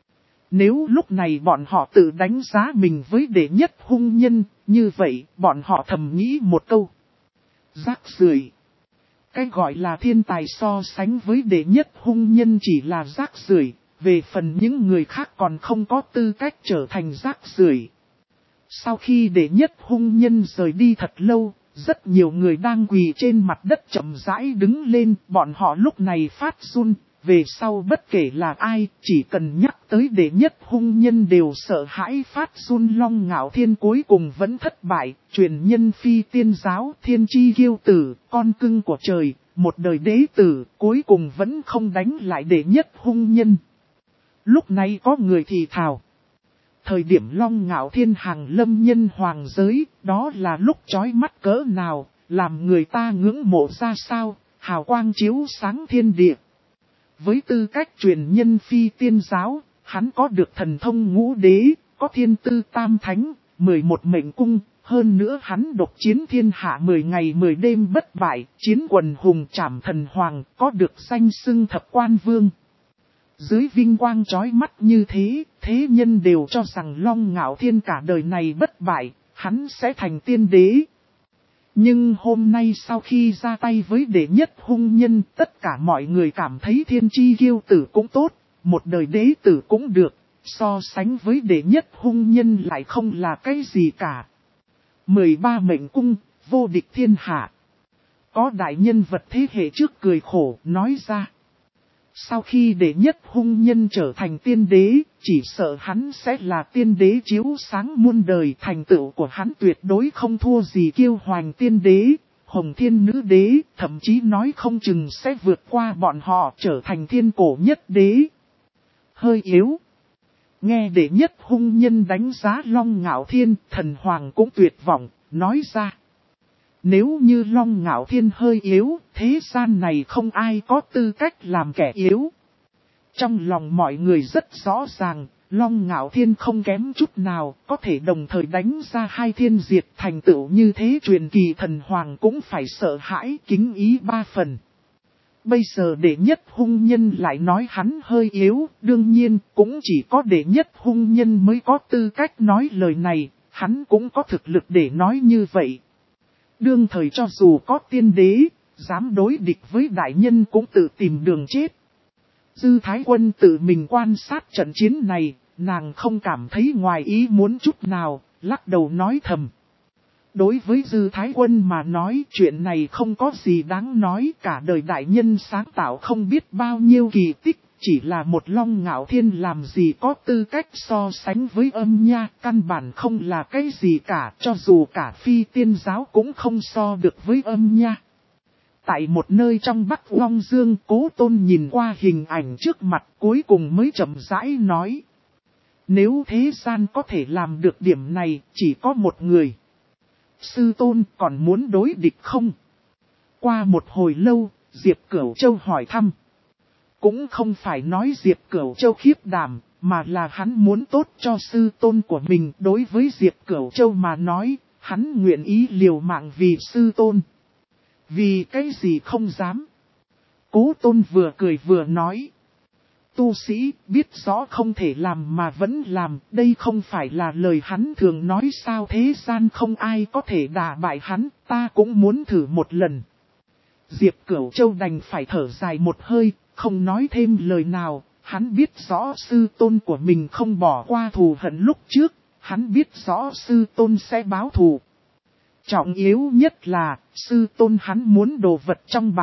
A: Nếu lúc này bọn họ tự đánh giá mình với đệ nhất hung nhân, như vậy bọn họ thầm nghĩ một câu: rác rưởi. Cái gọi là thiên tài so sánh với đệ nhất hung nhân chỉ là rác rưởi, về phần những người khác còn không có tư cách trở thành rác rưởi. Sau khi đệ nhất hung nhân rời đi thật lâu, rất nhiều người đang quỳ trên mặt đất chậm rãi đứng lên, bọn họ lúc này phát run, về sau bất kể là ai, chỉ cần nhắc tới đệ nhất hung nhân đều sợ hãi phát run. Long Ngạo Thiên cuối cùng vẫn thất bại, truyền nhân phi tiên giáo, thiên chi kiêu tử, con cưng của trời, một đời đế tử, cuối cùng vẫn không đánh lại đệ nhất hung nhân. Lúc này có người thì thào: thời điểm Long Ngạo Thiên hàng lâm nhân hoàng giới, đó là lúc chói mắt cỡ nào, làm người ta ngưỡng mộ ra sao, hào quang chiếu sáng thiên địa. Với tư cách truyền nhân phi tiên giáo, hắn có được thần thông ngũ đế, có thiên tư tam thánh, 11 mệnh cung, hơn nữa hắn độc chiến thiên hạ 10 ngày 10 đêm bất bại, chiến quần hùng trảm thần hoàng, có được danh xưng thập quan vương. Dưới vinh quang chói mắt như thế, thế nhân đều cho rằng Long Ngạo Thiên cả đời này bất bại, hắn sẽ thành tiên đế. Nhưng hôm nay sau khi ra tay với đệ nhất hung nhân, tất cả mọi người cảm thấy thiên chi kiêu tử cũng tốt, một đời đế tử cũng được, so sánh với đệ nhất hung nhân lại không là cái gì cả. 13 mệnh cung, vô địch thiên hạ. Có đại nhân vật thế hệ trước cười khổ nói ra: sau khi đệ nhất hung nhân trở thành tiên đế, chỉ sợ hắn sẽ là tiên đế chiếu sáng muôn đời, thành tựu của hắn tuyệt đối không thua gì Kiêu Hoành tiên đế, Hồng Thiên nữ đế, thậm chí nói không chừng sẽ vượt qua bọn họ trở thành thiên cổ nhất đế. Hơi yếu. Nghe đệ nhất hung nhân đánh giá Long Ngạo Thiên, thần hoàng cũng tuyệt vọng, nói ra: nếu như Long Ngạo Thiên hơi yếu, thế gian này không ai có tư cách làm kẻ yếu. Trong lòng mọi người rất rõ ràng, Long Ngạo Thiên không kém chút nào, có thể đồng thời đánh ra hai thiên diệt, thành tựu như thế truyền kỳ thần hoàng cũng phải sợ hãi, kính ý 3 phần. Bây giờ đệ nhất hung nhân lại nói hắn hơi yếu, đương nhiên cũng chỉ có đệ nhất hung nhân mới có tư cách nói lời này, hắn cũng có thực lực để nói như vậy. Đương thời cho dù có tiên đế, dám đối địch với đại nhân cũng tự tìm đường chết. Dư Thái Quân tự mình quan sát trận chiến này, nàng không cảm thấy ngoài ý muốn chút nào, lắc đầu nói thầm. Đối với Dư Thái Quân mà nói, chuyện này không có gì đáng nói, cả đời đại nhân sáng tạo không biết bao nhiêu kỳ tích, chỉ là một Long Ngạo Thiên làm gì có tư cách so sánh với âm nha, căn bản không là cái gì cả, cho dù cả phi tiên giáo cũng không so được với âm nha. Tại một nơi trong Bắc Long Dương, Cố Tôn nhìn qua hình ảnh trước mặt, cuối cùng mới chậm rãi nói: nếu thế gian có thể làm được điểm này, chỉ có một người. Sư Tôn còn muốn đối địch không? Qua một hồi lâu, Diệp Cửu Châu hỏi thăm. Cũng không phải nói Diệp Cửu Châu khiếp đảm, mà là hắn muốn tốt cho sư tôn của mình. Đối với Diệp Cửu Châu mà nói, hắn nguyện ý liều mạng vì sư tôn. Vì cái gì không dám? Cố Tôn vừa cười vừa nói. Tu sĩ biết rõ không thể làm mà vẫn làm, đây không phải là lời hắn thường nói sao, thế gian không ai có thể đả bại hắn, ta cũng muốn thử một lần. Diệp Cửu Châu đành phải thở dài một hơi, không nói thêm lời nào, hắn biết rõ sư tôn của mình không bỏ qua thù hận lúc trước, hắn biết rõ sư tôn sẽ báo thù. Trọng yếu nhất là, sư tôn hắn muốn đồ vật trong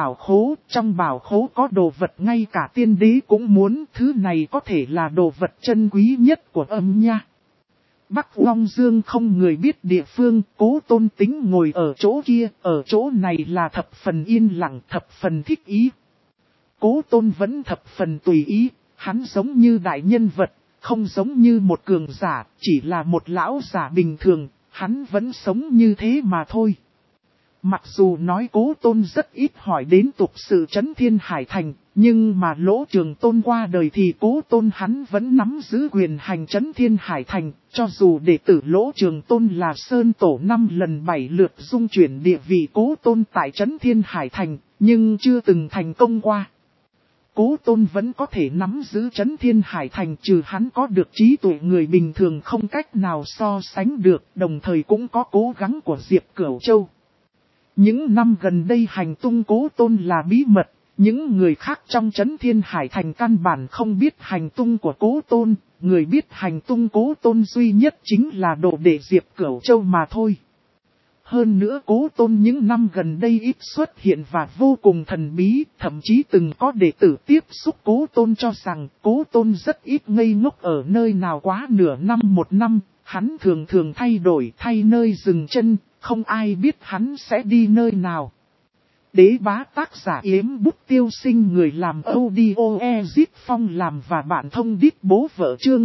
A: bảo khố có đồ vật ngay cả tiên đế cũng muốn, thứ này có thể là đồ vật chân quý nhất của âm nha. Bắc Long Dương không người biết địa phương, Cố Tôn tính ngồi ở chỗ kia, ở chỗ này là thập phần yên lặng, thập phần thích ý. Cố Tôn vẫn thập phần tùy ý, hắn giống như đại nhân vật, không giống như một cường giả, chỉ là một lão giả bình thường, hắn vẫn sống như thế mà thôi. Mặc dù nói Cố Tôn rất ít hỏi đến tục sự Trấn Thiên Hải Thành, nhưng mà Lỗ Trường Tôn qua đời thì Cố Tôn hắn vẫn nắm giữ quyền hành Trấn Thiên Hải Thành, cho dù đệ tử Lỗ Trường Tôn là Sơn Tổ 5 lần 7 lượt dung chuyển địa vị Cố Tôn tại Trấn Thiên Hải Thành, nhưng chưa từng thành công qua. Cố Tôn vẫn có thể nắm giữ Trấn Thiên Hải Thành, trừ hắn có được trí tuệ người bình thường không cách nào so sánh được, đồng thời cũng có cố gắng của Diệp Cửu Châu. Những năm gần đây hành tung Cố Tôn là bí mật, những người khác trong Trấn Thiên Hải Thành căn bản không biết hành tung của Cố Tôn, người biết hành tung Cố Tôn duy nhất chính là đồ đệ Diệp Cửu Châu mà thôi. Hơn nữa Cố Tôn những năm gần đây ít xuất hiện và vô cùng thần bí, thậm chí từng có đệ tử tiếp xúc Cố Tôn cho rằng Cố Tôn rất ít ngây ngốc ở nơi nào quá nửa năm một năm, hắn thường thường thay nơi dừng chân, không ai biết hắn sẽ đi nơi nào. Đế bá tác giả Yếm Bút Tiêu Sinh, người làm audio Ezit Phong làm và bạn thông đít bố vợ chương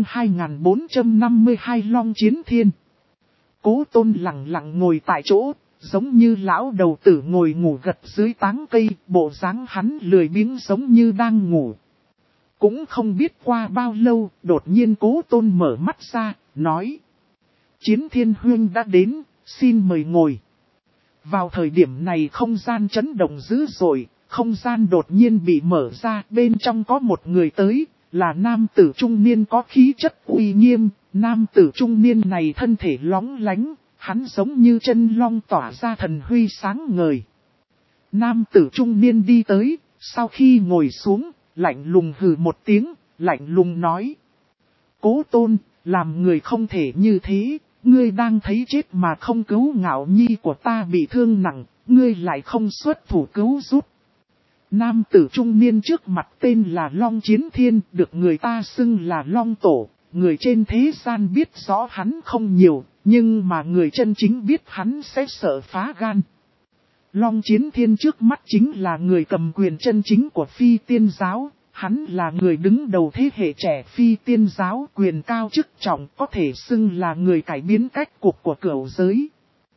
A: 2452 Long Chiến Thiên. Cố Tôn lặng lặng ngồi tại chỗ, giống như lão đầu tử ngồi ngủ gật dưới táng cây, bộ dáng hắn lười biếng giống như đang ngủ. Cũng không biết qua bao lâu, đột nhiên Cố Tôn mở mắt ra, nói: Chiến Thiên huynh đã đến, xin mời ngồi. Vào thời điểm này không gian chấn động dữ dội, không gian đột nhiên bị mở ra, bên trong có một người tới, là nam tử trung niên có khí chất uy nghiêm. Nam tử trung niên này thân thể lóng lánh, hắn giống như chân long tỏa ra thần huy sáng ngời. Nam tử trung niên đi tới, sau khi ngồi xuống, lạnh lùng hừ một tiếng, lạnh lùng nói: Cố Tôn, làm người không thể như thế, ngươi đang thấy chết mà không cứu Ngạo Nhi của ta bị thương nặng, ngươi lại không xuất thủ cứu giúp. Nam tử trung niên trước mặt tên là Long Chiến Thiên, được người ta xưng là Long Tổ. Người trên thế gian biết rõ hắn không nhiều, nhưng mà người chân chính biết hắn sẽ sợ phá gan. Long Chiến Thiên trước mắt chính là người cầm quyền chân chính của Phi Tiên Giáo, hắn là người đứng đầu thế hệ trẻ Phi Tiên Giáo, quyền cao chức trọng, có thể xưng là người cải biến cách cục của cửu giới.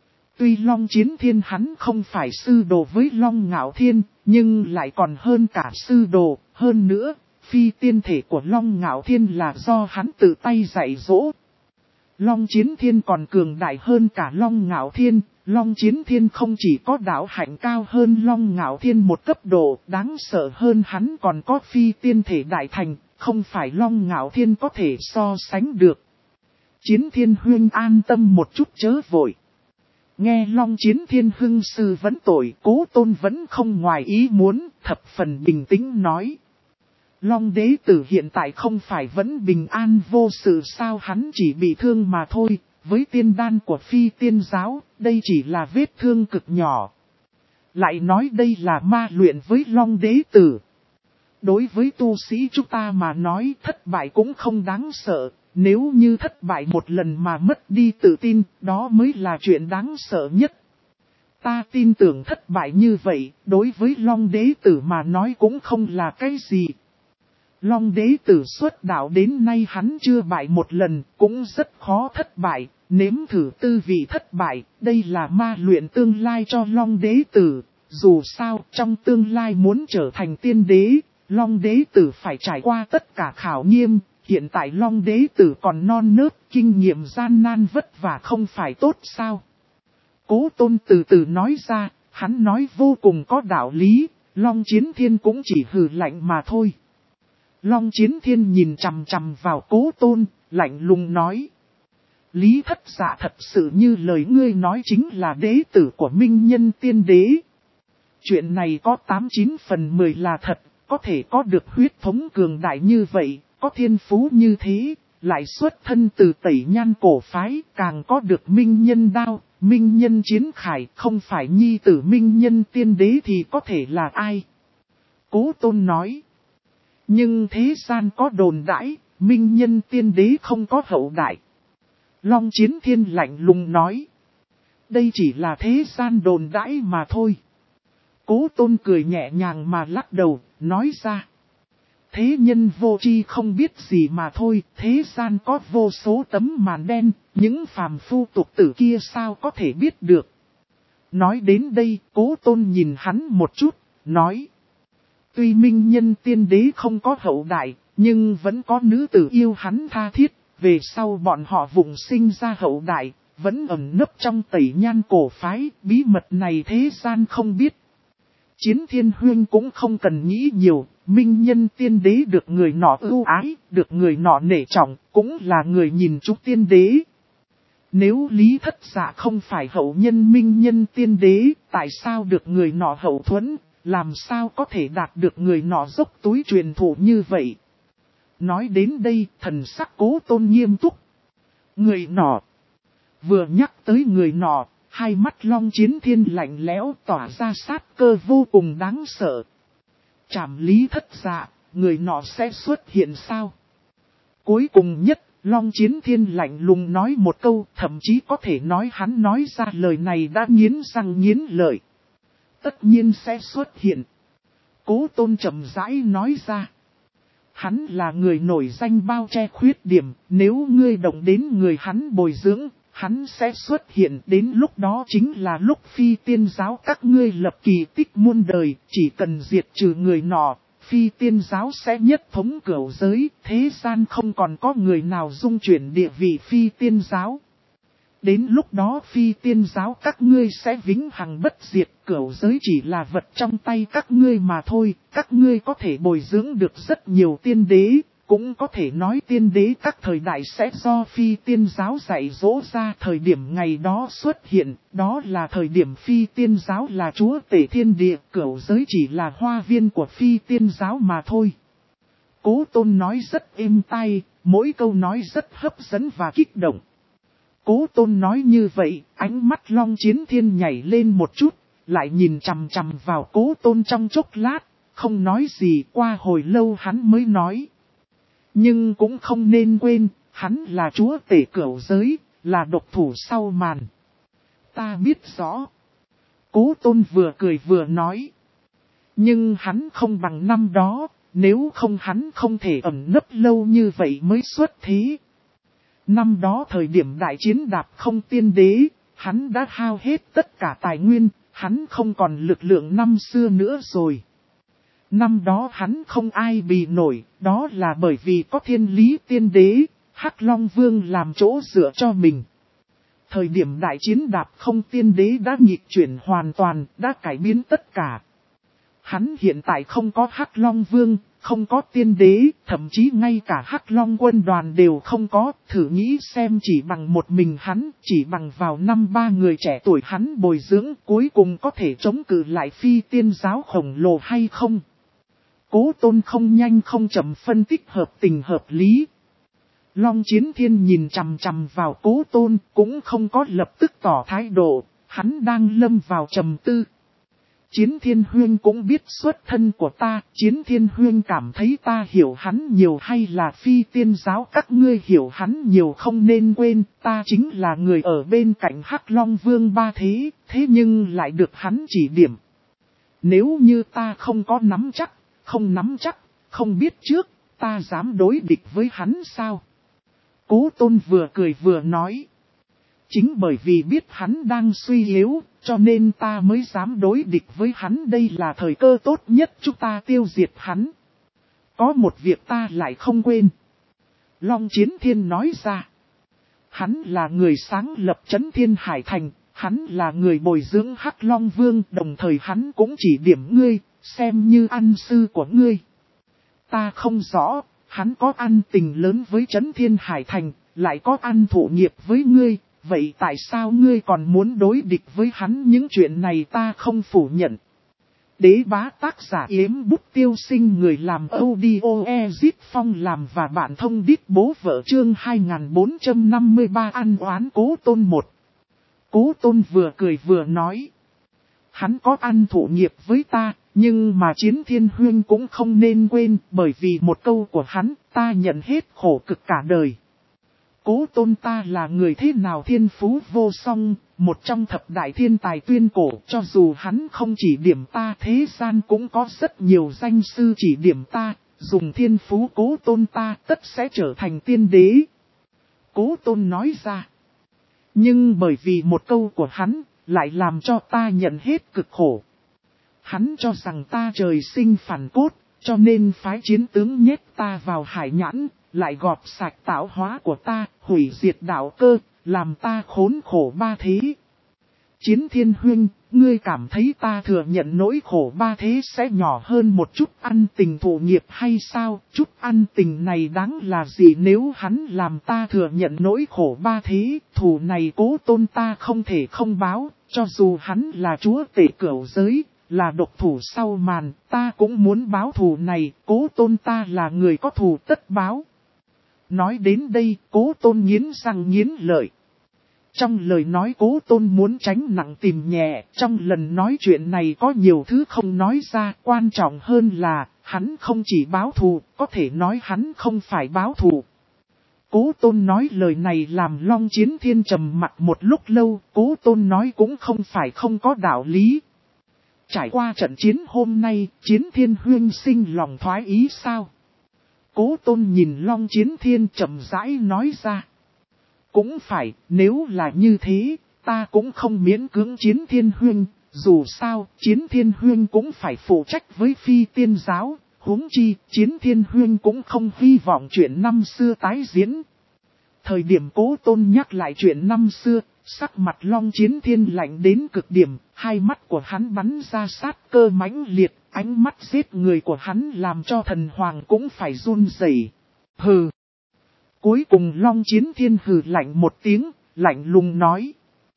A: Tuy Long Chiến Thiên hắn không phải sư đồ với Long Ngạo Thiên, nhưng lại còn hơn cả sư đồ, hơn nữa. Phi tiên thể của Long Ngạo Thiên là do hắn tự tay dạy dỗ. Long Chiến Thiên còn cường đại hơn cả Long Ngạo Thiên. Long Chiến Thiên không chỉ có đạo hạnh cao hơn Long Ngạo Thiên một cấp độ, đáng sợ hơn hắn còn có phi tiên thể đại thành, không phải Long Ngạo Thiên có thể so sánh được. Chiến Thiên huynh an tâm một chút chớ vội. Nghe Long Chiến Thiên hưng sư vấn tội, Cố Tôn vẫn không ngoài ý muốn, thập phần bình tĩnh nói: Long đế tử hiện tại không phải vẫn bình an vô sự sao, hắn chỉ bị thương mà thôi, với tiên đan của Phi Tiên Giáo, đây chỉ là vết thương cực nhỏ. Lại nói đây là ma luyện với Long đế tử. Đối với tu sĩ chúng ta mà nói thất bại cũng không đáng sợ, nếu như thất bại một lần mà mất đi tự tin, đó mới là chuyện đáng sợ nhất. Ta tin tưởng thất bại như vậy, đối với Long đế tử mà nói cũng không là cái gì. Long đế tử xuất đạo đến nay hắn chưa bại một lần, cũng rất khó thất bại, nếm thử tư vị thất bại, đây là ma luyện tương lai cho Long đế tử. Dù sao, trong tương lai muốn trở thành tiên đế, Long đế tử phải trải qua tất cả khảo nghiệm, hiện tại Long đế tử còn non nớt, kinh nghiệm gian nan vất vả không phải tốt sao. Cố Tôn từ từ nói ra, hắn nói vô cùng có đạo lý, Long Chiến Thiên cũng chỉ hừ lạnh mà thôi. Long Chiến Thiên nhìn chằm chằm vào Cố Tôn, lạnh lùng nói: Lý thất dạ thật sự như lời ngươi nói chính là đế tử của Minh Nhân Tiên Đế. Chuyện này có 89 phần 10 là thật, có thể có được huyết thống cường đại như vậy, có thiên phú như thế, lại xuất thân từ Tẩy Nhan cổ phái, càng có được Minh Nhân đao, Minh Nhân chiến khải, không phải nhi tử Minh Nhân Tiên Đế thì có thể là ai? Cố Tôn nói. Nhưng thế gian có đồn đãi, Minh Nhân Tiên Đế không có hậu đại. Long Chiến Thiên lạnh lùng nói. Đây chỉ là thế gian đồn đãi mà thôi. Cố Tôn cười nhẹ nhàng mà lắc đầu, nói ra. Thế nhân vô tri không biết gì mà thôi, thế gian có vô số tấm màn đen, những phàm phu tục tử kia sao có thể biết được. Nói đến đây, Cố Tôn nhìn hắn một chút, nói. Tuy minh nhân tiên đế không có hậu đại, nhưng vẫn có nữ tử yêu hắn tha thiết, về sau bọn họ vụng sinh ra hậu đại, vẫn ẩn nấp trong tẩy nhan cổ phái, bí mật này thế gian không biết. Chiến Thiên Huyên cũng không cần nghĩ nhiều, minh nhân tiên đế được người nọ ưu ái, được người nọ nể trọng, cũng là người nhìn chúng tiên đế. Nếu Lý Thất Dạ không phải hậu nhân minh nhân tiên đế, tại sao được người nọ hậu thuẫn, làm sao có thể đạt được người nọ dốc túi truyền thụ như vậy? Nói đến đây, thần sắc Cố Tôn nghiêm túc. Người nọ. Vừa nhắc tới người nọ, hai mắt Long Chiến Thiên lạnh lẽo tỏa ra sát cơ vô cùng đáng sợ. Trảm Lý Thất Dạ, người nọ sẽ xuất hiện sao? Cuối cùng nhất, Long Chiến Thiên lạnh lùng nói một câu, thậm chí có thể nói hắn nói ra lời này đã nghiến răng nghiến lợi. Tất nhiên sẽ xuất hiện. Cố Tôn chậm rãi nói ra. Hắn là người nổi danh bao che khuyết điểm, nếu ngươi động đến người hắn bồi dưỡng, hắn sẽ xuất hiện, đến lúc đó chính là lúc phi tiên giáo các ngươi lập kỳ tích muôn đời, chỉ cần diệt trừ người nọ, phi tiên giáo sẽ nhất thống cửu giới, thế gian không còn có người nào dung chuyển địa vị phi tiên giáo. Đến lúc đó phi tiên giáo các ngươi sẽ vĩnh hằng bất diệt, cửu giới chỉ là vật trong tay các ngươi mà thôi, các ngươi có thể bồi dưỡng được rất nhiều tiên đế, cũng có thể nói tiên đế các thời đại sẽ do phi tiên giáo dạy dỗ ra, thời điểm ngày đó xuất hiện, đó là thời điểm phi tiên giáo là chúa tể thiên địa, cửu giới chỉ là hoa viên của phi tiên giáo mà thôi. Cố Tôn nói rất êm tai, mỗi câu nói rất hấp dẫn và kích động. Cố Tôn nói như vậy, ánh mắt Long Chiến Thiên nhảy lên một chút, lại nhìn chằm chằm vào Cố Tôn trong chốc lát, không nói gì, qua hồi lâu hắn mới nói. Nhưng cũng không nên quên, hắn là chúa tể cửu giới, là độc thủ sau màn. Ta biết rõ. Cố Tôn vừa cười vừa nói. Nhưng hắn không bằng năm đó, nếu không hắn không thể ẩn nấp lâu như vậy mới xuất thế. Năm đó thời điểm đại chiến đạp không tiên đế, hắn đã hao hết tất cả tài nguyên, hắn không còn lực lượng năm xưa nữa rồi. Năm đó hắn không ai bì nổi, đó là bởi vì có thiên lý tiên đế, Hắc Long Vương làm chỗ dựa cho mình. Thời điểm đại chiến đạp không tiên đế đã nghịch chuyển hoàn toàn, đã cải biến tất cả. Hắn hiện tại không có Hắc Long Vương, không có tiên đế, thậm chí ngay cả Hắc Long quân đoàn đều không có, thử nghĩ xem chỉ bằng một mình hắn, chỉ bằng vào năm ba người trẻ tuổi hắn bồi dưỡng, cuối cùng có thể chống cự lại phi tiên giáo khổng lồ hay không. Cố Tôn không nhanh không chậm phân tích hợp tình hợp lý. Long Chiến Thiên nhìn chằm chằm vào Cố Tôn, cũng không có lập tức tỏ thái độ, hắn đang lâm vào trầm tư. Chiến Thiên Huyên cũng biết xuất thân của ta, Chiến Thiên Huyên cảm thấy ta hiểu hắn nhiều hay là phi tiên giáo các ngươi hiểu hắn nhiều, không nên quên, ta chính là người ở bên cạnh Hắc Long Vương ba thế, thế nhưng lại được hắn chỉ điểm. Nếu như ta không có nắm chắc, không biết trước, ta dám đối địch với hắn sao? Cố Tôn vừa cười vừa nói. Chính bởi vì biết hắn đang suy yếu, cho nên ta mới dám đối địch với hắn, đây là thời cơ tốt nhất chúng ta tiêu diệt hắn. Có một việc ta lại không quên. Long Chiến Thiên nói ra. Hắn là người sáng lập Chấn Thiên Hải Thành, hắn là người bồi dưỡng Hắc Long Vương, đồng thời hắn cũng chỉ điểm ngươi, xem như ăn sư của ngươi. Ta không rõ, hắn có ăn tình lớn với Chấn Thiên Hải Thành, lại có ăn thụ nghiệp với ngươi, vậy tại sao ngươi còn muốn đối địch với hắn? Những chuyện này ta không phủ nhận. Đế bá tác giả Yếm Bút Tiêu Sinh, người làm audio Ezit Phong làm và bạn thông đít bố vợ, chương 2453 ăn oán Cố Tôn 1. Cố Tôn vừa cười vừa nói. Hắn có ăn thụ nghiệp với ta, nhưng mà Chiến Thiên Huyên cũng không nên quên, bởi vì một câu của hắn, ta nhận hết khổ cực cả đời. Cố Tôn ta là người thế nào thiên phú vô song, một trong thập đại thiên tài tuyên cổ, cho dù hắn không chỉ điểm ta, thế gian cũng có rất nhiều danh sư chỉ điểm ta, dùng thiên phú Cố Tôn ta tất sẽ trở thành tiên đế. Cố Tôn nói ra. Nhưng bởi vì một câu của hắn, lại làm cho ta nhận hết cực khổ. Hắn cho rằng ta trời sinh phản cốt, cho nên phái chiến tướng nhét ta vào hải nhãn, lại gọt sạch tạo hóa của ta, hủy diệt đạo cơ, làm ta khốn khổ ba thế. Chiến Thiên Huynh, ngươi cảm thấy ta thừa nhận nỗi khổ ba thế sẽ nhỏ hơn một chút ăn tình thụ nghiệp hay sao? Chút ăn tình này đáng là gì nếu hắn làm ta thừa nhận nỗi khổ ba thế? Thù này Cố Tôn ta không thể không báo, cho dù hắn là chúa tể cửu giới, là độc thủ sau màn, ta cũng muốn báo thù này, Cố Tôn ta là người có thù tất báo. Nói đến đây, Cố Tôn nghiến răng nghiến lợi. Trong lời nói Cố Tôn muốn tránh nặng tìm nhẹ, trong lần nói chuyện này có nhiều thứ không nói ra, quan trọng hơn là, hắn không chỉ báo thù, có thể nói hắn không phải báo thù. Cố Tôn nói lời này làm Long Chiến Thiên trầm mặt một lúc lâu, Cố Tôn nói cũng không phải không có đạo lý. Trải qua trận chiến hôm nay, Chiến Thiên Huynh sinh lòng thoái ý sao? Cố Tôn nhìn Long Chiến Thiên chậm rãi nói ra. Cũng phải, nếu là như thế, ta cũng không miễn cưỡng Chiến Thiên Huynh, dù sao, Chiến Thiên Huynh cũng phải phụ trách với Phi Tiên Giáo, huống chi, Chiến Thiên Huynh cũng không hy vọng chuyện năm xưa tái diễn. Thời điểm Cố Tôn nhắc lại chuyện năm xưa, sắc mặt Long Chiến Thiên lạnh đến cực điểm, hai mắt của hắn bắn ra sát cơ mãnh liệt, ánh mắt giết người của hắn làm cho thần hoàng cũng phải run rẩy. Hừ. Cuối cùng Long Chiến Thiên hừ lạnh một tiếng, lạnh lùng nói.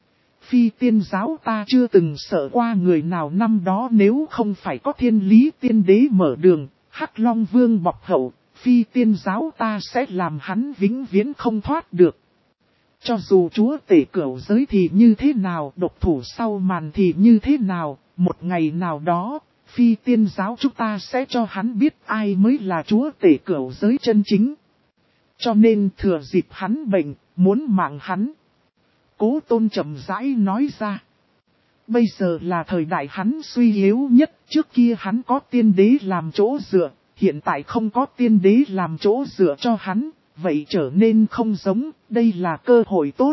A: Phi Tiên Giáo ta chưa từng sợ qua người nào năm đó, nếu không phải có Thiên Lý Tiên Đế mở đường, Hắc Long Vương bọc hậu, Phi Tiên Giáo ta sẽ làm hắn vĩnh viễn không thoát được. Cho dù chúa tể cửu giới thì như thế nào, độc thủ sau màn thì như thế nào, một ngày nào đó, Phi Tiên Giáo chúng ta sẽ cho hắn biết ai mới là chúa tể cửu giới chân chính. Cho nên thừa dịp hắn bệnh, muốn mạng hắn. Cố Tôn chậm rãi nói ra. Bây giờ là thời đại hắn suy yếu nhất, trước kia hắn có tiên đế làm chỗ dựa, hiện tại không có tiên đế làm chỗ dựa cho hắn, vậy trở nên không giống, đây là cơ hội tốt.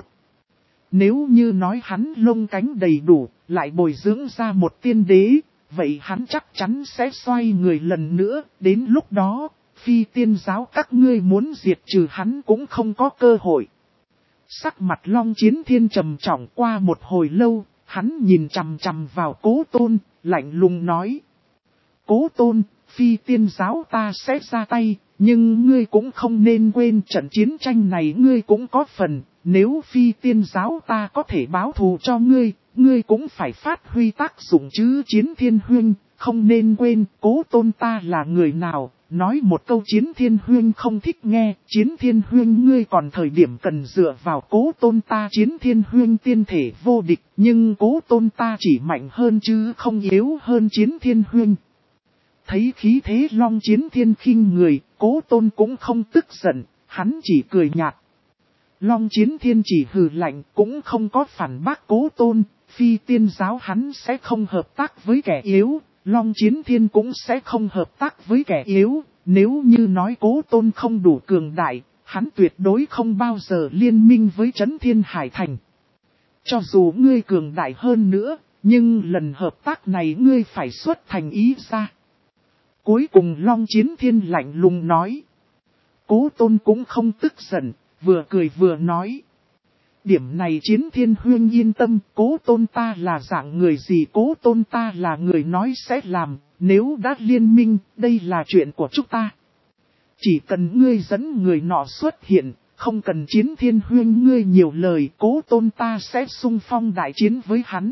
A: Nếu như nói hắn lông cánh đầy đủ, lại bồi dưỡng ra một tiên đế, vậy hắn chắc chắn sẽ xoay người lần nữa, đến lúc đó, Phi Tiên Giáo các ngươi muốn diệt trừ hắn cũng không có cơ hội. Sắc mặt Long Chiến Thiên trầm trọng, qua một hồi lâu, hắn nhìn chằm chằm vào Cố Tôn, lạnh lùng nói. Cố Tôn, Phi Tiên Giáo ta sẽ ra tay, nhưng ngươi cũng không nên quên trận chiến tranh này ngươi cũng có phần, nếu Phi Tiên Giáo ta có thể báo thù cho ngươi, ngươi cũng phải phát huy tác dụng chứ. Chiến Thiên Huynh, không nên quên Cố Tôn ta là người nào. Nói một câu Chiến Thiên Huynh không thích nghe, Chiến Thiên Huynh ngươi còn thời điểm cần dựa vào Cố Tôn ta. Chiến Thiên Huynh tiên thể vô địch, nhưng Cố Tôn ta chỉ mạnh hơn chứ không yếu hơn Chiến Thiên Huynh. Thấy khí thế Long Chiến Thiên khinh người, Cố Tôn cũng không tức giận, hắn chỉ cười nhạt. Long Chiến Thiên chỉ hừ lạnh, cũng không có phản bác Cố Tôn, Phi Tiên Giáo hắn sẽ không hợp tác với kẻ yếu. Long Chiến Thiên cũng sẽ không hợp tác với kẻ yếu, nếu như nói Cố Tôn không đủ cường đại, hắn tuyệt đối không bao giờ liên minh với Trấn Thiên Hải Thành. Cho dù ngươi cường đại hơn nữa, nhưng lần hợp tác này ngươi phải xuất thành ý ra. Cuối cùng Long Chiến Thiên lạnh lùng nói. Cố Tôn cũng không tức giận, vừa cười vừa nói. Điểm này Chiến Thiên Huynh yên tâm, Cố Tôn ta là dạng người gì, Cố Tôn ta là người nói sẽ làm, nếu đã liên minh, đây là chuyện của chúng ta. Chỉ cần ngươi dẫn người nọ xuất hiện, không cần Chiến Thiên Huynh ngươi nhiều lời, Cố Tôn ta sẽ xung phong đại chiến với hắn.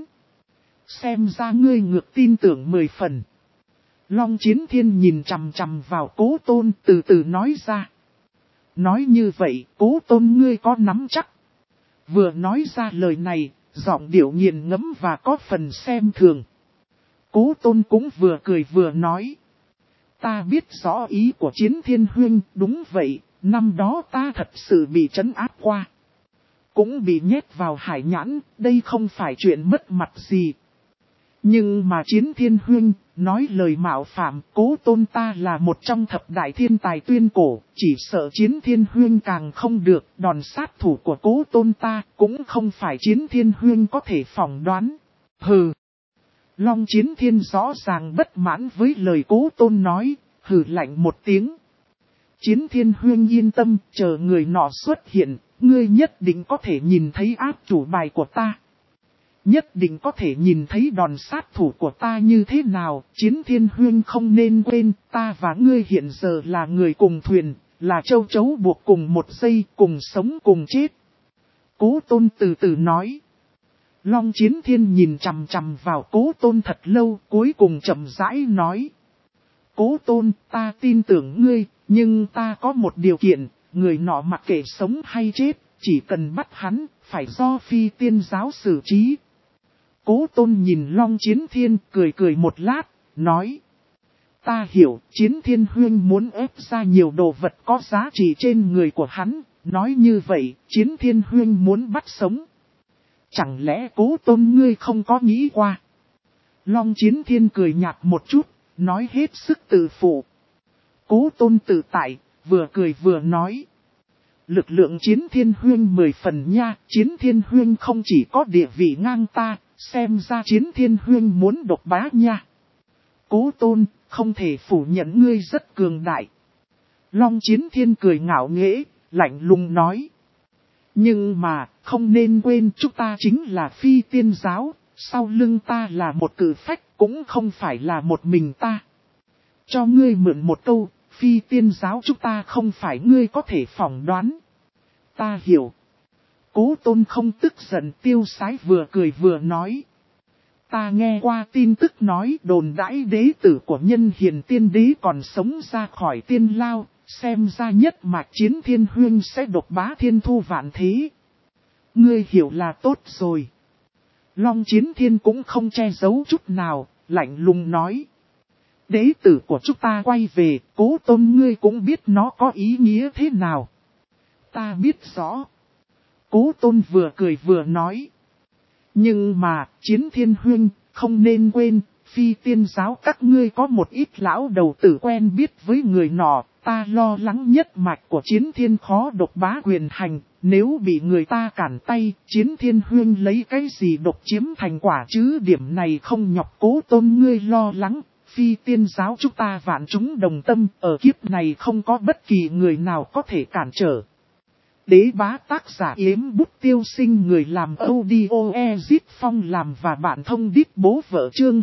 A: Xem ra ngươi ngược tin tưởng 10 phần. Long Chiến Thiên nhìn chằm chằm vào Cố Tôn, từ từ nói ra. Nói như vậy, Cố Tôn ngươi có nắm chắc. Vừa nói ra lời này, giọng điệu nghiền ngẫm và có phần xem thường. Cố Tôn cũng vừa cười vừa nói. Ta biết rõ ý của Chiến Thiên Huynh, đúng vậy, năm đó ta thật sự bị trấn áp qua. Cũng bị nhét vào hải nhãn, đây không phải chuyện mất mặt gì. Nhưng mà Chiến Thiên Huynh, nói lời mạo phạm, Cố Tôn ta là một trong thập đại thiên tài tuyên cổ, chỉ sợ Chiến Thiên Huynh càng không được, đòn sát thủ của Cố Tôn ta cũng không phải Chiến Thiên Huynh có thể phỏng đoán. Hừ! Long Chiến Thiên rõ ràng bất mãn với lời Cố Tôn nói, hừ lạnh một tiếng. Chiến Thiên Huynh yên tâm, chờ người nọ xuất hiện, ngươi nhất định có thể nhìn thấy áp chủ bài của ta. Nhất định có thể nhìn thấy đòn sát thủ của ta như thế nào. Chiến Thiên Huynh không nên quên, ta và ngươi hiện giờ là người cùng thuyền, là châu chấu buộc cùng một dây, cùng sống cùng chết. Cố Tôn từ từ nói. Long Chiến Thiên nhìn chằm chằm vào Cố Tôn thật lâu, cuối cùng chậm rãi nói. Cố Tôn, ta tin tưởng ngươi, nhưng ta có một điều kiện, người nọ mặc kệ sống hay chết, chỉ cần bắt hắn, phải do Phi Tiên giáo xử trí. Cố Tôn nhìn Long Chiến Thiên, cười cười một lát, nói. Ta hiểu, Chiến Thiên Huynh muốn ép ra nhiều đồ vật có giá trị trên người của hắn, nói như vậy, Chiến Thiên Huynh muốn bắt sống. Chẳng lẽ Cố Tôn ngươi không có nghĩ qua? Long Chiến Thiên cười nhạt một chút, nói hết sức tự phụ. Cố Tôn tự tại, vừa cười vừa nói. Lực lượng Chiến Thiên Huynh 10 phần nha, Chiến Thiên Huynh không chỉ có địa vị ngang ta, xem ra Chiến Thiên Huynh muốn độc bá nha. Cố Tôn, không thể phủ nhận ngươi rất cường đại. Long Chiến Thiên cười ngạo nghễ, lạnh lùng nói. Nhưng mà, không nên quên chúng ta chính là Phi Tiên giáo, sau lưng ta là một cử phách, cũng không phải là một mình ta. Cho ngươi mượn một câu, Phi Tiên giáo chúng ta không phải ngươi có thể phỏng đoán. Ta hiểu. Cố Tôn không tức giận, tiêu sái vừa cười vừa nói. Ta nghe qua tin tức nói đồn đãi đế tử của Nhân Hiền Tiên Đế còn sống ra khỏi tiên lao, xem ra nhất mạch Chiến Thiên Huynh sẽ độc bá thiên thu vạn thế. Ngươi hiểu là tốt rồi. Long Chiến Thiên cũng không che giấu chút nào, lạnh lùng nói. Đế tử của chúng ta quay về, Cố Tôn ngươi cũng biết nó có ý nghĩa thế nào. Ta biết rõ. Cố Tôn vừa cười vừa nói. Nhưng mà, Chiến Thiên Huynh, không nên quên, Phi Tiên giáo các ngươi có một ít lão đầu tử quen biết với người nọ, ta lo lắng nhất mạch của Chiến Thiên khó độc bá quyền hành, nếu bị người ta cản tay, Chiến Thiên Huynh lấy cái gì độc chiếm thành quả chứ, điểm này không nhọc Cố Tôn ngươi lo lắng. Phi Tiên giáo chúng ta vạn chúng đồng tâm, ở kiếp này không có bất kỳ người nào có thể cản trở. Đế bá tác giả Yếm Bút Tiêu Sinh, người làm audio Ezit Phong làm và bạn thông đít bố vợ chương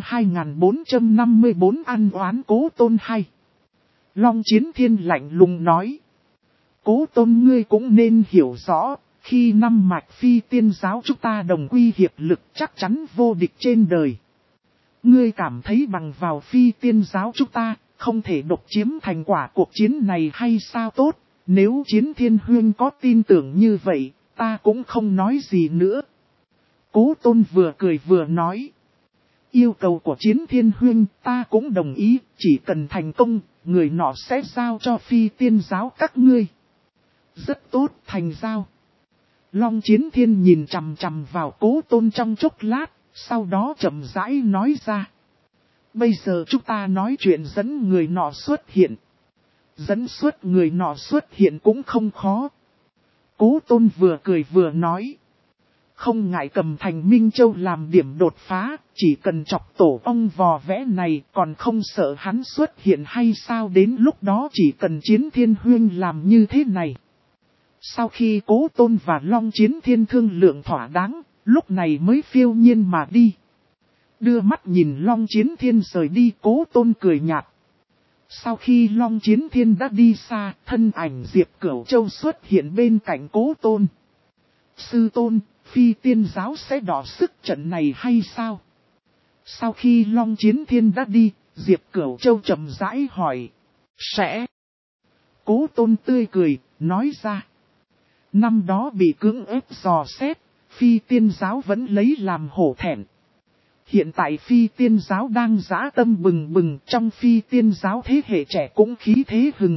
A: 2454 ăn oán Cố Tôn hay. Long Chiến Thiên lạnh lùng nói. Cố Tôn ngươi cũng nên hiểu rõ, khi năm mạch Phi Tiên giáo chúng ta đồng quy hiệp lực chắc chắn vô địch trên đời. Ngươi cảm thấy bằng vào Phi Tiên giáo chúng ta, không thể độc chiếm thành quả cuộc chiến này hay sao tốt? Nếu Chiến Thiên Huynh có tin tưởng như vậy, ta cũng không nói gì nữa. Cố Tôn vừa cười vừa nói. Yêu cầu của Chiến Thiên Huynh ta cũng đồng ý, chỉ cần thành công, người nọ sẽ giao cho Phi Tiên giáo các ngươi. Rất tốt, thành giao. Long Chiến Thiên nhìn chằm chằm vào Cố Tôn trong chốc lát, sau đó chậm rãi nói ra. Bây giờ chúng ta nói chuyện dẫn người nọ xuất hiện. Dẫn xuất người nọ xuất hiện cũng không khó. Cố Tôn vừa cười vừa nói. Không ngại cầm thành Minh Châu làm điểm đột phá, chỉ cần chọc tổ ong vò vẽ này còn không sợ hắn xuất hiện hay sao, đến lúc đó chỉ cần Chiến Thiên Huynh làm như thế này. Sau khi Cố Tôn và Long Chiến Thiên thương lượng thỏa đáng, lúc này mới phiêu nhiên mà đi. Đưa mắt nhìn Long Chiến Thiên rời đi, Cố Tôn cười nhạt. Sau khi Long Chiến Thiên đã đi xa, thân ảnh Diệp Cửu Châu xuất hiện bên cạnh Cố Tôn. Sư Tôn, Phi Tiên giáo sẽ đỏ sức trận này hay sao? Sau khi Long Chiến Thiên đã đi, Diệp Cửu Châu chậm rãi hỏi. Sẽ. Cố Tôn tươi cười, nói ra. Năm đó bị cưỡng ép dò xét, Phi Tiên giáo vẫn lấy làm hổ thẹn. Hiện tại Phi Tiên giáo đang dã tâm bừng bừng, trong Phi Tiên giáo thế hệ trẻ cũng khí thế hừng hực,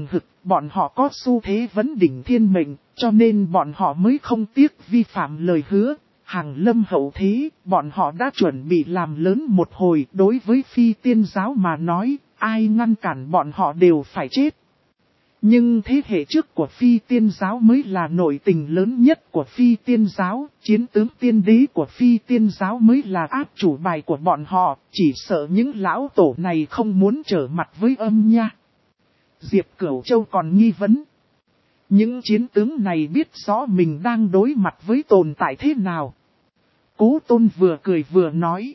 A: bọn họ có xu thế vấn đỉnh thiên mệnh, cho nên bọn họ mới không tiếc vi phạm lời hứa. Hàng lâm hậu thế, bọn họ đã chuẩn bị làm lớn một hồi. Đối với phi tiên giáo mà nói, ai ngăn cản bọn họ đều phải chết. Nhưng thế hệ trước của phi tiên giáo mới là nội tình lớn nhất của phi tiên giáo, chiến tướng tiên đế của phi tiên giáo mới là áp chủ bài của bọn họ, chỉ sợ những lão tổ này không muốn trở mặt với âm nha. Diệp Cửu Châu còn nghi vấn. Những chiến tướng này biết rõ mình đang đối mặt với tồn tại thế nào. Cố Tôn vừa cười vừa nói.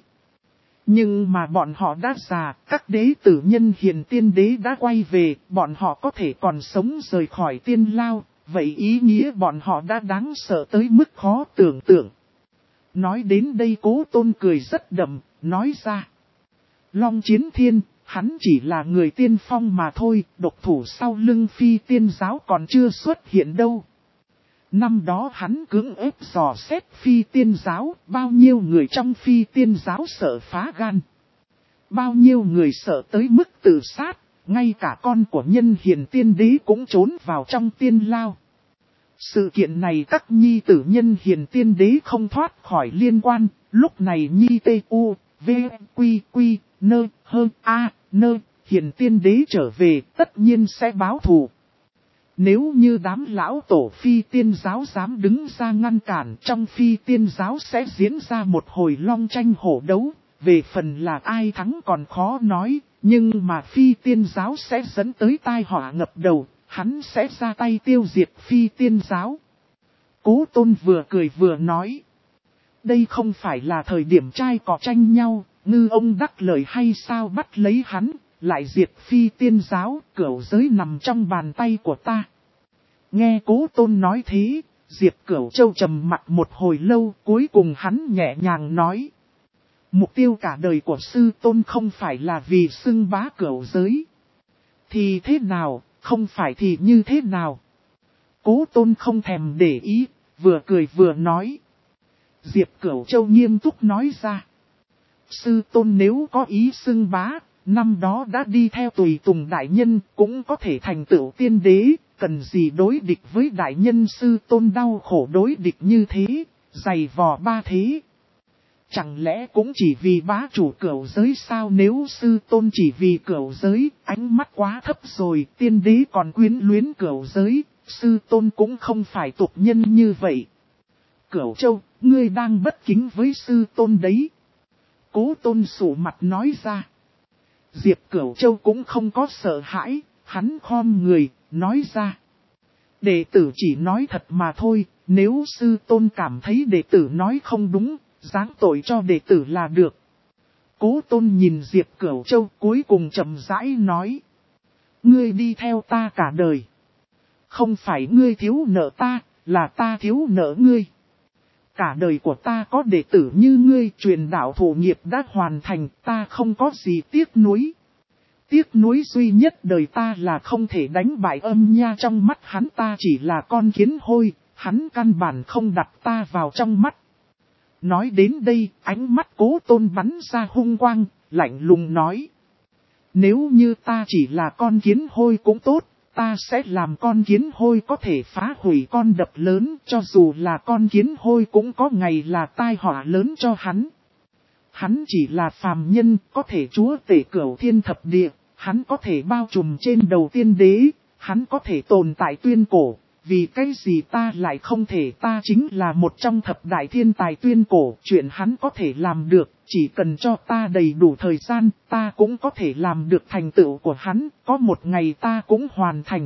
A: Nhưng mà bọn họ đã già, các đế tử nhân hiền tiên đế đã quay về, bọn họ có thể còn sống rời khỏi tiên lao, vậy ý nghĩa bọn họ đã đáng sợ tới mức khó tưởng tượng. Nói đến đây Cố Tôn cười rất đậm, nói ra. Long Chiến Thiên, hắn chỉ là người tiên phong mà thôi, độc thủ sau lưng phi tiên giáo còn chưa xuất hiện đâu. Năm đó hắn cưỡng ép dò xét phi tiên giáo, bao nhiêu người trong phi tiên giáo sợ phá gan. Bao nhiêu người sợ tới mức tự sát, ngay cả con của nhân hiền tiên đế cũng trốn vào trong tiên lao. Sự kiện này các nhi tử nhân hiền tiên đế không thoát khỏi liên quan, lúc này nhi tu, v, quy, quy, nơ, hơ, a, nơ, hiền tiên đế trở về tất nhiên sẽ báo thù. Nếu như đám lão tổ phi tiên giáo dám đứng ra ngăn cản, trong phi tiên giáo sẽ diễn ra một hồi long tranh hổ đấu, về phần là ai thắng còn khó nói, nhưng mà phi tiên giáo sẽ dẫn tới tai họa ngập đầu, hắn sẽ ra tay tiêu diệt phi tiên giáo. Cố Tôn vừa cười vừa nói, đây không phải là thời điểm trai cọ tranh nhau, ngư ông đắc lời hay sao bắt lấy hắn, lại diệt phi tiên giáo, cửu giới nằm trong bàn tay của ta. Nghe Cố Tôn nói thế, Diệp Cửu Châu trầm mặt một hồi lâu, cuối cùng hắn nhẹ nhàng nói. Mục tiêu cả đời của sư tôn không phải là vì xưng bá cửu giới. Thì thế nào, không phải thì như thế nào. Cố Tôn không thèm để ý, vừa cười vừa nói. Diệp Cửu Châu nghiêm túc nói ra. Sư tôn nếu có ý xưng bá, năm đó đã đi theo tùy tùng đại nhân, cũng có thể thành tựu tiên đế, cần gì đối địch với đại nhân sư tôn đau khổ đối địch như thế, dày vò ba thế. Chẳng lẽ cũng chỉ vì bá chủ cửu giới sao, nếu sư tôn chỉ vì cửu giới, ánh mắt quá thấp rồi, tiên đế còn quyến luyến cửu giới, sư tôn cũng không phải tục nhân như vậy. Cửu Châu, ngươi đang bất kính với sư tôn đấy. Cố Tôn sụ mặt nói ra. Diệp Cửu Châu cũng không có sợ hãi, hắn khom người, nói ra. Đệ tử chỉ nói thật mà thôi, nếu sư tôn cảm thấy đệ tử nói không đúng, giáng tội cho đệ tử là được. Cố Tôn nhìn Diệp Cửu Châu cuối cùng chậm rãi nói. Ngươi đi theo ta cả đời. Không phải ngươi thiếu nợ ta, là ta thiếu nợ ngươi. Cả đời của ta có đệ tử như ngươi, truyền đạo thụ nghiệp đã hoàn thành, ta không có gì tiếc nuối. Tiếc nuối duy nhất đời ta là không thể đánh bại âm nha, trong mắt hắn ta chỉ là con kiến hôi, hắn căn bản không đặt ta vào trong mắt. Nói đến đây, ánh mắt Cố Tôn bắn ra hung quang, lạnh lùng nói. Nếu như ta chỉ là con kiến hôi cũng tốt, ta sẽ làm con kiến hôi có thể phá hủy con đập lớn, cho dù là con kiến hôi cũng có ngày là tai họa lớn cho hắn. Hắn chỉ là phàm nhân, có thể chúa tể cửu thiên thập địa, hắn có thể bao trùm trên đầu tiên đế, hắn có thể tồn tại tuyên cổ. Vì cái gì ta lại không thể, ta chính là một trong thập đại thiên tài tuyên cổ, chuyện hắn có thể làm được, chỉ cần cho ta đầy đủ thời gian, ta cũng có thể làm được thành tựu của hắn, có một ngày ta cũng hoàn thành.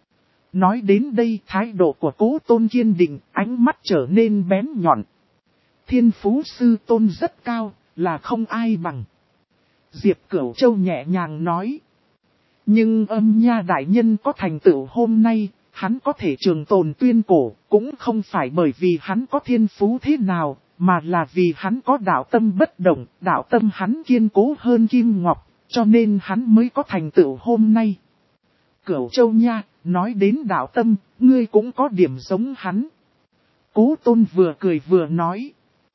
A: Nói đến đây thái độ của Cố Tôn kiên định, ánh mắt trở nên bén nhọn. Thiên phú sư tôn rất cao, là không ai bằng. Diệp Cửu Châu nhẹ nhàng nói. Nhưng âm nha đại nhân có thành tựu hôm nay, hắn có thể trường tồn tuyên cổ, cũng không phải bởi vì hắn có thiên phú thế nào, mà là vì hắn có đạo tâm bất động, đạo tâm hắn kiên cố hơn kim ngọc, cho nên hắn mới có thành tựu hôm nay. Cửu Châu nha, nói đến đạo tâm, ngươi cũng có điểm giống hắn. Cố Tôn vừa cười vừa nói.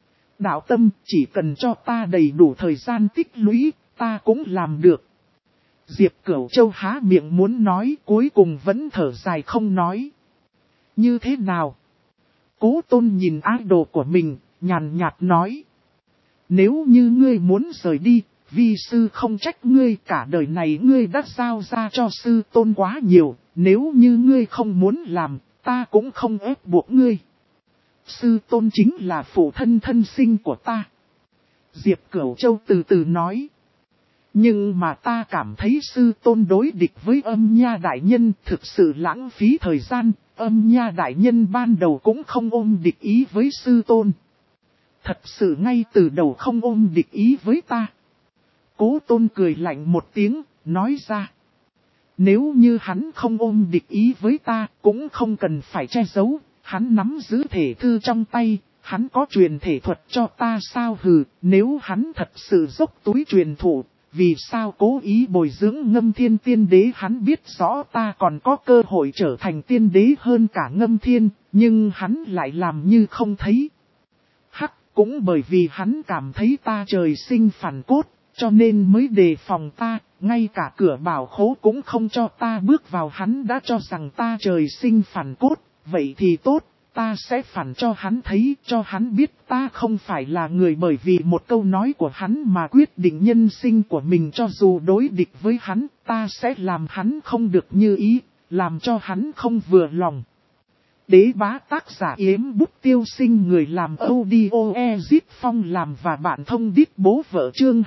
A: Đạo tâm, chỉ cần cho ta đầy đủ thời gian tích lũy, ta cũng làm được. Diệp Cửu Châu há miệng muốn nói, cuối cùng vẫn thở dài không nói. Như thế nào? Cố Tôn nhìn idol của mình, nhàn nhạt nói. Nếu như ngươi muốn rời đi, vi sư không trách ngươi, cả đời này ngươi đã giao ra cho sư tôn quá nhiều, nếu như ngươi không muốn làm, ta cũng không ép buộc ngươi. Sư tôn chính là phụ thân thân sinh của ta. Diệp Cửu Châu từ từ nói. Nhưng mà ta cảm thấy sư tôn đối địch với Âm Nha đại nhân thực sự lãng phí thời gian, Âm Nha đại nhân ban đầu cũng không ôm địch ý với sư tôn. Thật sự ngay từ đầu không ôm địch ý với ta. Cố Tôn cười lạnh một tiếng, nói ra. Nếu như hắn không ôm địch ý với ta, cũng không cần phải che giấu, hắn nắm giữ thể thư trong tay, hắn có truyền thể thuật cho ta sao hừ, nếu hắn thật sự dốc túi truyền thụ, vì sao cố ý bồi dưỡng Ngâm Thiên tiên đế, hắn biết rõ ta còn có cơ hội trở thành tiên đế hơn cả Ngâm Thiên, nhưng hắn lại làm như không thấy. Hắc, cũng bởi vì hắn cảm thấy ta trời sinh phản cốt, cho nên mới đề phòng ta, ngay cả cửa bảo khố cũng không cho ta bước vào, hắn đã cho rằng ta trời sinh phản cốt, vậy thì tốt, ta sẽ phản cho hắn thấy, cho hắn biết ta không phải là người bởi vì một câu nói của hắn mà quyết định nhân sinh của mình, cho dù đối địch với hắn, ta sẽ làm hắn không được như ý, làm cho hắn không vừa lòng. Đế bá tác giả Yếm Bút Tiêu Sinh, người làm audio Ezip Phong làm và bạn thông đít bố vợ, chương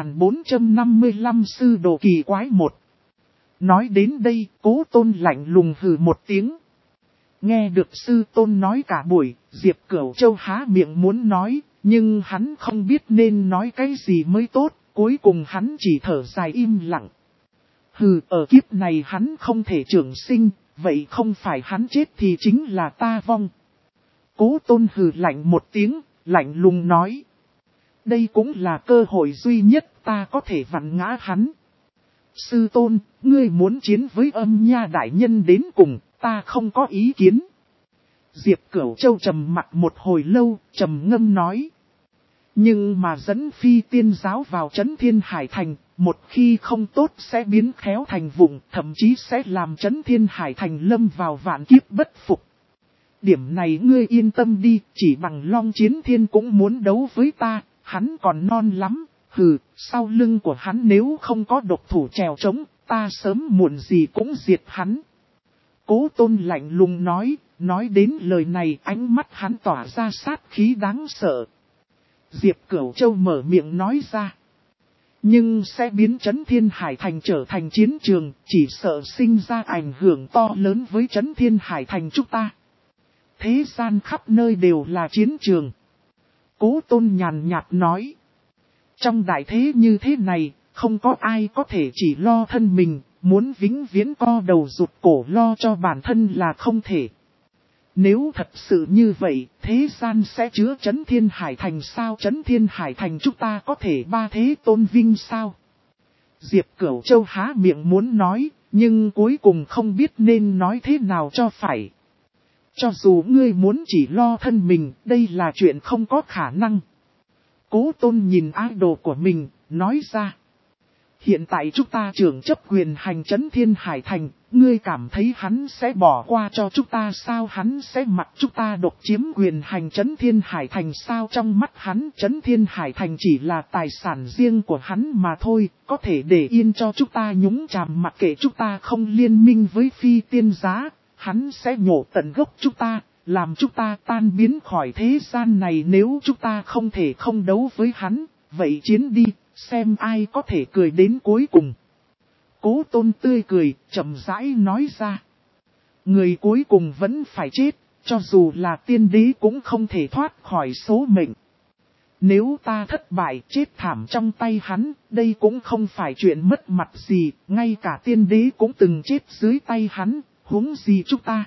A: 2455 sư đồ kỳ quái 1. Nói đến đây, Cố Tôn lạnh lùng hừ một tiếng. Nghe được sư tôn nói cả buổi, Diệp Cửu Châu há miệng muốn nói, nhưng hắn không biết nên nói cái gì mới tốt, cuối cùng hắn chỉ thở dài im lặng. Hừ, ở kiếp này hắn không thể trường sinh, vậy không phải hắn chết thì chính là ta vong. Cố Tôn hừ lạnh một tiếng, lạnh lùng nói. Đây cũng là cơ hội duy nhất ta có thể vặn ngã hắn. Sư tôn, ngươi muốn chiến với Âm Nha đại nhân đến cùng, ta không có ý kiến. Diệp Cửu Châu trầm mặt một hồi lâu, trầm ngâm nói. Nhưng mà dẫn phi tiên giáo vào Trấn Thiên Hải Thành, một khi không tốt sẽ biến khéo thành vụng, thậm chí sẽ làm Trấn Thiên Hải Thành lâm vào vạn kiếp bất phục. Điểm này ngươi yên tâm đi, chỉ bằng Long Chiến Thiên cũng muốn đấu với ta, hắn còn non lắm, hừ, sau lưng của hắn nếu không có độc thủ trèo trống, ta sớm muộn gì cũng diệt hắn. Cố Tôn lạnh lùng nói đến lời này ánh mắt hắn tỏa ra sát khí đáng sợ. Diệp Cửu Châu mở miệng nói ra. Nhưng sẽ biến Trấn Thiên Hải Thành trở thành chiến trường, chỉ sợ sinh ra ảnh hưởng to lớn với Trấn Thiên Hải Thành chúng ta. Thế gian khắp nơi đều là chiến trường. Cố Tôn nhàn nhạt nói. Trong đại thế như thế này, không có ai có thể chỉ lo thân mình, muốn vĩnh viễn co đầu rụt cổ lo cho bản thân là không thể. Nếu thật sự như vậy, thế gian sẽ chứa Trấn Thiên Hải Thành sao? Trấn Thiên Hải Thành chúng ta có thể ba thế tôn vinh sao? Diệp Cửu Châu há miệng muốn nói, nhưng cuối cùng không biết nên nói thế nào cho phải. Cho dù ngươi muốn chỉ lo thân mình, đây là chuyện không có khả năng. Cố Tôn nhìn idol của mình, nói ra. Hiện tại chúng ta trưởng chấp quyền hành Trấn Thiên Hải Thành, ngươi cảm thấy hắn sẽ bỏ qua cho chúng ta sao? Hắn sẽ mặc chúng ta độc chiếm quyền hành Trấn Thiên Hải Thành sao? Trong mắt hắn, Trấn Thiên Hải Thành chỉ là tài sản riêng của hắn mà thôi, có thể để yên cho chúng ta nhúng chàm, mặc kệ chúng ta không liên minh với phi tiên giá, hắn sẽ nhổ tận gốc chúng ta, làm chúng ta tan biến khỏi thế gian này. Nếu chúng ta không thể không đấu với hắn, vậy chiến đi. Xem ai có thể cười đến cuối cùng. Cố Tôn tươi cười, chậm rãi nói ra. Người cuối cùng vẫn phải chết, cho dù là tiên đế cũng không thể thoát khỏi số mệnh. Nếu ta thất bại chết thảm trong tay hắn, đây cũng không phải chuyện mất mặt gì, ngay cả tiên đế cũng từng chết dưới tay hắn, huống gì chúng ta.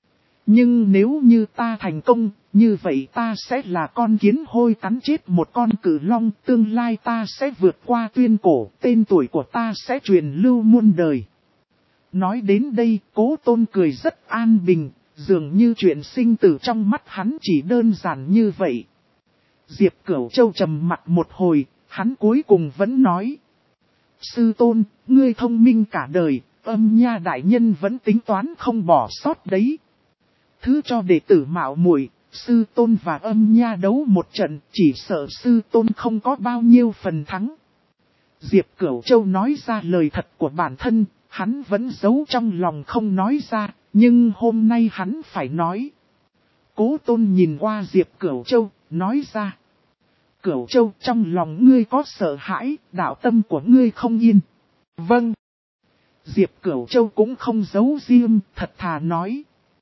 A: Nhưng nếu như ta thành công, như vậy ta sẽ là con kiến hôi cắn chết một con cử long, tương lai ta sẽ vượt qua tuyên cổ, tên tuổi của ta sẽ truyền lưu muôn đời. Nói đến đây, Cố Tôn cười rất an bình, dường như chuyện sinh tử trong mắt hắn chỉ đơn giản như vậy. Diệp Cửu Châu trầm mặt một hồi, hắn cuối cùng vẫn nói. sư tôn, ngươi thông minh cả đời, Âm Nha đại nhân vẫn tính toán không bỏ sót đấy. Thứ cho đệ tử mạo muội, sư tôn và Âm Nha đấu một trận, chỉ sợ sư tôn không có bao nhiêu phần thắng. Diệp Cửu Châu nói ra lời thật của bản thân, hắn vẫn giấu trong lòng không nói ra, nhưng hôm nay hắn phải nói. Cố Tôn nhìn qua Diệp Cửu Châu, nói ra. Cửu Châu, trong lòng ngươi có sợ hãi, đạo tâm của ngươi không yên. Vâng. Diệp Cửu Châu cũng không giấu riêng, thật thà nói.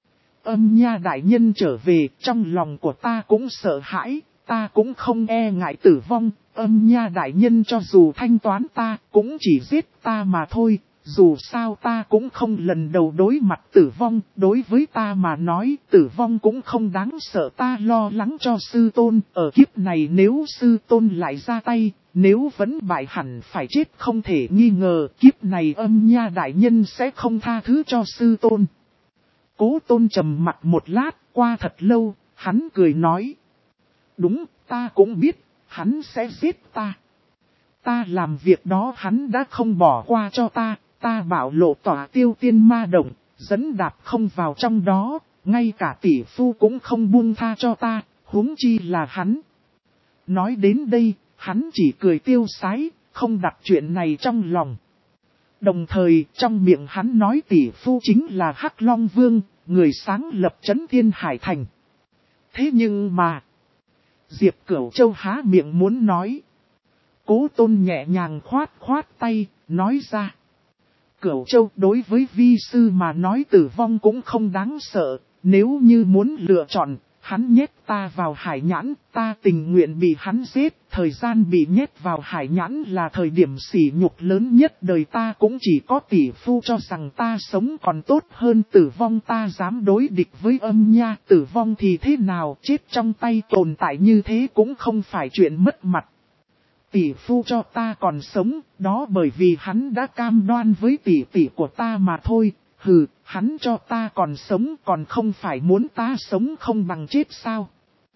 A: Âm Nha đại nhân trở về, trong lòng của ta cũng sợ hãi, ta cũng không e ngại tử vong. Âm Nha đại nhân cho dù thanh toán ta, cũng chỉ giết ta mà thôi. Dù sao ta cũng không lần đầu đối mặt tử vong, đối với ta mà nói tử vong cũng không đáng sợ, ta lo lắng cho sư tôn. Ở kiếp này nếu sư tôn lại ra tay, nếu vẫn bại hẳn phải chết không thể nghi ngờ, kiếp này Âm Nha đại nhân sẽ không tha thứ cho sư tôn. Cố Tôn trầm mặt một lát, qua thật lâu, hắn cười nói. Đúng, ta cũng biết, hắn sẽ giết ta. Ta làm việc đó hắn đã không bỏ qua cho ta, ta bảo lộ tỏa tiêu tiên ma động, dẫn đạp không vào trong đó, ngay cả tỷ phu cũng không buông tha cho ta, huống chi là hắn. Nói đến đây, hắn chỉ cười tiêu sái, không đặt chuyện này trong lòng. Đồng thời, trong miệng hắn nói tỷ phu chính là Hắc Long Vương, người sáng lập Chấn Thiên Hải Thành. Thế nhưng mà, Diệp Cửu Châu há miệng muốn nói. Cố Tôn nhẹ nhàng khoát khoát tay, nói ra. Cửu Châu, đối với vi sư mà nói tử vong cũng không đáng sợ, nếu như muốn lựa chọn, hắn nhét ta vào hải nhãn, ta tình nguyện bị hắn giết, thời gian bị nhét vào hải nhãn là thời điểm sỉ nhục lớn nhất đời ta, cũng chỉ có tỷ phu cho rằng ta sống còn tốt hơn tử vong, ta dám đối địch với Âm Nha, tử vong thì thế nào, chết trong tay tồn tại như thế cũng không phải chuyện mất mặt. Tỷ phu cho ta còn sống, đó bởi vì hắn đã cam đoan với tỷ tỷ của ta mà thôi. Hừ, hắn cho ta còn sống còn không phải muốn ta sống không bằng chết sao?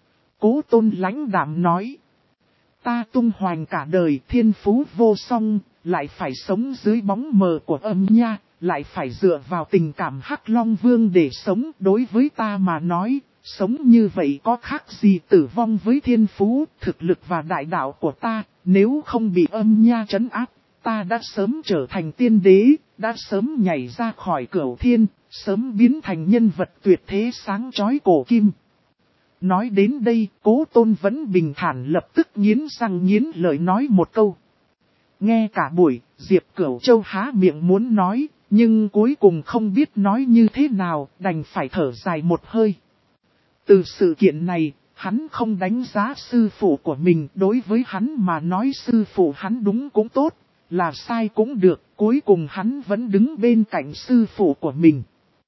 A: Cố Tôn lãnh đạm nói. Ta tung hoành cả đời thiên phú vô song, lại phải sống dưới bóng mờ của Âm Nha, lại phải dựa vào tình cảm Hắc Long Vương để sống. Đối với ta mà nói, sống như vậy có khác gì tử vong với thiên phú, thực lực và đại đạo của ta, nếu không bị Âm Nha trấn áp. Ta đã sớm trở thành tiên đế, đã sớm nhảy ra khỏi cửu thiên, sớm biến thành nhân vật tuyệt thế sáng chói cổ kim. Nói đến đây, Cố Tôn vẫn bình thản lập tức nghiến răng nghiến lợi nói một câu. Nghe cả buổi, Diệp Cửu Châu há miệng muốn nói, nhưng cuối cùng không biết nói như thế nào, đành phải thở dài một hơi. Từ sự kiện này, hắn không đánh giá sư phụ của mình, đối với hắn mà nói sư phụ hắn đúng cũng tốt. Là sai cũng được, cuối cùng hắn vẫn đứng bên cạnh sư phụ của mình.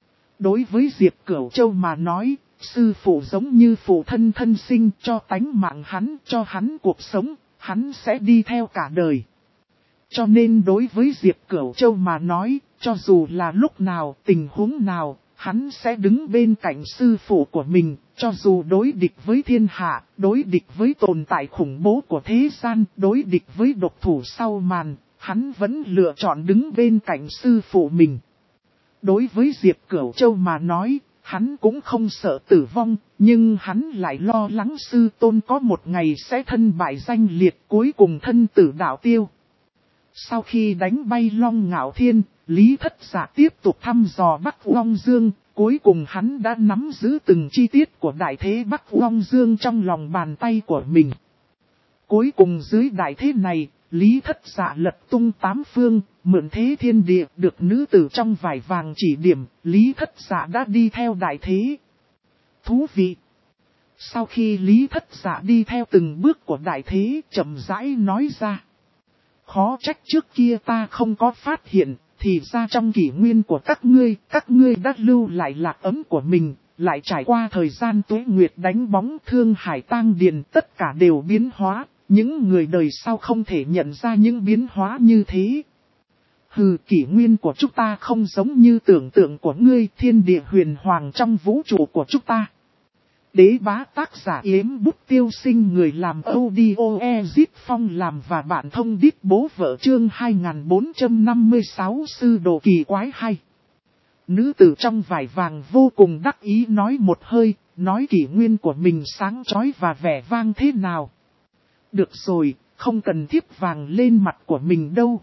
A: Đối với Diệp Cửu Châu mà nói, sư phụ giống như phụ thân thân sinh, cho tánh mạng hắn, cho hắn cuộc sống, hắn sẽ đi theo cả đời. Cho nên đối với Diệp Cửu Châu mà nói, cho dù là lúc nào, tình huống nào, hắn sẽ đứng bên cạnh sư phụ của mình, cho dù đối địch với thiên hạ, đối địch với tồn tại khủng bố của thế gian, đối địch với độc thủ sau màn. Hắn vẫn lựa chọn đứng bên cạnh sư phụ mình. Đối với Diệp Cửu Châu mà nói, hắn cũng không sợ tử vong, nhưng hắn lại lo lắng sư tôn có một ngày sẽ thân bại danh liệt, cuối cùng thân tử đạo tiêu. Sau khi đánh bay Long Ngạo Thiên, Lý Thất Dạ tiếp tục thăm dò Bắc Long Dương, cuối cùng hắn đã nắm giữ từng chi tiết của đại thế Bắc Long Dương trong lòng bàn tay của mình. Cuối cùng dưới đại thế này, Lý Thất Dạ lật tung tám phương, mượn thế thiên địa, được nữ tử trong vải vàng chỉ điểm, Lý Thất Dạ đã đi theo đại thế. Thú vị! Sau khi Lý Thất Dạ đi theo từng bước của đại thế, chậm rãi nói ra. Khó trách trước kia ta không có phát hiện, thì ra trong kỷ nguyên của các ngươi đã lưu lại lạc ấm của mình, lại trải qua thời gian tuế nguyệt đánh bóng thương hải tang điền, tất cả đều biến hóa. Những người đời sau không thể nhận ra những biến hóa như thế. Hừ, kỷ nguyên của chúng ta không giống như tưởng tượng của ngươi, thiên địa huyền hoàng trong vũ trụ của chúng ta. Đế bá tác giả Yếm Bút Tiêu Sinh, người làm audio Ezit Phong làm và bạn thông đít bố vợ chương 2456 sư đồ kỳ quái hay. Nữ tử trong vải vàng vô cùng đắc ý nói một hơi, nói kỷ nguyên của mình sáng chói và vẻ vang thế nào. Được rồi, không cần thiếp vàng lên mặt của mình đâu.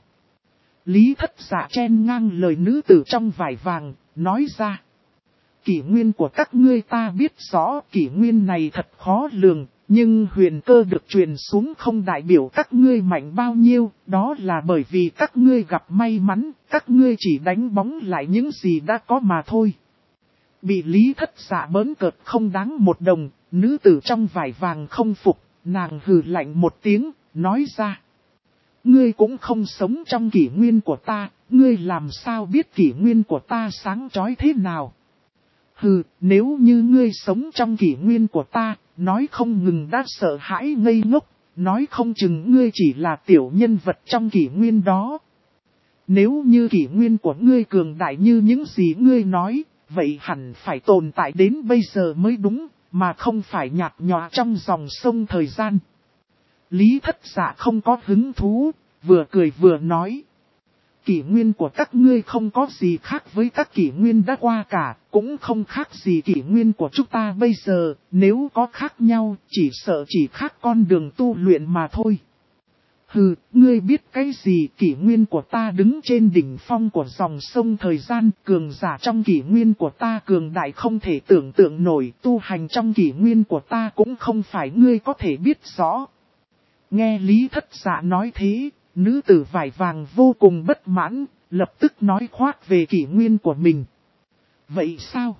A: Lý Thất Dạ chen ngang lời nữ tử trong vải vàng, nói ra. Kỷ nguyên của các ngươi ta biết rõ, kỷ nguyên này thật khó lường, nhưng huyền cơ được truyền xuống không đại biểu các ngươi mạnh bao nhiêu, đó là bởi vì các ngươi gặp may mắn, các ngươi chỉ đánh bóng lại những gì đã có mà thôi. Bị Lý Thất Dạ bỡn cợt không đáng một đồng, nữ tử trong vải vàng không phục, nàng hừ lạnh một tiếng, nói ra. Ngươi cũng không sống trong kỷ nguyên của ta, ngươi làm sao biết kỷ nguyên của ta sáng chói thế nào? Hừ, nếu như ngươi sống trong kỷ nguyên của ta, nói không ngừng đã sợ hãi ngây ngốc, nói không chừng ngươi chỉ là tiểu nhân vật trong kỷ nguyên đó. Nếu như kỷ nguyên của ngươi cường đại như những gì ngươi nói, vậy hẳn phải tồn tại đến bây giờ mới đúng, mà không phải nhạt nhòa trong dòng sông thời gian. Lý Thất Dạ không có hứng thú, vừa cười vừa nói. Kỷ nguyên của các ngươi không có gì khác với các kỷ nguyên đã qua cả, cũng không khác gì kỷ nguyên của chúng ta bây giờ, nếu có khác nhau, chỉ sợ chỉ khác con đường tu luyện mà thôi. Hừ, ngươi biết cái gì, kỷ nguyên của ta đứng trên đỉnh phong của dòng sông thời gian, cường giả trong kỷ nguyên của ta cường đại không thể tưởng tượng nổi, tu hành trong kỷ nguyên của ta cũng không phải ngươi có thể biết rõ. Nghe Lý Thất Dạ nói thế, nữ tử vải vàng vô cùng bất mãn, lập tức nói khoác về kỷ nguyên của mình. Vậy sao?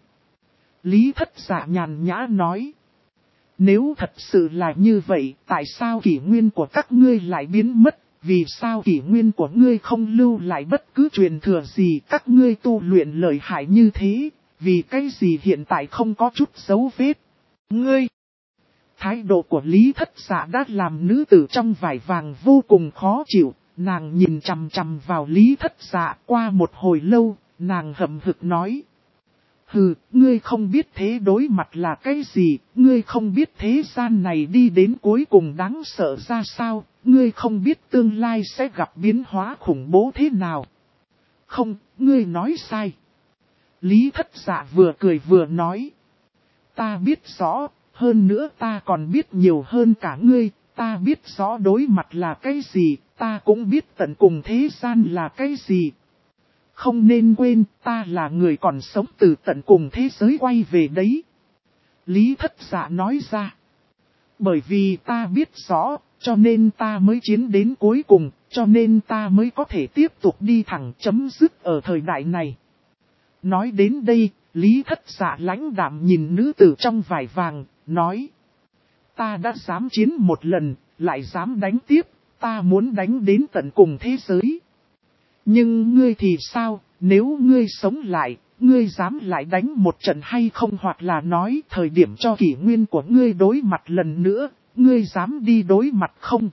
A: Lý Thất Dạ nhàn nhã nói. Nếu thật sự là như vậy, tại sao kỷ nguyên của các ngươi lại biến mất? Vì sao kỷ nguyên của ngươi không lưu lại bất cứ truyền thừa gì? Các ngươi tu luyện lợi hại như thế, vì cái gì hiện tại không có chút dấu vết? Ngươi! Thái độ của Lý Thất Dạ đã làm nữ tử trong vải vàng vô cùng khó chịu, nàng nhìn chằm chằm vào Lý Thất Dạ qua một hồi lâu, nàng hậm hực nói. Hừ, ngươi không biết thế đối mặt là cái gì, ngươi không biết thế gian này đi đến cuối cùng đáng sợ ra sao, ngươi không biết tương lai sẽ gặp biến hóa khủng bố thế nào. Không, ngươi nói sai. Lý Thất Dạ vừa cười vừa nói. Ta biết rõ. Hơn nữa ta còn biết nhiều hơn cả ngươi, ta biết rõ đối mặt là cái gì, ta cũng biết tận cùng thế gian là cái gì. Không nên quên, ta là người còn sống từ tận cùng thế giới quay về đấy. Lý Thất Dạ nói ra. Bởi vì ta biết rõ, cho nên ta mới chiến đến cuối cùng, cho nên ta mới có thể tiếp tục đi thẳng chấm dứt ở thời đại này. Nói đến đây, Lý Thất Dạ lãnh đạm nhìn nữ tử trong vải vàng, nói. Ta đã dám chiến một lần, lại dám đánh tiếp, ta muốn đánh đến tận cùng thế giới. Nhưng ngươi thì sao, nếu ngươi sống lại, ngươi dám lại đánh một trận hay không, hoặc là nói thời điểm cho kỷ nguyên của ngươi đối mặt lần nữa, ngươi dám đi đối mặt không?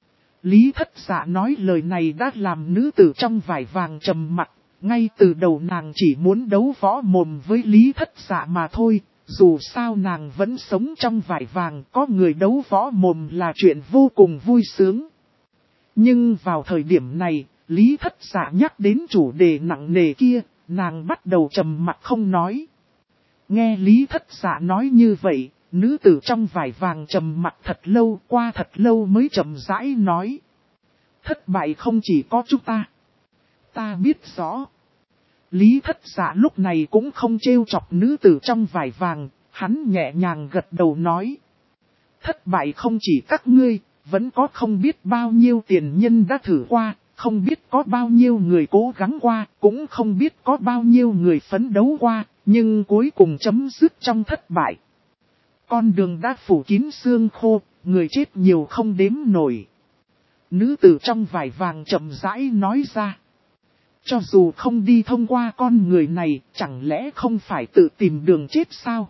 A: Lý Thất Dạ nói lời này đã làm nữ tử trong vải vàng trầm mặc, ngay từ đầu nàng chỉ muốn đấu võ mồm với Lý Thất Dạ mà thôi. Dù sao nàng vẫn sống trong vải vàng, có người đấu võ mồm là chuyện vô cùng vui sướng. Nhưng vào thời điểm này, Lý Thất Dạ nhắc đến chủ đề nặng nề kia, nàng bắt đầu trầm mặc không nói. Nghe Lý Thất Dạ nói như vậy, nữ tử trong vải vàng trầm mặc thật lâu, qua thật lâu mới chậm rãi nói. Thất bại không chỉ có chúng ta. Ta biết rõ. Lý Thất Dạ lúc này cũng không trêu chọc nữ tử trong vải vàng, hắn nhẹ nhàng gật đầu nói. Thất bại không chỉ các ngươi, vẫn có không biết bao nhiêu tiền nhân đã thử qua, không biết có bao nhiêu người cố gắng qua, cũng không biết có bao nhiêu người phấn đấu qua, nhưng cuối cùng chấm dứt trong thất bại. Con đường đã phủ kín xương khô, người chết nhiều không đếm nổi. Nữ tử trong vải vàng chậm rãi nói ra. Cho dù không đi thông qua con người này, chẳng lẽ không phải tự tìm đường chết sao?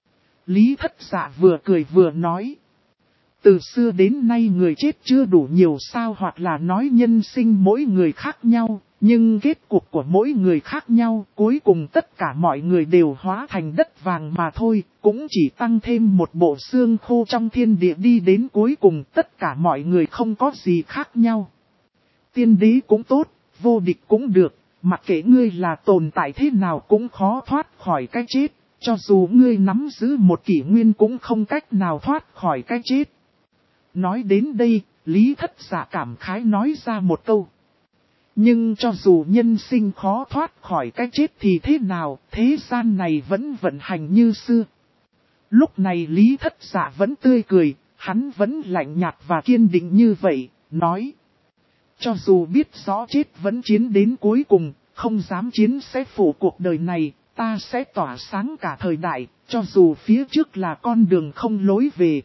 A: Lý Thất Dạ vừa cười vừa nói. Từ xưa đến nay người chết chưa đủ nhiều sao, hoặc là nói nhân sinh mỗi người khác nhau, Nhưng kết cục của mỗi người khác nhau, cuối cùng tất cả mọi người đều hóa thành đất vàng mà thôi, cũng chỉ tăng thêm một bộ xương khô trong thiên địa đi đến cuối cùng tất cả mọi người không có gì khác nhau. Tiên đế cũng tốt, vô địch cũng được, mặc kệ ngươi là tồn tại thế nào cũng khó thoát khỏi cái chết, cho dù ngươi nắm giữ một kỷ nguyên cũng không cách nào thoát khỏi cái chết. Nói đến đây, Lý Thất Dạ cảm khái nói ra một câu. Nhưng cho dù nhân sinh khó thoát khỏi cái chết thì thế nào, thế gian này vẫn vận hành như xưa. Lúc này Lý Thất Dạ vẫn tươi cười, hắn vẫn lạnh nhạt và kiên định như vậy, nói. Cho dù biết rõ chết vẫn chiến đến cuối cùng, không dám chiến sẽ phủ cuộc đời này, ta sẽ tỏa sáng cả thời đại, cho dù phía trước là con đường không lối về.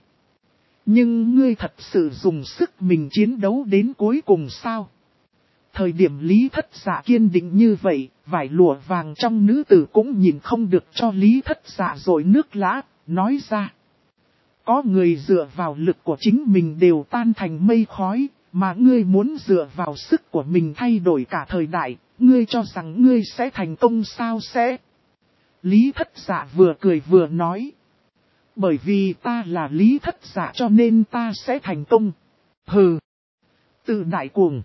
A: Nhưng ngươi thật sự dùng sức mình chiến đấu đến cuối cùng sao? Thời điểm Lý Thất Dạ kiên định như vậy, vải lụa vàng trong nữ tử cũng nhìn không được cho Lý Thất Dạ rồi nước lã, nói ra. Có người dựa vào lực của chính mình đều tan thành mây khói, mà ngươi muốn dựa vào sức của mình thay đổi cả thời đại, ngươi cho rằng ngươi sẽ thành công sao sẽ? Lý Thất Dạ vừa cười vừa nói. Bởi vì ta là Lý Thất Dạ cho nên ta sẽ thành công. Hừ. Tự đại cuồng.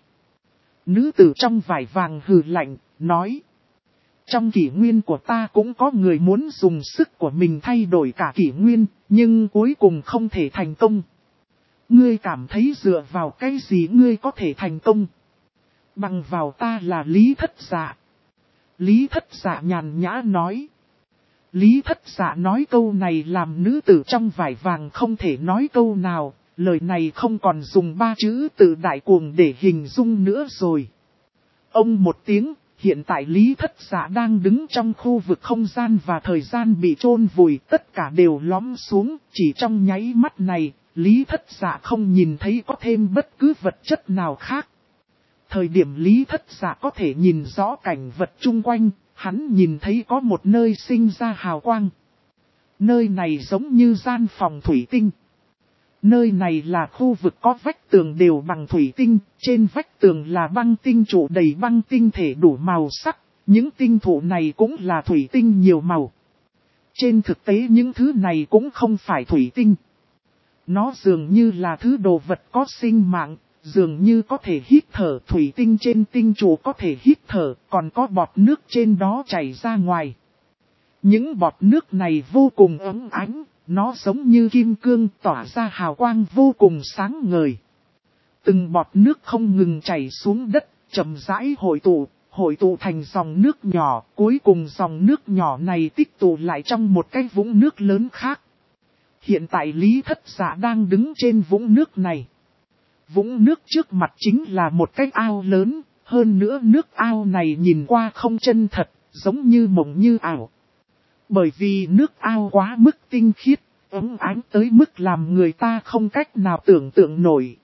A: Nữ tử trong vải vàng hừ lạnh, nói. Trong kỷ nguyên của ta cũng có người muốn dùng sức của mình thay đổi cả kỷ nguyên, nhưng cuối cùng không thể thành công. Ngươi cảm thấy dựa vào cái gì ngươi có thể thành công? Bằng vào ta là Lý Thất Dạ. Lý Thất Dạ nhàn nhã nói. Lý Thất Dạ nói câu này làm nữ tử trong vải vàng không thể nói câu nào, lời này không còn dùng ba chữ tự đại cuồng để hình dung nữa rồi. Ông một tiếng, hiện tại Lý Thất Dạ đang đứng trong khu vực không gian và thời gian bị chôn vùi, tất cả đều lõm xuống, chỉ trong nháy mắt này, Lý Thất Dạ không nhìn thấy có thêm bất cứ vật chất nào khác. Thời điểm Lý Thất Dạ có thể nhìn rõ cảnh vật chung quanh, hắn nhìn thấy có một nơi sinh ra hào quang. Nơi này giống như gian phòng thủy tinh. Nơi này là khu vực có vách tường đều bằng thủy tinh, trên vách tường là băng tinh trụ đầy băng tinh thể đủ màu sắc, những tinh thụ này cũng là thủy tinh nhiều màu. Trên thực tế những thứ này cũng không phải thủy tinh. Nó dường như là thứ đồ vật có sinh mạng, dường như có thể hít thở, thủy tinh trên tinh trụ có thể hít thở, còn có bọt nước trên đó chảy ra ngoài. Những bọt nước này vô cùng ấm ánh, nó giống như kim cương tỏa ra hào quang vô cùng sáng ngời. Từng bọt nước không ngừng chảy xuống đất, chậm rãi hội tụ thành dòng nước nhỏ, cuối cùng dòng nước nhỏ này tích tụ lại trong một cái vũng nước lớn khác. Hiện tại Lý Thất Dạ đang đứng trên vũng nước này. Vũng nước trước mặt chính là một cái ao lớn, hơn nữa nước ao này nhìn qua không chân thật, giống như mộng như ảo. Bởi vì nước ao quá mức tinh khiết, ấm ánh tới mức làm người ta không cách nào tưởng tượng nổi.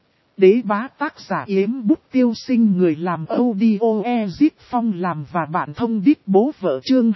A: Đế bá tác giả Yếm Bút Tiêu Sinh, người làm audio Ezip Phong làm và bạn thông đít bố vợ chương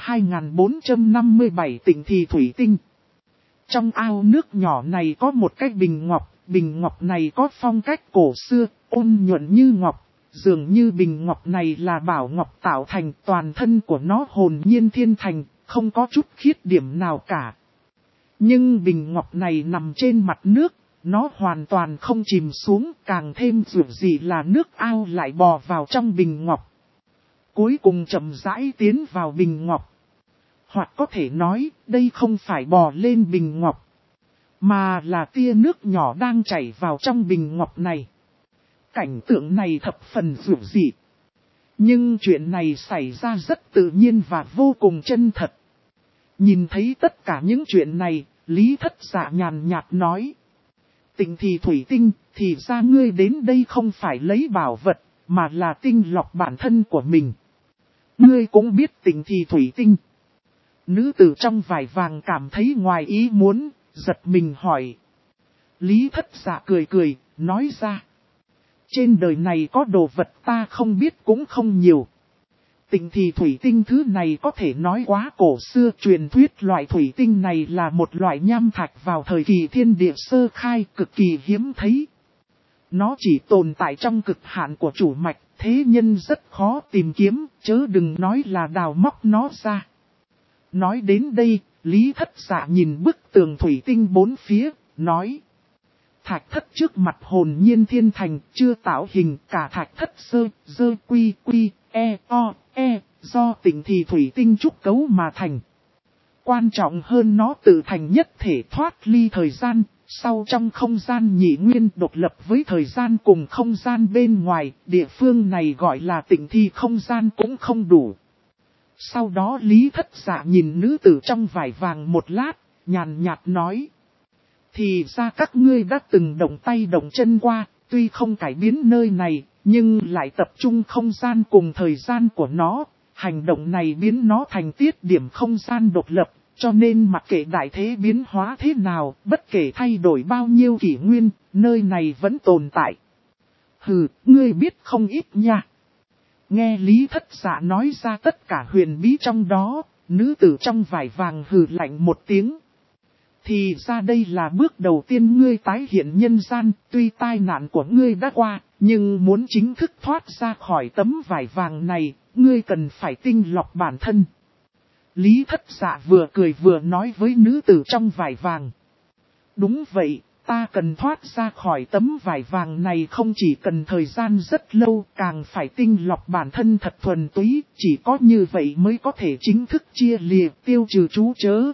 A: 2457 Tịnh Thì Thủy Tinh. Trong ao nước nhỏ này có một cái bình ngọc này có phong cách cổ xưa, ôn nhuận như ngọc, dường như bình ngọc này là bảo ngọc tạo thành, toàn thân của nó hồn nhiên thiên thành, không có chút khiết điểm nào cả. Nhưng bình ngọc này nằm trên mặt nước, nó hoàn toàn không chìm xuống, càng thêm dịu dị là nước ao lại bò vào trong bình ngọc. Cuối cùng chậm rãi tiến vào bình ngọc. Hoặc có thể nói, đây không phải bò lên bình ngọc, mà là tia nước nhỏ đang chảy vào trong bình ngọc này. Cảnh tượng này thập phần dịu dị. Nhưng chuyện này xảy ra rất tự nhiên và vô cùng chân thật. Nhìn thấy tất cả những chuyện này, Lý Thất Dạ nhàn nhạt nói. Tịnh Thì Thủy Tinh, thì ra ngươi đến đây không phải lấy bảo vật, mà là tinh lọc bản thân của mình. Ngươi cũng biết Tịnh Thì Thủy Tinh. Nữ tử trong vải vàng cảm thấy ngoài ý muốn, giật mình hỏi. Lý Thất Dạ cười, nói ra. Trên đời này có đồ vật ta không biết cũng không nhiều. Tịnh Thì Thủy Tinh thứ này có thể nói quá cổ xưa, truyền thuyết loại thủy tinh này là một loại nham thạch vào thời kỳ thiên địa sơ khai cực kỳ hiếm thấy. Nó chỉ tồn tại trong cực hạn của chủ mạch, thế nhân rất khó tìm kiếm, chớ đừng nói là đào móc nó ra. Nói đến đây, Lý Thất Dạ nhìn bức tường thủy tinh bốn phía, nói. Thạch thất trước mặt hồn nhiên thiên thành, chưa tạo hình cả thạch thất dơ quy do tỉnh thì thủy tinh trúc cấu mà thành. Quan trọng hơn nó tự thành nhất thể thoát ly thời gian, sau trong không gian nhị nguyên độc lập với thời gian cùng không gian bên ngoài, địa phương này gọi là tỉnh thì không gian cũng không đủ. Sau đó Lý Thất Dạ nhìn nữ tử trong vải vàng một lát, nhàn nhạt nói. Thì ra các ngươi đã từng động tay động chân qua, tuy không cải biến nơi này, nhưng lại tập trung không gian cùng thời gian của nó. Hành động này biến nó thành tiết điểm không gian độc lập, cho nên mặc kệ đại thế biến hóa thế nào, bất kể thay đổi bao nhiêu kỷ nguyên, nơi này vẫn tồn tại. Hừ, ngươi biết không ít nha. Nghe Lý Thất Dạ nói ra tất cả huyền bí trong đó, nữ tử trong vải vàng hừ lạnh một tiếng. Thì ra đây là bước đầu tiên ngươi tái hiện nhân gian, tuy tai nạn của ngươi đã qua, nhưng muốn chính thức thoát ra khỏi tấm vải vàng này, ngươi cần phải tinh lọc bản thân. Lý Thất Dạ vừa cười vừa nói với nữ tử trong vải vàng. Đúng vậy, ta cần thoát ra khỏi tấm vải vàng này không chỉ cần thời gian rất lâu, càng phải tinh lọc bản thân thật thuần túy, chỉ có như vậy mới có thể chính thức chia lìa tiêu trừ trú chớ.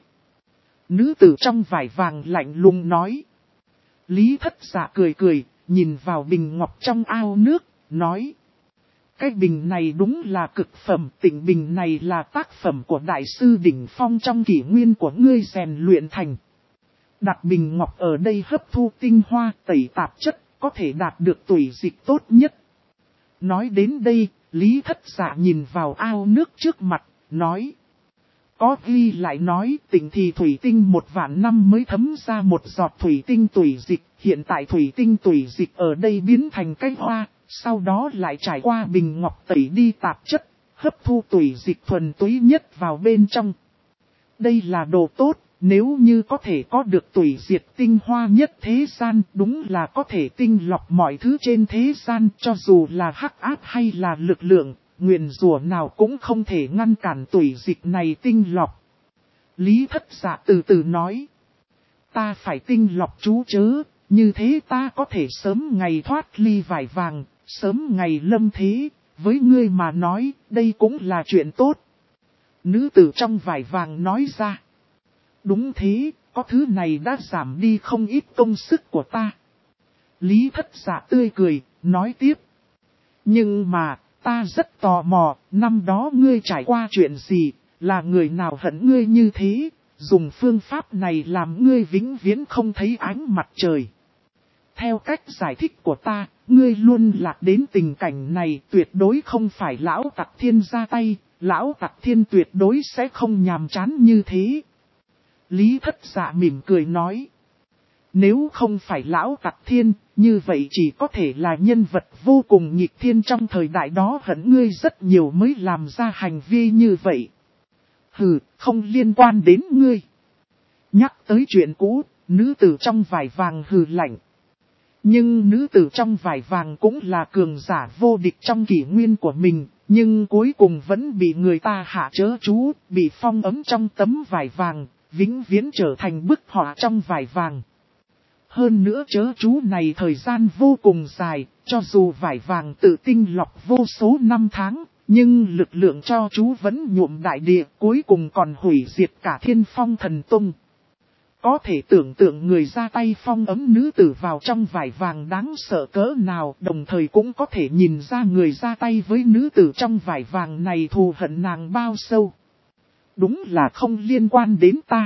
A: Nữ tử trong vải vàng lạnh lùng nói. Lý Thất Dạ cười cười, nhìn vào bình ngọc trong ao nước, nói. Cái bình này đúng là cực phẩm, tịnh bình này là tác phẩm của đại sư đỉnh phong trong kỷ nguyên của ngươi rèn luyện thành. Đặt bình ngọc ở đây hấp thu tinh hoa tẩy tạp chất, có thể đạt được tủy dịch tốt nhất. Nói đến đây, Lý Thất Dạ nhìn vào ao nước trước mặt, nói. Có ghi lại nói tỉnh thì thủy tinh 1.000 năm mới thấm ra một giọt thủy tinh tủy dịch. Hiện tại thủy tinh tủy dịch ở đây biến thành cái hoa, sau đó lại trải qua bình ngọc tẩy đi tạp chất, hấp thu tủy dịch thuần túy nhất vào bên trong. Đây là đồ tốt, nếu như có thể có được tủy diệt tinh hoa nhất thế gian, đúng là có thể tinh lọc mọi thứ trên thế gian, cho dù là hắc ác hay là lực lượng. Nguyền rủa nào cũng không thể ngăn cản tủy dịch này tinh lọc. Lý Thất Dạ từ từ nói. Ta phải tinh lọc chú chớ, như thế ta có thể sớm ngày thoát ly vải vàng, sớm ngày lâm thế. Với ngươi mà nói, đây cũng là chuyện tốt. Nữ tử trong vải vàng nói ra. Đúng thế, có thứ này đã giảm đi không ít công sức của ta. Lý Thất Dạ tươi cười, nói tiếp. Nhưng mà... ta rất tò mò, năm đó ngươi trải qua chuyện gì, là người nào hận ngươi như thế, dùng phương pháp này làm ngươi vĩnh viễn không thấy ánh mặt trời. Theo cách giải thích của ta, ngươi luôn lạc đến tình cảnh này tuyệt đối không phải lão tặc thiên ra tay, lão tặc thiên tuyệt đối sẽ không nhàm chán như thế. Lý Thất Dạ mỉm cười nói. Nếu không phải lão tặc thiên, như vậy chỉ có thể là nhân vật vô cùng nghịch thiên trong thời đại đó hận ngươi rất nhiều mới làm ra hành vi như vậy. Hừ, không liên quan đến ngươi. Nhắc tới chuyện cũ, nữ tử trong vải vàng hừ lạnh. Nhưng nữ tử trong vải vàng cũng là cường giả vô địch trong kỷ nguyên của mình, nhưng cuối cùng vẫn bị người ta hạ chớ chú, bị phong ấm trong tấm vải vàng, vĩnh viễn trở thành bức họa trong vải vàng. Hơn nữa chớ chú này thời gian vô cùng dài, cho dù vải vàng tự tinh lọc vô số năm tháng, nhưng lực lượng cho chú vẫn nhuộm đại địa, cuối cùng còn hủy diệt cả Thiên Phong Thần Tông. Có thể tưởng tượng người ra tay phong ấm nữ tử vào trong vải vàng đáng sợ cỡ nào, đồng thời cũng có thể nhìn ra người ra tay với nữ tử trong vải vàng này thù hận nàng bao sâu. Đúng là không liên quan đến ta.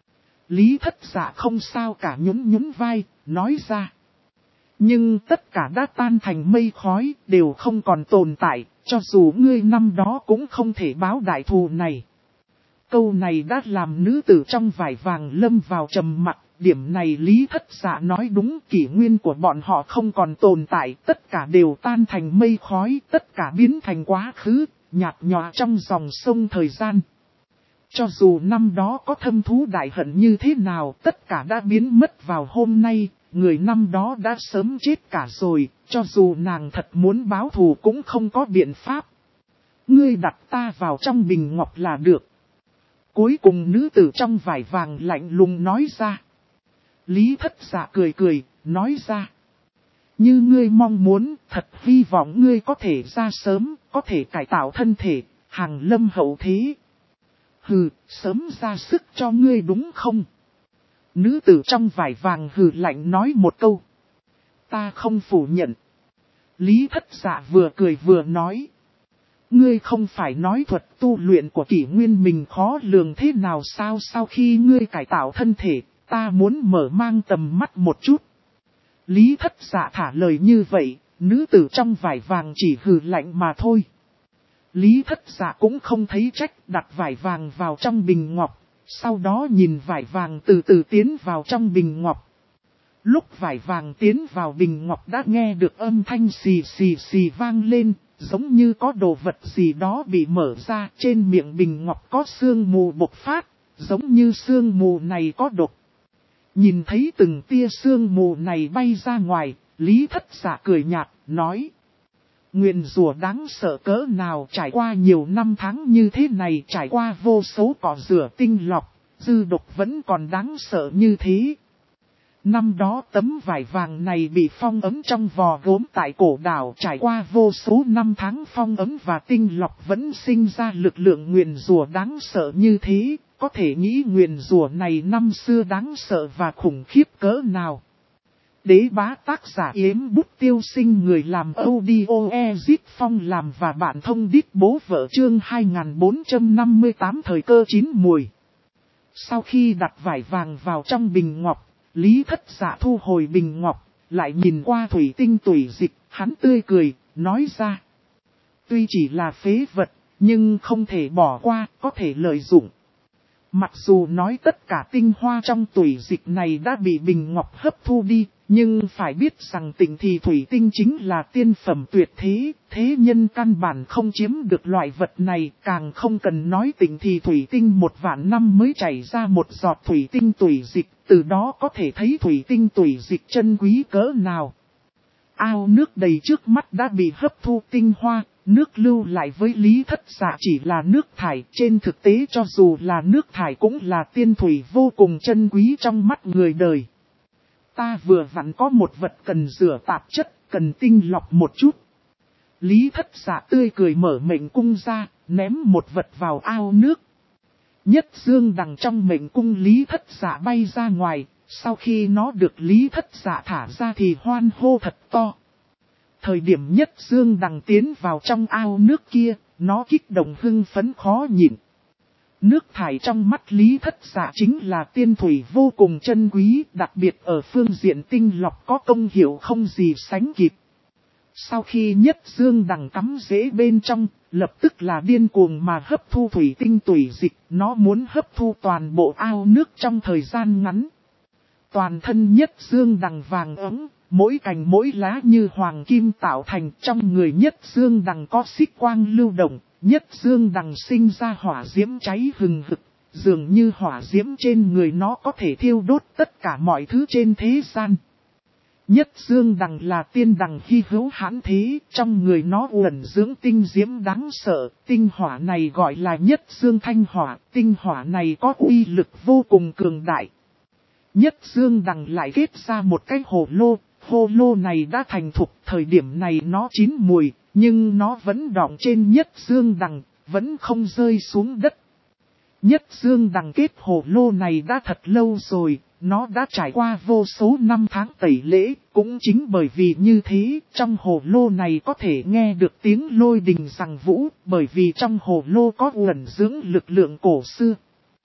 A: Lý Thất Dạ không sao cả nhún vai, nói ra. Nhưng tất cả đã tan thành mây khói, đều không còn tồn tại, cho dù ngươi năm đó cũng không thể báo đại thù này. Câu này đã làm nữ tử trong vải vàng lâm vào trầm mặc, điểm này Lý Thất Dạ nói đúng, kỷ nguyên của bọn họ không còn tồn tại, tất cả đều tan thành mây khói, tất cả biến thành quá khứ, nhạt nhòa trong dòng sông thời gian. Cho dù năm đó có thâm thú đại hận như thế nào, tất cả đã biến mất vào hôm nay, người năm đó đã sớm chết cả rồi, cho dù nàng thật muốn báo thù cũng không có biện pháp. Ngươi đặt ta vào trong bình ngọc là được. Cuối cùng nữ tử trong vải vàng lạnh lùng nói ra. Lý Thất Dạ cười cười, nói ra. Như ngươi mong muốn, thật hy vọng ngươi có thể ra sớm, có thể cải tạo thân thể, hàng lâm hậu thế. Hừ, sớm ra sức cho ngươi đúng không? Nữ tử trong vải vàng hừ lạnh nói một câu. Ta không phủ nhận. Lý Thất Dạ vừa cười vừa nói. Ngươi không phải nói thuật tu luyện của kỷ nguyên mình khó lường thế nào sao? Sau khi ngươi cải tạo thân thể, ta muốn mở mang tầm mắt một chút. Lý Thất Dạ thả lời như vậy, nữ tử trong vải vàng chỉ hừ lạnh mà thôi. Lý Thất Dạ cũng không thấy trách, đặt vải vàng vào trong bình ngọc, sau đó nhìn vải vàng từ từ tiến vào trong bình ngọc. Lúc vải vàng tiến vào bình ngọc đã nghe được âm thanh xì xì xì vang lên, giống như có đồ vật gì đó bị mở ra. Trên miệng bình ngọc có sương mù bộc phát, giống như sương mù này có độc. Nhìn thấy từng tia sương mù này bay ra ngoài, Lý Thất Dạ cười nhạt, nói. Nguyền rủa đáng sợ cỡ nào, trải qua nhiều năm tháng như thế này, trải qua vô số cỏ rửa tinh lọc, dư độc vẫn còn đáng sợ như thế. Năm đó tấm vải vàng này bị phong ấm trong vò gốm tại cổ đảo, trải qua vô số năm tháng phong ấm và tinh lọc vẫn sinh ra lực lượng nguyền rủa đáng sợ như thế. Có thể nghĩ nguyền rủa này năm xưa đáng sợ và khủng khiếp cỡ nào. Đế bá tác giả Yếm Bút Tiêu Sinh, người làm audio Ezit Phong làm và bạn thông đít bố vợ, chương 2458 thời cơ chín mùi. Sau khi đặt vải vàng vào trong bình ngọc, Lý Thất Dạ thu hồi bình ngọc, lại nhìn qua thủy tinh tủy dịch, hắn tươi cười, nói ra. Tuy chỉ là phế vật, nhưng không thể bỏ qua, có thể lợi dụng. Mặc dù nói tất cả tinh hoa trong tủy dịch này đã bị bình ngọc hấp thu đi, nhưng phải biết rằng Tịnh Thì thủy tinh chính là tiên phẩm tuyệt thế, thế nhân căn bản không chiếm được loại vật này, càng không cần nói Tịnh Thì thủy tinh 1.000 năm mới chảy ra một giọt thủy tinh tủy dịch, từ đó có thể thấy thủy tinh tủy dịch chân quý cỡ nào. Ao nước đầy trước mắt đã bị hấp thu tinh hoa, nước lưu lại với Lý Thất Dạ chỉ là nước thải. Trên thực tế cho dù là nước thải cũng là tiên thủy vô cùng chân quý trong mắt người đời. Ta vừa vặn có một vật cần rửa tạp chất, cần tinh lọc một chút. Lý Thất Dạ tươi cười mở mệnh cung ra, ném một vật vào ao nước. Nhất dương đằng trong mệnh cung Lý Thất Dạ bay ra ngoài. Sau khi nó được Lý Thất Dạ thả ra thì hoan hô thật to. Thời điểm Nhất Dương đằng tiến vào trong ao nước kia, nó kích động hưng phấn khó nhịn. Nước thải trong mắt Lý Thất Dạ chính là tiên thủy vô cùng chân quý, đặc biệt ở phương diện tinh lọc có công hiệu không gì sánh kịp. Sau khi Nhất Dương đằng cắm rễ bên trong, lập tức là điên cuồng mà hấp thu thủy tinh tủy dịch, nó muốn hấp thu toàn bộ ao nước trong thời gian ngắn. Toàn thân Nhất Dương đằng vàng ấm, mỗi cành mỗi lá như hoàng kim tạo thành, trong người Nhất Dương đằng có xích quang lưu động, Nhất Dương đằng sinh ra hỏa diễm cháy hừng hực, dường như hỏa diễm trên người nó có thể thiêu đốt tất cả mọi thứ trên thế gian. Nhất Dương đằng là tiên đằng hy hữu hãn thế, trong người nó uẩn dưỡng tinh diễm đáng sợ, tinh hỏa này gọi là Nhất Dương thanh hỏa, tinh hỏa này có uy lực vô cùng cường đại. Nhất Dương đằng lại kết ra một cái hồ lô này đã thành thục, thời điểm này nó chín mùi, nhưng nó vẫn đọng trên Nhất Dương đằng, vẫn không rơi xuống đất. Nhất Dương đằng kết hồ lô này đã thật lâu rồi, nó đã trải qua vô số năm tháng tẩy lễ, cũng chính bởi vì như thế, trong hồ lô này có thể nghe được tiếng lôi đình giằng vũ, bởi vì trong hồ lô có uẩn dưỡng lực lượng cổ xưa.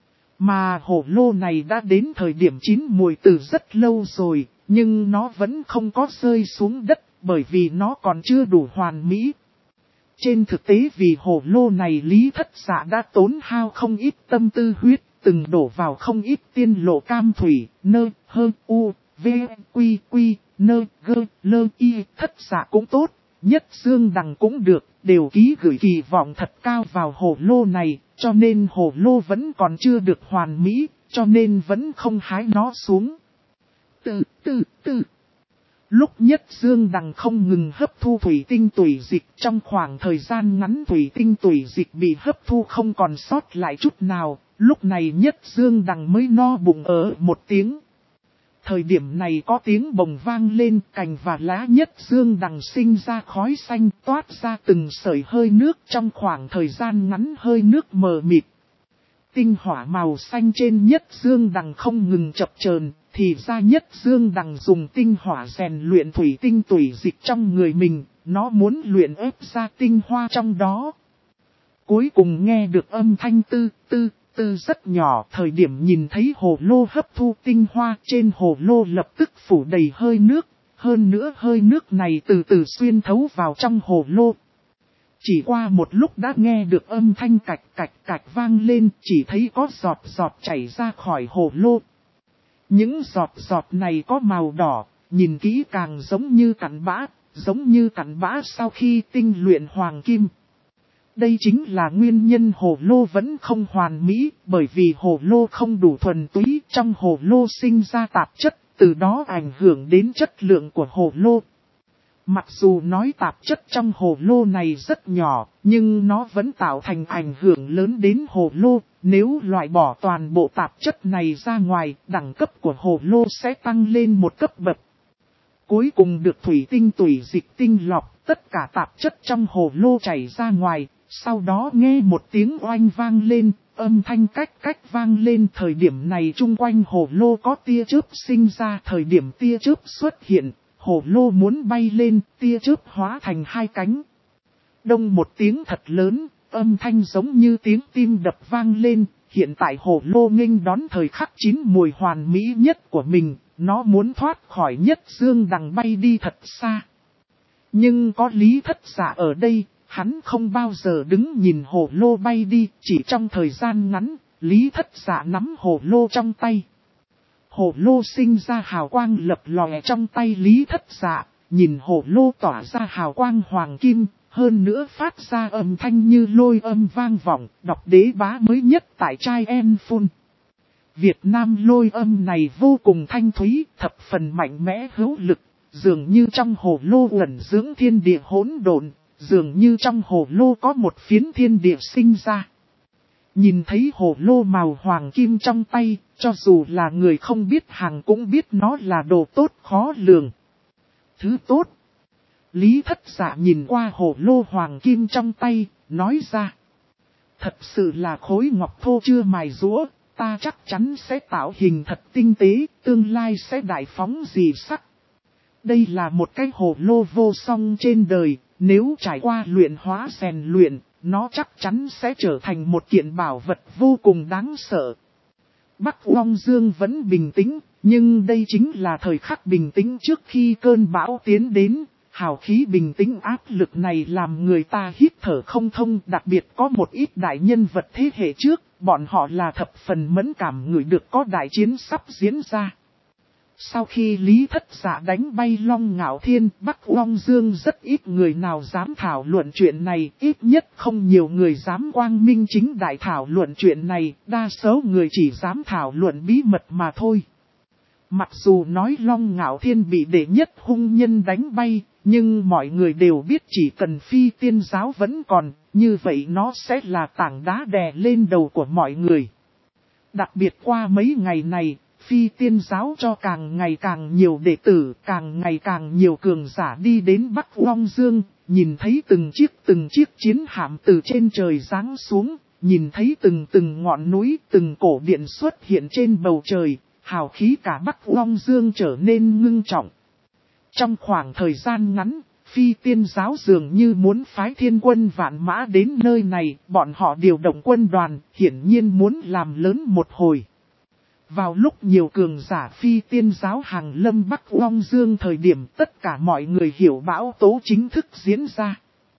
A: Mà hồ lô này đã đến thời điểm chín mùi từ rất lâu rồi, nhưng nó vẫn không có rơi xuống đất, bởi vì nó còn chưa đủ hoàn mỹ. Trên thực tế vì hồ lô này Lý Thất Dạ đã tốn hao không ít tâm tư huyết, từng đổ vào không ít tiên lộ cam thủy, nơ, hơ, u, v, quy, quy, nơ, gơ, lơ, y, Thất Dạ cũng tốt, Nhất Dương đằng cũng được, đều ký gửi kỳ vọng thật cao vào hồ lô này, cho nên hồ lô vẫn còn chưa được hoàn mỹ, cho nên vẫn không hái nó xuống. Lúc Nhất Dương Đằng không ngừng hấp thu thủy tinh tủy dịch, trong khoảng thời gian ngắn thủy tinh tủy dịch bị hấp thu không còn sót lại chút nào, lúc này Nhất Dương Đằng mới no bụng ở một tiếng. Thời điểm này có tiếng bồng vang lên, cành và lá Nhất Dương Đằng sinh ra khói xanh toát ra từng sợi hơi nước, trong khoảng thời gian ngắn hơi nước mờ mịt. Tinh hỏa màu xanh trên Nhất Dương Đằng không ngừng chập chờn, thì ra Nhất Dương Đằng dùng tinh hỏa rèn luyện thủy tinh tủy dịch trong người mình, nó muốn luyện ép ra tinh hoa trong đó. Cuối cùng nghe được âm thanh tư rất nhỏ, thời điểm nhìn thấy hồ lô hấp thu tinh hoa, trên hồ lô lập tức phủ đầy hơi nước, hơn nữa hơi nước này từ từ xuyên thấu vào trong hồ lô. Chỉ qua một lúc đã nghe được âm thanh cạch cạch cạch vang lên, chỉ thấy có giọt giọt chảy ra khỏi hồ lô. Những giọt giọt này có màu đỏ, nhìn kỹ càng giống như cặn bã sau khi tinh luyện hoàng kim. Đây chính là nguyên nhân hồ lô vẫn không hoàn mỹ, bởi vì hồ lô không đủ thuần túy, trong hồ lô sinh ra tạp chất, từ đó ảnh hưởng đến chất lượng của hồ lô. Mặc dù nói tạp chất trong hồ lô này rất nhỏ, nhưng nó vẫn tạo thành ảnh hưởng lớn đến hồ lô. Nếu loại bỏ toàn bộ tạp chất này ra ngoài, đẳng cấp của hồ lô sẽ tăng lên một cấp bậc. Cuối cùng được thủy tinh tủy dịch tinh lọc, tất cả tạp chất trong hồ lô chảy ra ngoài. Sau đó nghe một tiếng oanh vang lên, âm thanh cách vang lên. Thời điểm này chung quanh hồ lô có tia chớp sinh ra, thời điểm tia chớp xuất hiện. Hồ lô muốn bay lên, tia chớp hóa thành hai cánh. Đông một tiếng thật lớn, âm thanh giống như tiếng tim đập vang lên. Hiện tại hồ lô nghênh đón thời khắc chín mùi hoàn mỹ nhất của mình, nó muốn thoát khỏi Nhất Dương Đằng bay đi thật xa. Nhưng có Lý Thất Giả ở đây, hắn không bao giờ đứng nhìn hồ lô bay đi, chỉ trong thời gian ngắn, Lý Thất Giả nắm hồ lô trong tay. Hồ lô sinh ra hào quang lập lòe trong tay Lý Thất Giả, nhìn hồ lô tỏa ra hào quang hoàng kim, hơn nữa phát ra âm thanh như lôi âm vang vọng, đọc đế bá mới nhất tại trai em phun. Việt Nam lôi âm này vô cùng thanh thúy, thập phần mạnh mẽ hữu lực, dường như trong hồ lô ẩn dưỡng thiên địa hỗn độn, dường như trong hồ lô có một phiến thiên địa sinh ra. Nhìn thấy hồ lô màu hoàng kim trong tay, cho dù là người không biết hàng cũng biết nó là đồ tốt khó lường. Thứ tốt. Lý Thất Giả nhìn qua hồ lô hoàng kim trong tay, nói ra. Thật sự là khối ngọc thô chưa mài rũa, ta chắc chắn sẽ tạo hình thật tinh tế, tương lai sẽ đại phóng dị sắc. Đây là một cái hồ lô vô song trên đời, nếu trải qua luyện hóa rèn luyện, nó chắc chắn sẽ trở thành một kiện bảo vật vô cùng đáng sợ. Bắc Long Dương vẫn bình tĩnh, nhưng đây chính là thời khắc bình tĩnh trước khi cơn bão tiến đến. Hào khí bình tĩnh áp lực này làm người ta hít thở không thông, đặc biệt có một ít đại nhân vật thế hệ trước, bọn họ là thập phần mẫn cảm người được có đại chiến sắp diễn ra. Sau khi Lý Thất Giả đánh bay Long Ngạo Thiên, Bắc Long Dương rất ít người nào dám thảo luận chuyện này, ít nhất không nhiều người dám quang minh chính đại thảo luận chuyện này, đa số người chỉ dám thảo luận bí mật mà thôi. Mặc dù nói Long Ngạo Thiên bị đệ nhất hung nhân đánh bay, nhưng mọi người đều biết chỉ cần Phi Tiên Giáo vẫn còn, như vậy nó sẽ là tảng đá đè lên đầu của mọi người. Đặc biệt qua mấy ngày này, Phi Tiên Giáo cho càng ngày càng nhiều đệ tử, càng ngày càng nhiều cường giả đi đến Bắc Long Dương, nhìn thấy từng chiếc chiến hạm từ trên trời giáng xuống, nhìn thấy từng ngọn núi, từng cổ điện xuất hiện trên bầu trời, hào khí cả Bắc Long Dương trở nên ngưng trọng. Trong khoảng thời gian ngắn, Phi Tiên Giáo dường như muốn phái thiên quân vạn mã đến nơi này, bọn họ điều động quân đoàn, hiển nhiên muốn làm lớn một hồi. Vào lúc nhiều cường giả Phi Tiên Giáo hàng lâm Bắc Long Dương thời điểm tất cả mọi người hiểu bão tố chính thức diễn ra.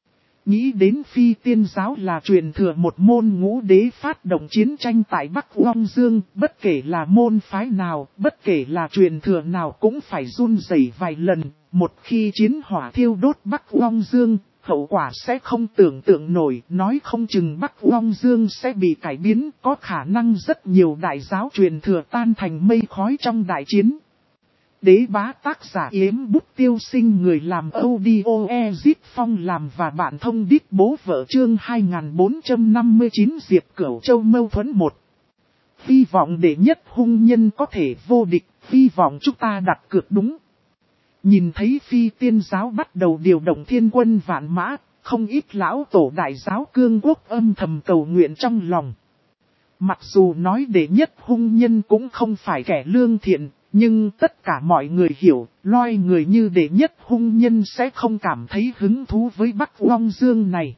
A: Nghĩ đến Phi Tiên Giáo là truyền thừa một môn ngũ đế phát động chiến tranh tại Bắc Long Dương, bất kể là môn phái nào, bất kể là truyền thừa nào cũng phải run rẩy vài lần, một khi chiến hỏa thiêu đốt Bắc Long Dương, hậu quả sẽ không tưởng tượng nổi, nói không chừng Bắc Long Dương sẽ bị cải biến, có khả năng rất nhiều đại giáo truyền thừa tan thành mây khói trong đại chiến. Đế bá tác giả Yếm Bút Tiêu Sinh, người làm audio Ezit Phong làm và bạn thông đít bố vợ chương 2459 Diệp Cửu Châu mâu thuẫn 1. Hy vọng đệ nhất hung nhân có thể vô địch, hy vọng chúng ta đặt cược đúng. Nhìn thấy Phi Tiên giáo bắt đầu điều động thiên quân vạn mã, không ít lão tổ đại giáo cương quốc âm thầm cầu nguyện trong lòng. Mặc dù nói đệ nhất hung nhân cũng không phải kẻ lương thiện, nhưng tất cả mọi người hiểu, loài người như đệ nhất hung nhân sẽ không cảm thấy hứng thú với Bắc Long Dương này.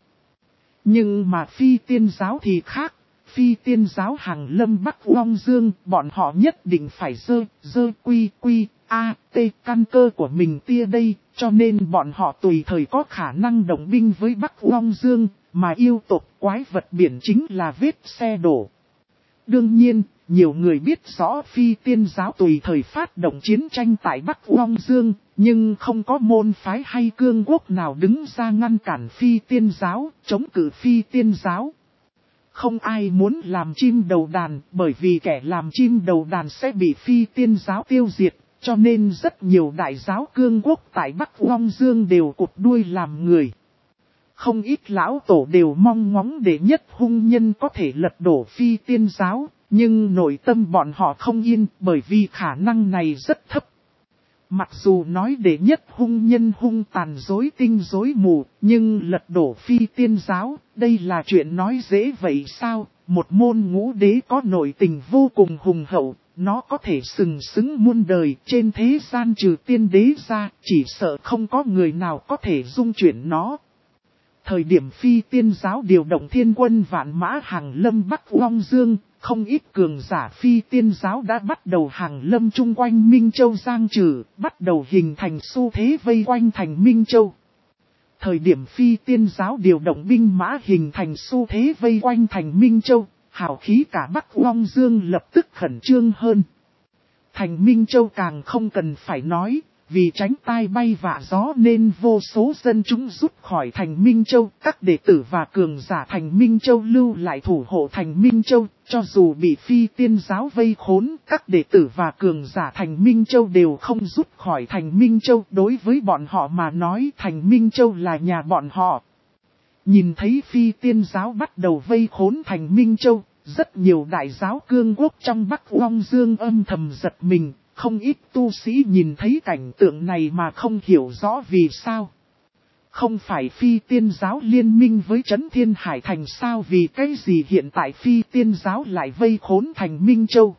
A: Nhưng mà Phi Tiên giáo thì khác, Phi Tiên giáo hàng lâm Bắc Long Dương, bọn họ nhất định phải dơ quy t căn cơ của mình tia đây, cho nên bọn họ tùy thời có khả năng động binh với Bắc Long Dương, mà yêu tộc quái vật biển chính là vết xe đổ. Đương nhiên, nhiều người biết rõ Phi Tiên giáo tùy thời phát động chiến tranh tại Bắc Long Dương, nhưng không có môn phái hay cương quốc nào đứng ra ngăn cản Phi Tiên giáo, chống cự Phi Tiên giáo. Không ai muốn làm chim đầu đàn, bởi vì kẻ làm chim đầu đàn sẽ bị Phi Tiên giáo tiêu diệt, cho nên rất nhiều đại giáo cương quốc tại Bắc Long Dương đều cụt đuôi làm người. Không ít lão tổ đều mong ngóng để nhất hung nhân có thể lật đổ Phi Tiên giáo, nhưng nội tâm bọn họ không yên bởi vì khả năng này rất thấp. Mặc dù nói để nhất hung nhân hung tàn dối tinh dối mù, nhưng lật đổ Phi Tiên giáo, đây là chuyện nói dễ vậy sao? Một môn ngũ đế có nội tình vô cùng hùng hậu, nó có thể sừng sững muôn đời, trên thế gian trừ tiên đế ra, chỉ sợ không có người nào có thể dung chuyển nó. Thời điểm Phi Tiên giáo điều động thiên quân vạn mã hàng lâm Bắc Long Dương, không ít cường giả Phi Tiên giáo đã bắt đầu hàng lâm chung quanh Minh Châu Giang Trừ, bắt đầu hình thành xu thế vây quanh thành Minh Châu. Thời điểm Phi Tiên giáo điều động binh mã hình thành xu thế vây quanh thành Minh Châu, hào khí cả Bắc Long Dương lập tức khẩn trương hơn. Thành Minh Châu càng không cần phải nói. Vì tránh tai bay vạ gió nên vô số dân chúng rút khỏi thành Minh Châu, các đệ tử và cường giả thành Minh Châu lưu lại thủ hộ thành Minh Châu, cho dù bị Phi Tiên giáo vây khốn, các đệ tử và cường giả thành Minh Châu đều không rút khỏi thành Minh Châu, đối với bọn họ mà nói thành Minh Châu là nhà bọn họ. Nhìn thấy Phi Tiên giáo bắt đầu vây khốn thành Minh Châu, rất nhiều đại giáo cương quốc trong Bắc Long Dương âm thầm giật mình. Không ít tu sĩ nhìn thấy cảnh tượng này mà không hiểu rõ vì sao. Không phải Phi Tiên giáo liên minh với Trấn Thiên Hải Thành sao, vì cái gì hiện tại Phi Tiên giáo lại vây khốn thành Minh Châu.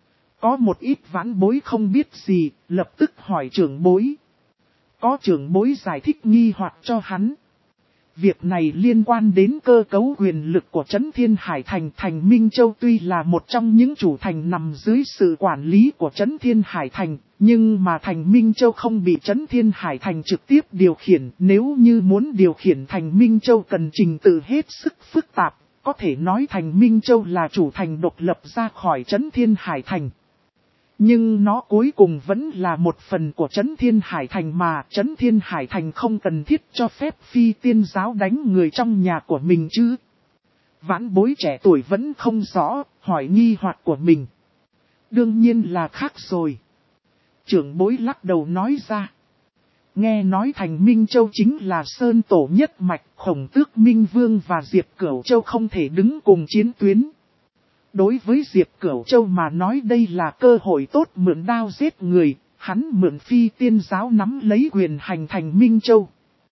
A: Có một ít vãn bối không biết gì, lập tức hỏi trưởng bối. Có trưởng bối giải thích nghi hoặc cho hắn. Việc này liên quan đến cơ cấu quyền lực của Trấn Thiên Hải Thành. Thành Minh Châu tuy là một trong những chủ thành nằm dưới sự quản lý của Trấn Thiên Hải Thành, nhưng mà thành Minh Châu không bị Trấn Thiên Hải Thành trực tiếp điều khiển. Nếu như muốn điều khiển thành Minh Châu cần trình tự hết sức phức tạp, có thể nói thành Minh Châu là chủ thành độc lập ra khỏi Trấn Thiên Hải Thành. Nhưng nó cuối cùng vẫn là một phần của Trấn Thiên Hải Thành mà Trấn Thiên Hải Thành không cần thiết cho phép Phi Tiên giáo đánh người trong nhà của mình chứ. Vãn bối trẻ tuổi vẫn không rõ, hỏi nghi hoặc của mình. Đương nhiên là khác rồi. Trưởng bối lắc đầu nói ra. Nghe nói thành Minh Châu chính là sơn tổ nhất mạch, Khổng Tước Minh Vương và Diệp Cửu Châu không thể đứng cùng chiến tuyến. Đối với Diệp Cửu Châu mà nói đây là cơ hội tốt mượn đao giết người, hắn mượn Phi Tiên giáo nắm lấy quyền hành thành Minh Châu.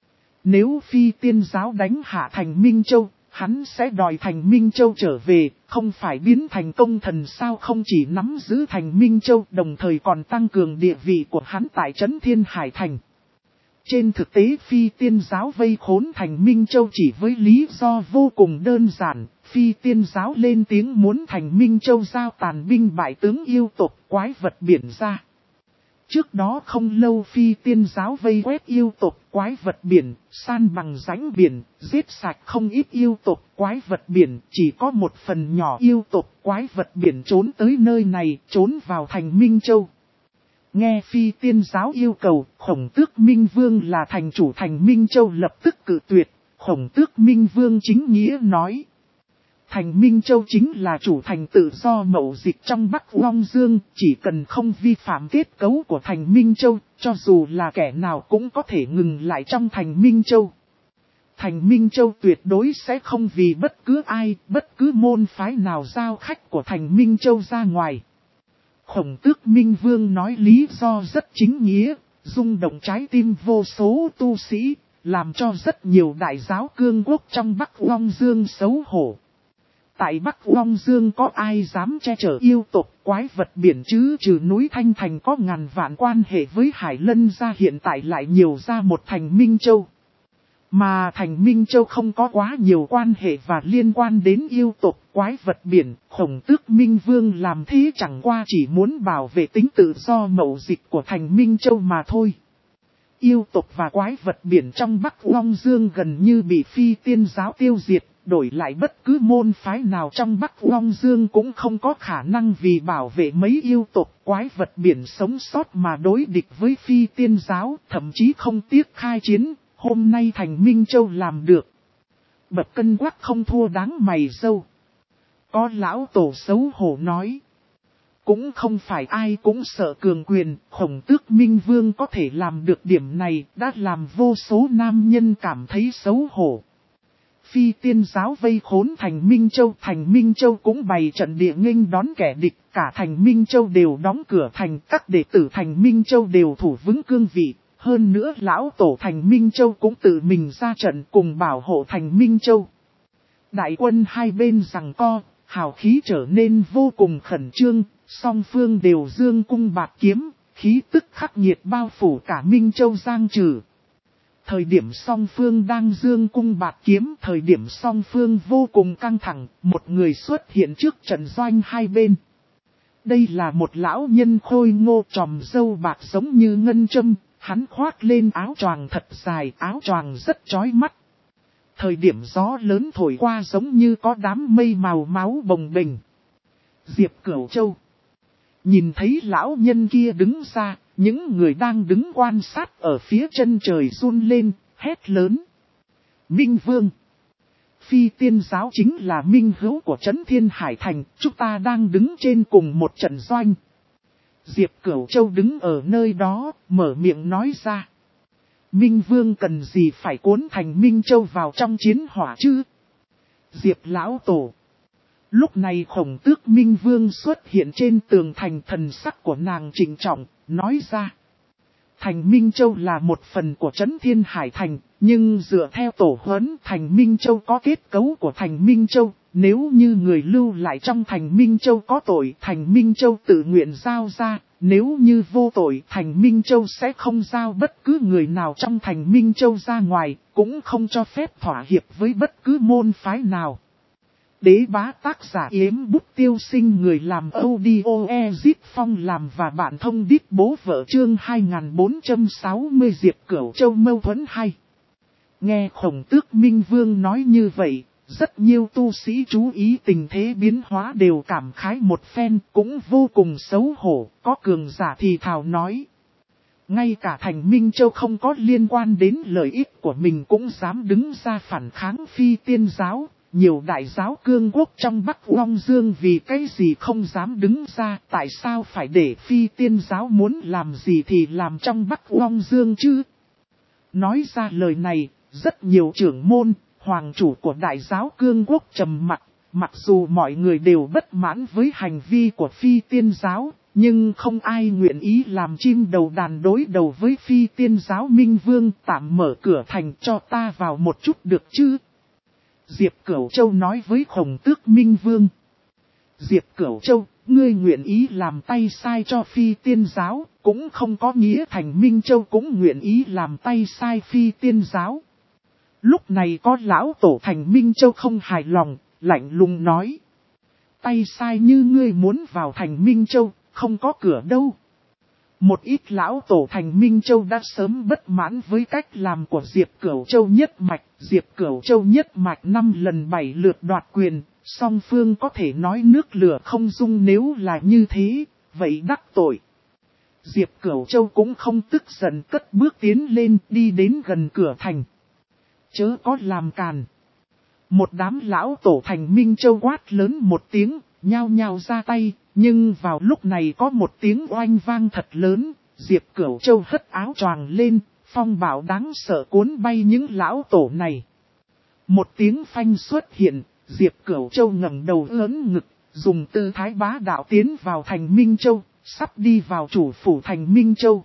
A: Nếu Phi Tiên giáo đánh hạ thành Minh Châu, hắn sẽ đòi thành Minh Châu trở về, không phải biến thành công thần sao. Không chỉ nắm giữ thành Minh Châu, đồng thời còn tăng cường địa vị của hắn tại Trấn Thiên Hải Thành. Trên thực tế Phi Tiên giáo vây khốn thành Minh Châu chỉ với lý do vô cùng đơn giản. Phi Tiên giáo lên tiếng muốn thành Minh Châu giao tàn binh bại tướng yêu tộc quái vật biển ra. Trước đó không lâu Phi Tiên giáo vây quét yêu tộc quái vật biển, san bằng rãnh biển, giết sạch không ít yêu tộc quái vật biển, chỉ có một phần nhỏ yêu tộc quái vật biển trốn tới nơi này, trốn vào thành Minh Châu. Nghe Phi Tiên giáo yêu cầu, Khổng Tước Minh Vương là thành chủ thành Minh Châu lập tức cự tuyệt. Khổng Tước Minh Vương chính nghĩa nói. Thành Minh Châu chính là chủ thành tự do mậu dịch trong Bắc Long Dương, chỉ cần không vi phạm kết cấu của Thành Minh Châu, cho dù là kẻ nào cũng có thể ngừng lại trong Thành Minh Châu. Thành Minh Châu tuyệt đối sẽ không vì bất cứ ai, bất cứ môn phái nào giao khách của Thành Minh Châu ra ngoài. Khổng Tước Minh Vương nói lý do rất chính nghĩa, rung động trái tim vô số tu sĩ, làm cho rất nhiều đại giáo cương quốc trong Bắc Long Dương xấu hổ. Tại Bắc Long Dương có ai dám che chở yêu tộc quái vật biển chứ, trừ núi Thanh Thành có ngàn vạn quan hệ với Hải Lân gia, hiện tại lại nhiều ra một Thành Minh Châu. Mà Thành Minh Châu không có quá nhiều quan hệ và liên quan đến yêu tộc quái vật biển, Khổng Tước Minh Vương làm thế chẳng qua chỉ muốn bảo vệ tính tự do mậu dịch của Thành Minh Châu mà thôi. Yêu tộc và quái vật biển trong Bắc Long Dương gần như bị Phi Tiên giáo tiêu diệt, đổi lại bất cứ môn phái nào trong Bắc Long Dương cũng không có khả năng vì bảo vệ mấy yêu tộc quái vật biển sống sót mà đối địch với Phi Tiên giáo, thậm chí không tiếc khai chiến. Hôm nay Thành Minh Châu làm được. Bậc cân quắc không thua đáng mày râu. Có lão tổ xấu hổ nói. Cũng không phải ai cũng sợ cường quyền, Khổng Tước Minh Vương có thể làm được điểm này, đã làm vô số nam nhân cảm thấy xấu hổ. Phi Tiên giáo vây khốn Thành Minh Châu cũng bày trận địa nghênh đón kẻ địch, cả Thành Minh Châu đều đóng cửa thành, các đệ tử Thành Minh Châu đều thủ vững cương vị. Hơn nữa lão tổ Thành Minh Châu cũng tự mình ra trận cùng bảo hộ Thành Minh Châu. Đại quân hai bên giằng co, hào khí trở nên vô cùng khẩn trương, song phương đều dương cung bạt kiếm, khí tức khắc nghiệt bao phủ cả Minh Châu giang trừ. Thời điểm song phương đang dương cung bạt kiếm, thời điểm song phương vô cùng căng thẳng, một người xuất hiện trước trận doanh hai bên. Đây là một lão nhân khôi ngô tròm râu bạc giống như ngân châm. Hắn khoác lên áo choàng thật dài, áo choàng rất chói mắt. Thời điểm gió lớn thổi qua giống như có đám mây màu máu bồng bềnh. Diệp Cửu Châu nhìn thấy lão nhân kia đứng ra, những người đang đứng quan sát ở phía chân trời run lên, hét lớn. Minh Vương! Phi Tiên giáo chính là minh hữu của Trấn Thiên Hải Thành, chúng ta đang đứng trên cùng một trận doanh. Diệp Cửu Châu đứng ở nơi đó, mở miệng nói ra. Minh Vương cần gì phải cuốn Thành Minh Châu vào trong chiến hỏa chứ? Diệp Lão Tổ. Lúc này Khổng Tước Minh Vương xuất hiện trên tường thành, thần sắc của nàng trịnh trọng, nói ra. Thành Minh Châu là một phần của Trấn Thiên Hải Thành, nhưng dựa theo tổ huấn Thành Minh Châu có kết cấu của Thành Minh Châu. Nếu như người lưu lại trong Thành Minh Châu có tội, Thành Minh Châu tự nguyện giao ra. Nếu như vô tội, Thành Minh Châu sẽ không giao bất cứ người nào trong Thành Minh Châu ra ngoài, cũng không cho phép thỏa hiệp với bất cứ môn phái nào. Đế bá tác giả Yếm Bút Tiêu Sinh, người làm audio Ezit Phong làm và bạn thông đít bố vợ, chương 2460 Diệp Cửu Châu mâu thuẫn hay. Nghe Khổng Tước Minh Vương nói như vậy, rất nhiều tu sĩ chú ý tình thế biến hóa đều cảm khái một phen, cũng vô cùng xấu hổ, có cường giả thì thào nói. Ngay cả Thành Minh Châu không có liên quan đến lợi ích của mình cũng dám đứng ra phản kháng Phi Tiên giáo, nhiều đại giáo cương quốc trong Bắc Long Dương vì cái gì không dám đứng ra, tại sao phải để Phi Tiên giáo muốn làm gì thì làm trong Bắc Long Dương chứ? Nói ra lời này, rất nhiều trưởng môn, hoàng chủ của đại giáo cương quốc trầm mặc, mặc dù mọi người đều bất mãn với hành vi của Phi Tiên giáo, nhưng không ai nguyện ý làm chim đầu đàn đối đầu với Phi Tiên giáo. Minh Vương, tạm mở cửa thành cho ta vào một chút được chứ? Diệp Cửu Châu nói với Khổng Tước Minh Vương. Diệp Cửu Châu, ngươi nguyện ý làm tay sai cho Phi Tiên giáo, cũng không có nghĩa Thành Minh Châu cũng nguyện ý làm tay sai Phi Tiên giáo. Lúc này có lão tổ Thành Minh Châu không hài lòng, lạnh lùng nói. Tay sai như ngươi muốn vào Thành Minh Châu, không có cửa đâu. Một ít lão tổ Thành Minh Châu đã sớm bất mãn với cách làm của Diệp Cửu Châu nhất mạch. Diệp Cửu Châu nhất mạch 5 lần 7 lượt đoạt quyền, song phương có thể nói nước lửa không dung, nếu là như thế, vậy đắc tội. Diệp Cửu Châu cũng không tức giận, cất bước tiến lên đi đến gần cửa thành. Chớ có làm càn. Một đám lão tổ Thành Minh Châu quát lớn một tiếng, nhao nhao ra tay, nhưng vào lúc này có một tiếng oanh vang thật lớn, Diệp Cửu Châu hất áo choàng lên, phong bạo đáng sợ cuốn bay những lão tổ này. Một tiếng phanh xuất hiện, Diệp Cửu Châu ngẩng đầu ưỡn ngực, dùng tư thái bá đạo tiến vào Thành Minh Châu, sắp đi vào chủ phủ Thành Minh Châu.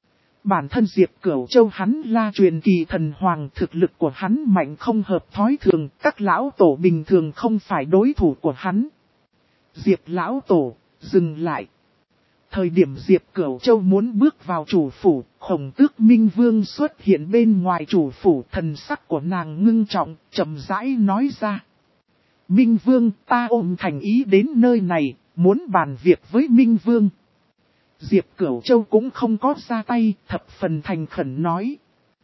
A: Bản thân Diệp Cửu Châu hắn là truyền kỳ thần hoàng, thực lực của hắn mạnh không hợp thói thường, các lão tổ bình thường không phải đối thủ của hắn. Diệp lão tổ, dừng lại. Thời điểm Diệp Cửu Châu muốn bước vào chủ phủ, Khổng Tước Minh Vương xuất hiện bên ngoài chủ phủ, thần sắc của nàng ngưng trọng, chậm rãi nói ra. Minh Vương, ta ôm thành ý đến nơi này, muốn bàn việc với Minh Vương. Diệp Cửu Châu cũng không có ra tay, thập phần thành khẩn nói.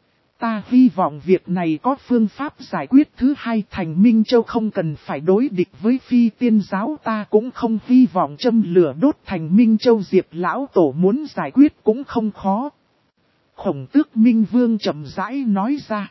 A: Ta hy vọng việc này có phương pháp giải quyết. Thứ hai, Thành Minh Châu không cần phải đối địch với Phi Tiên giáo, ta cũng không hy vọng châm lửa đốt Thành Minh Châu. Diệp lão tổ muốn giải quyết cũng không khó. Khổng Tước Minh Vương chậm rãi nói ra.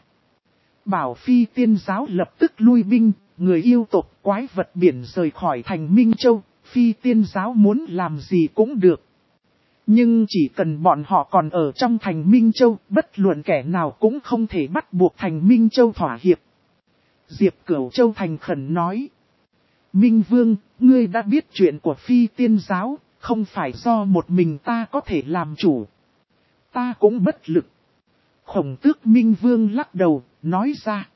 A: Bảo Phi Tiên giáo lập tức lui binh, người yêu tộc quái vật biển rời khỏi Thành Minh Châu, Phi Tiên giáo muốn làm gì cũng được. Nhưng chỉ cần bọn họ còn ở trong Thành Minh Châu, bất luận kẻ nào cũng không thể bắt buộc Thành Minh Châu thỏa hiệp. Diệp Cửu Châu thành khẩn nói. Minh Vương, ngươi đã biết chuyện của Phi Tiên giáo, không phải do một mình ta có thể làm chủ. Ta cũng bất lực. Khổng Tước Minh Vương lắc đầu, nói ra.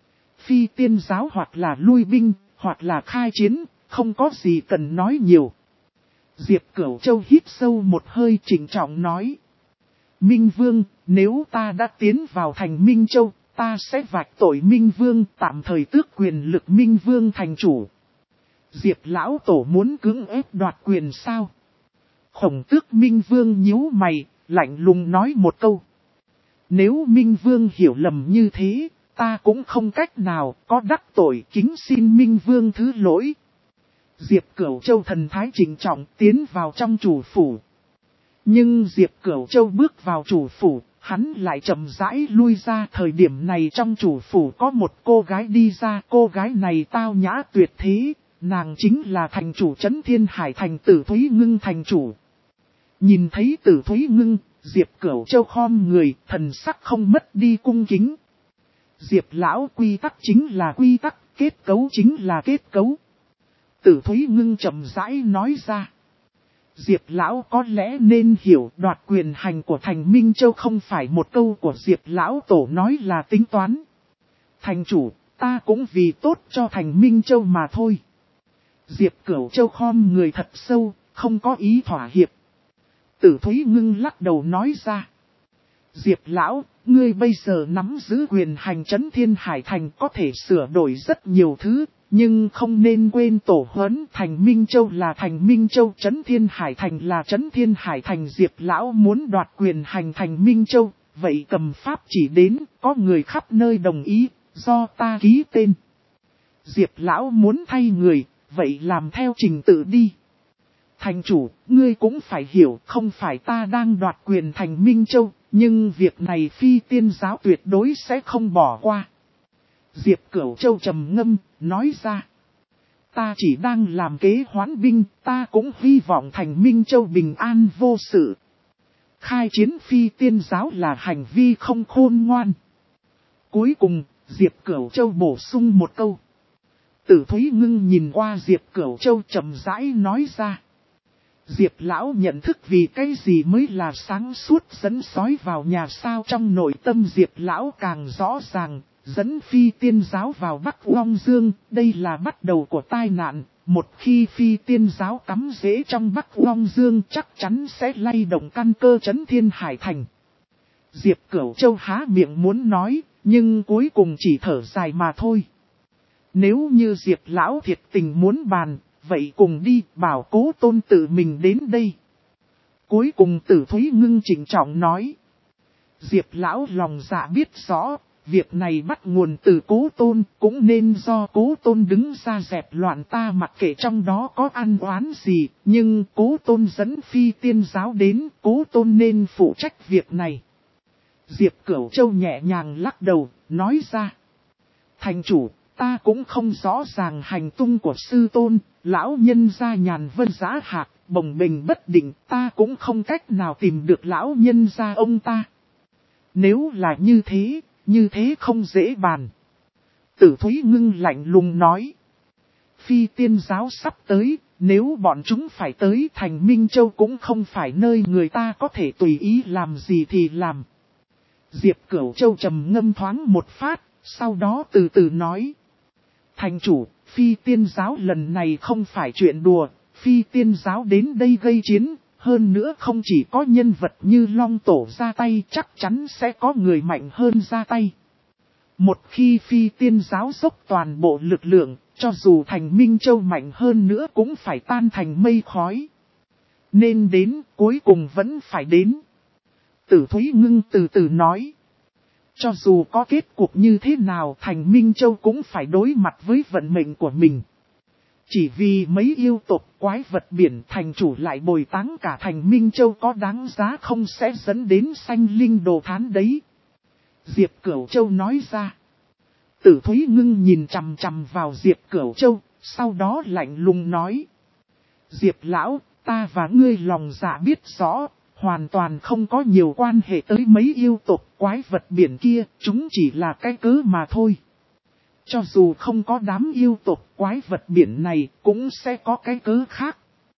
A: Phi Tiên giáo hoặc là lui binh, hoặc là khai chiến, không có gì cần nói nhiều. Diệp Cửu Châu hít sâu một hơi, trịnh trọng nói. Minh Vương, nếu ta đã tiến vào Thành Minh Châu, ta sẽ vạch tội Minh Vương, tạm thời tước quyền lực Minh Vương thành chủ. Diệp lão tổ muốn cưỡng ép đoạt quyền sao? Khổng Tước Minh Vương nhíu mày, lạnh lùng nói một câu. Nếu Minh Vương hiểu lầm như thế, ta cũng không cách nào có đắc tội, kính xin Minh Vương thứ lỗi. Diệp Cửu Châu thần thái trịnh trọng tiến vào trong chủ phủ. Nhưng Diệp Cửu Châu bước vào chủ phủ, hắn lại chậm rãi lui ra. Thời điểm này trong chủ phủ có một cô gái đi ra, cô gái này tao nhã tuyệt thế, nàng chính là thành chủ Trấn Thiên Hải Thành Tử Thúy Ngưng thành chủ. Nhìn thấy Tử Thúy Ngưng, Diệp Cửu Châu khom người, thần sắc không mất đi cung kính. Diệp lão, quy tắc chính là quy tắc, kết cấu chính là kết cấu. Tử Thúy Ngưng chậm rãi nói ra. Diệp lão có lẽ nên hiểu, đoạt quyền hành của Thành Minh Châu không phải một câu của Diệp lão tổ nói là tính toán. Thành chủ, ta cũng vì tốt cho Thành Minh Châu mà thôi. Diệp Cửu Châu khom người thật sâu, không có ý thỏa hiệp. Tử Thúy Ngưng lắc đầu nói ra. Diệp lão, ngươi bây giờ nắm giữ quyền hành Trấn Thiên Hải Thành, có thể sửa đổi rất nhiều thứ. Nhưng không nên quên tổ huấn, Thành Minh Châu là Thành Minh Châu, Trấn Thiên Hải Thành là Trấn Thiên Hải Thành. Diệp lão muốn đoạt quyền hành Thành Minh Châu, vậy cầm pháp chỉ đến, có người khắp nơi đồng ý, do ta ký tên. Diệp lão muốn thay người, vậy làm theo trình tự đi. Thành chủ, ngươi cũng phải hiểu, không phải ta đang đoạt quyền Thành Minh Châu, nhưng việc này Phi Tiên giáo tuyệt đối sẽ không bỏ qua. Diệp Cửu Châu trầm ngâm, nói ra. Ta chỉ đang làm kế hoán binh, ta cũng hy vọng Thành Minh Châu bình an vô sự. Khai chiến Phi Tiên giáo là hành vi không khôn ngoan. Cuối cùng, Diệp Cửu Châu bổ sung một câu. Tử Thúy Ngưng nhìn qua Diệp Cửu Châu chậm rãi nói ra. Diệp lão nhận thức vì cái gì mới là sáng suốt dẫn sói vào nhà sao. Trong nội tâm Diệp lão càng rõ ràng. Dẫn Phi Tiên giáo vào Bắc Long Dương, đây là bắt đầu của tai nạn. Một khi Phi Tiên giáo cắm rễ trong Bắc Long Dương chắc chắn sẽ lay động căn cơ Trấn Thiên Hải Thành. Diệp Cửu Châu há miệng muốn nói, nhưng cuối cùng chỉ thở dài mà thôi. Nếu như Diệp lão thiệt tình muốn bàn, vậy cùng đi, bảo Cố Tôn tự mình đến đây. Cuối cùng Tử Thúy Ngưng trịnh trọng nói. Diệp lão lòng dạ biết rõ. Việc này bắt nguồn từ Cố Tôn, cũng nên do Cố Tôn đứng ra dẹp loạn, ta mặc kệ trong đó có ăn oán gì, nhưng Cố Tôn dẫn Phi Tiên giáo đến, Cố Tôn nên phụ trách việc này. Diệp Cửu Châu nhẹ nhàng lắc đầu, nói ra. Thành chủ, ta cũng không rõ ràng hành tung của sư tôn, lão nhân gia nhàn vân giá hạc, bồng bềnh bất định, ta cũng không cách nào tìm được lão nhân gia ông ta. Nếu là như thế không dễ bàn. Tử Thúy Ngưng lạnh lùng nói. Phi tiên giáo sắp tới, nếu bọn chúng phải tới thành Minh Châu cũng không phải nơi người ta có thể tùy ý làm gì thì làm. Diệp Cửu Châu trầm ngâm thoáng một phát, sau đó từ từ nói. Thành chủ, phi tiên giáo lần này không phải chuyện đùa, phi tiên giáo đến đây gây chiến, hơn nữa không chỉ có nhân vật như Long Tổ ra tay, chắc chắn sẽ có người mạnh hơn ra tay. Một khi phi tiên giáo dốc toàn bộ lực lượng, cho dù thành Minh Châu mạnh hơn nữa cũng phải tan thành mây khói. Nên đến, cuối cùng vẫn phải đến. Tử Thúy Ngưng từ từ nói. Cho dù có kết cục như thế nào thành Minh Châu cũng phải đối mặt với vận mệnh của mình. Chỉ vì mấy yêu tộc quái vật biển thành chủ lại bồi táng cả thành Minh Châu có đáng giá không sẽ dẫn đến sanh linh đồ thán đấy. Diệp Cửu Châu nói ra. Tử Thúy Ngưng nhìn chằm chằm vào Diệp Cửu Châu, sau đó lạnh lùng nói. Diệp lão, ta và ngươi lòng dạ biết rõ, hoàn toàn không có nhiều quan hệ tới mấy yêu tộc quái vật biển kia, chúng chỉ là cái cớ mà thôi. Cho dù không có đám yêu tộc quái vật biển này, cũng sẽ có cái cớ khác.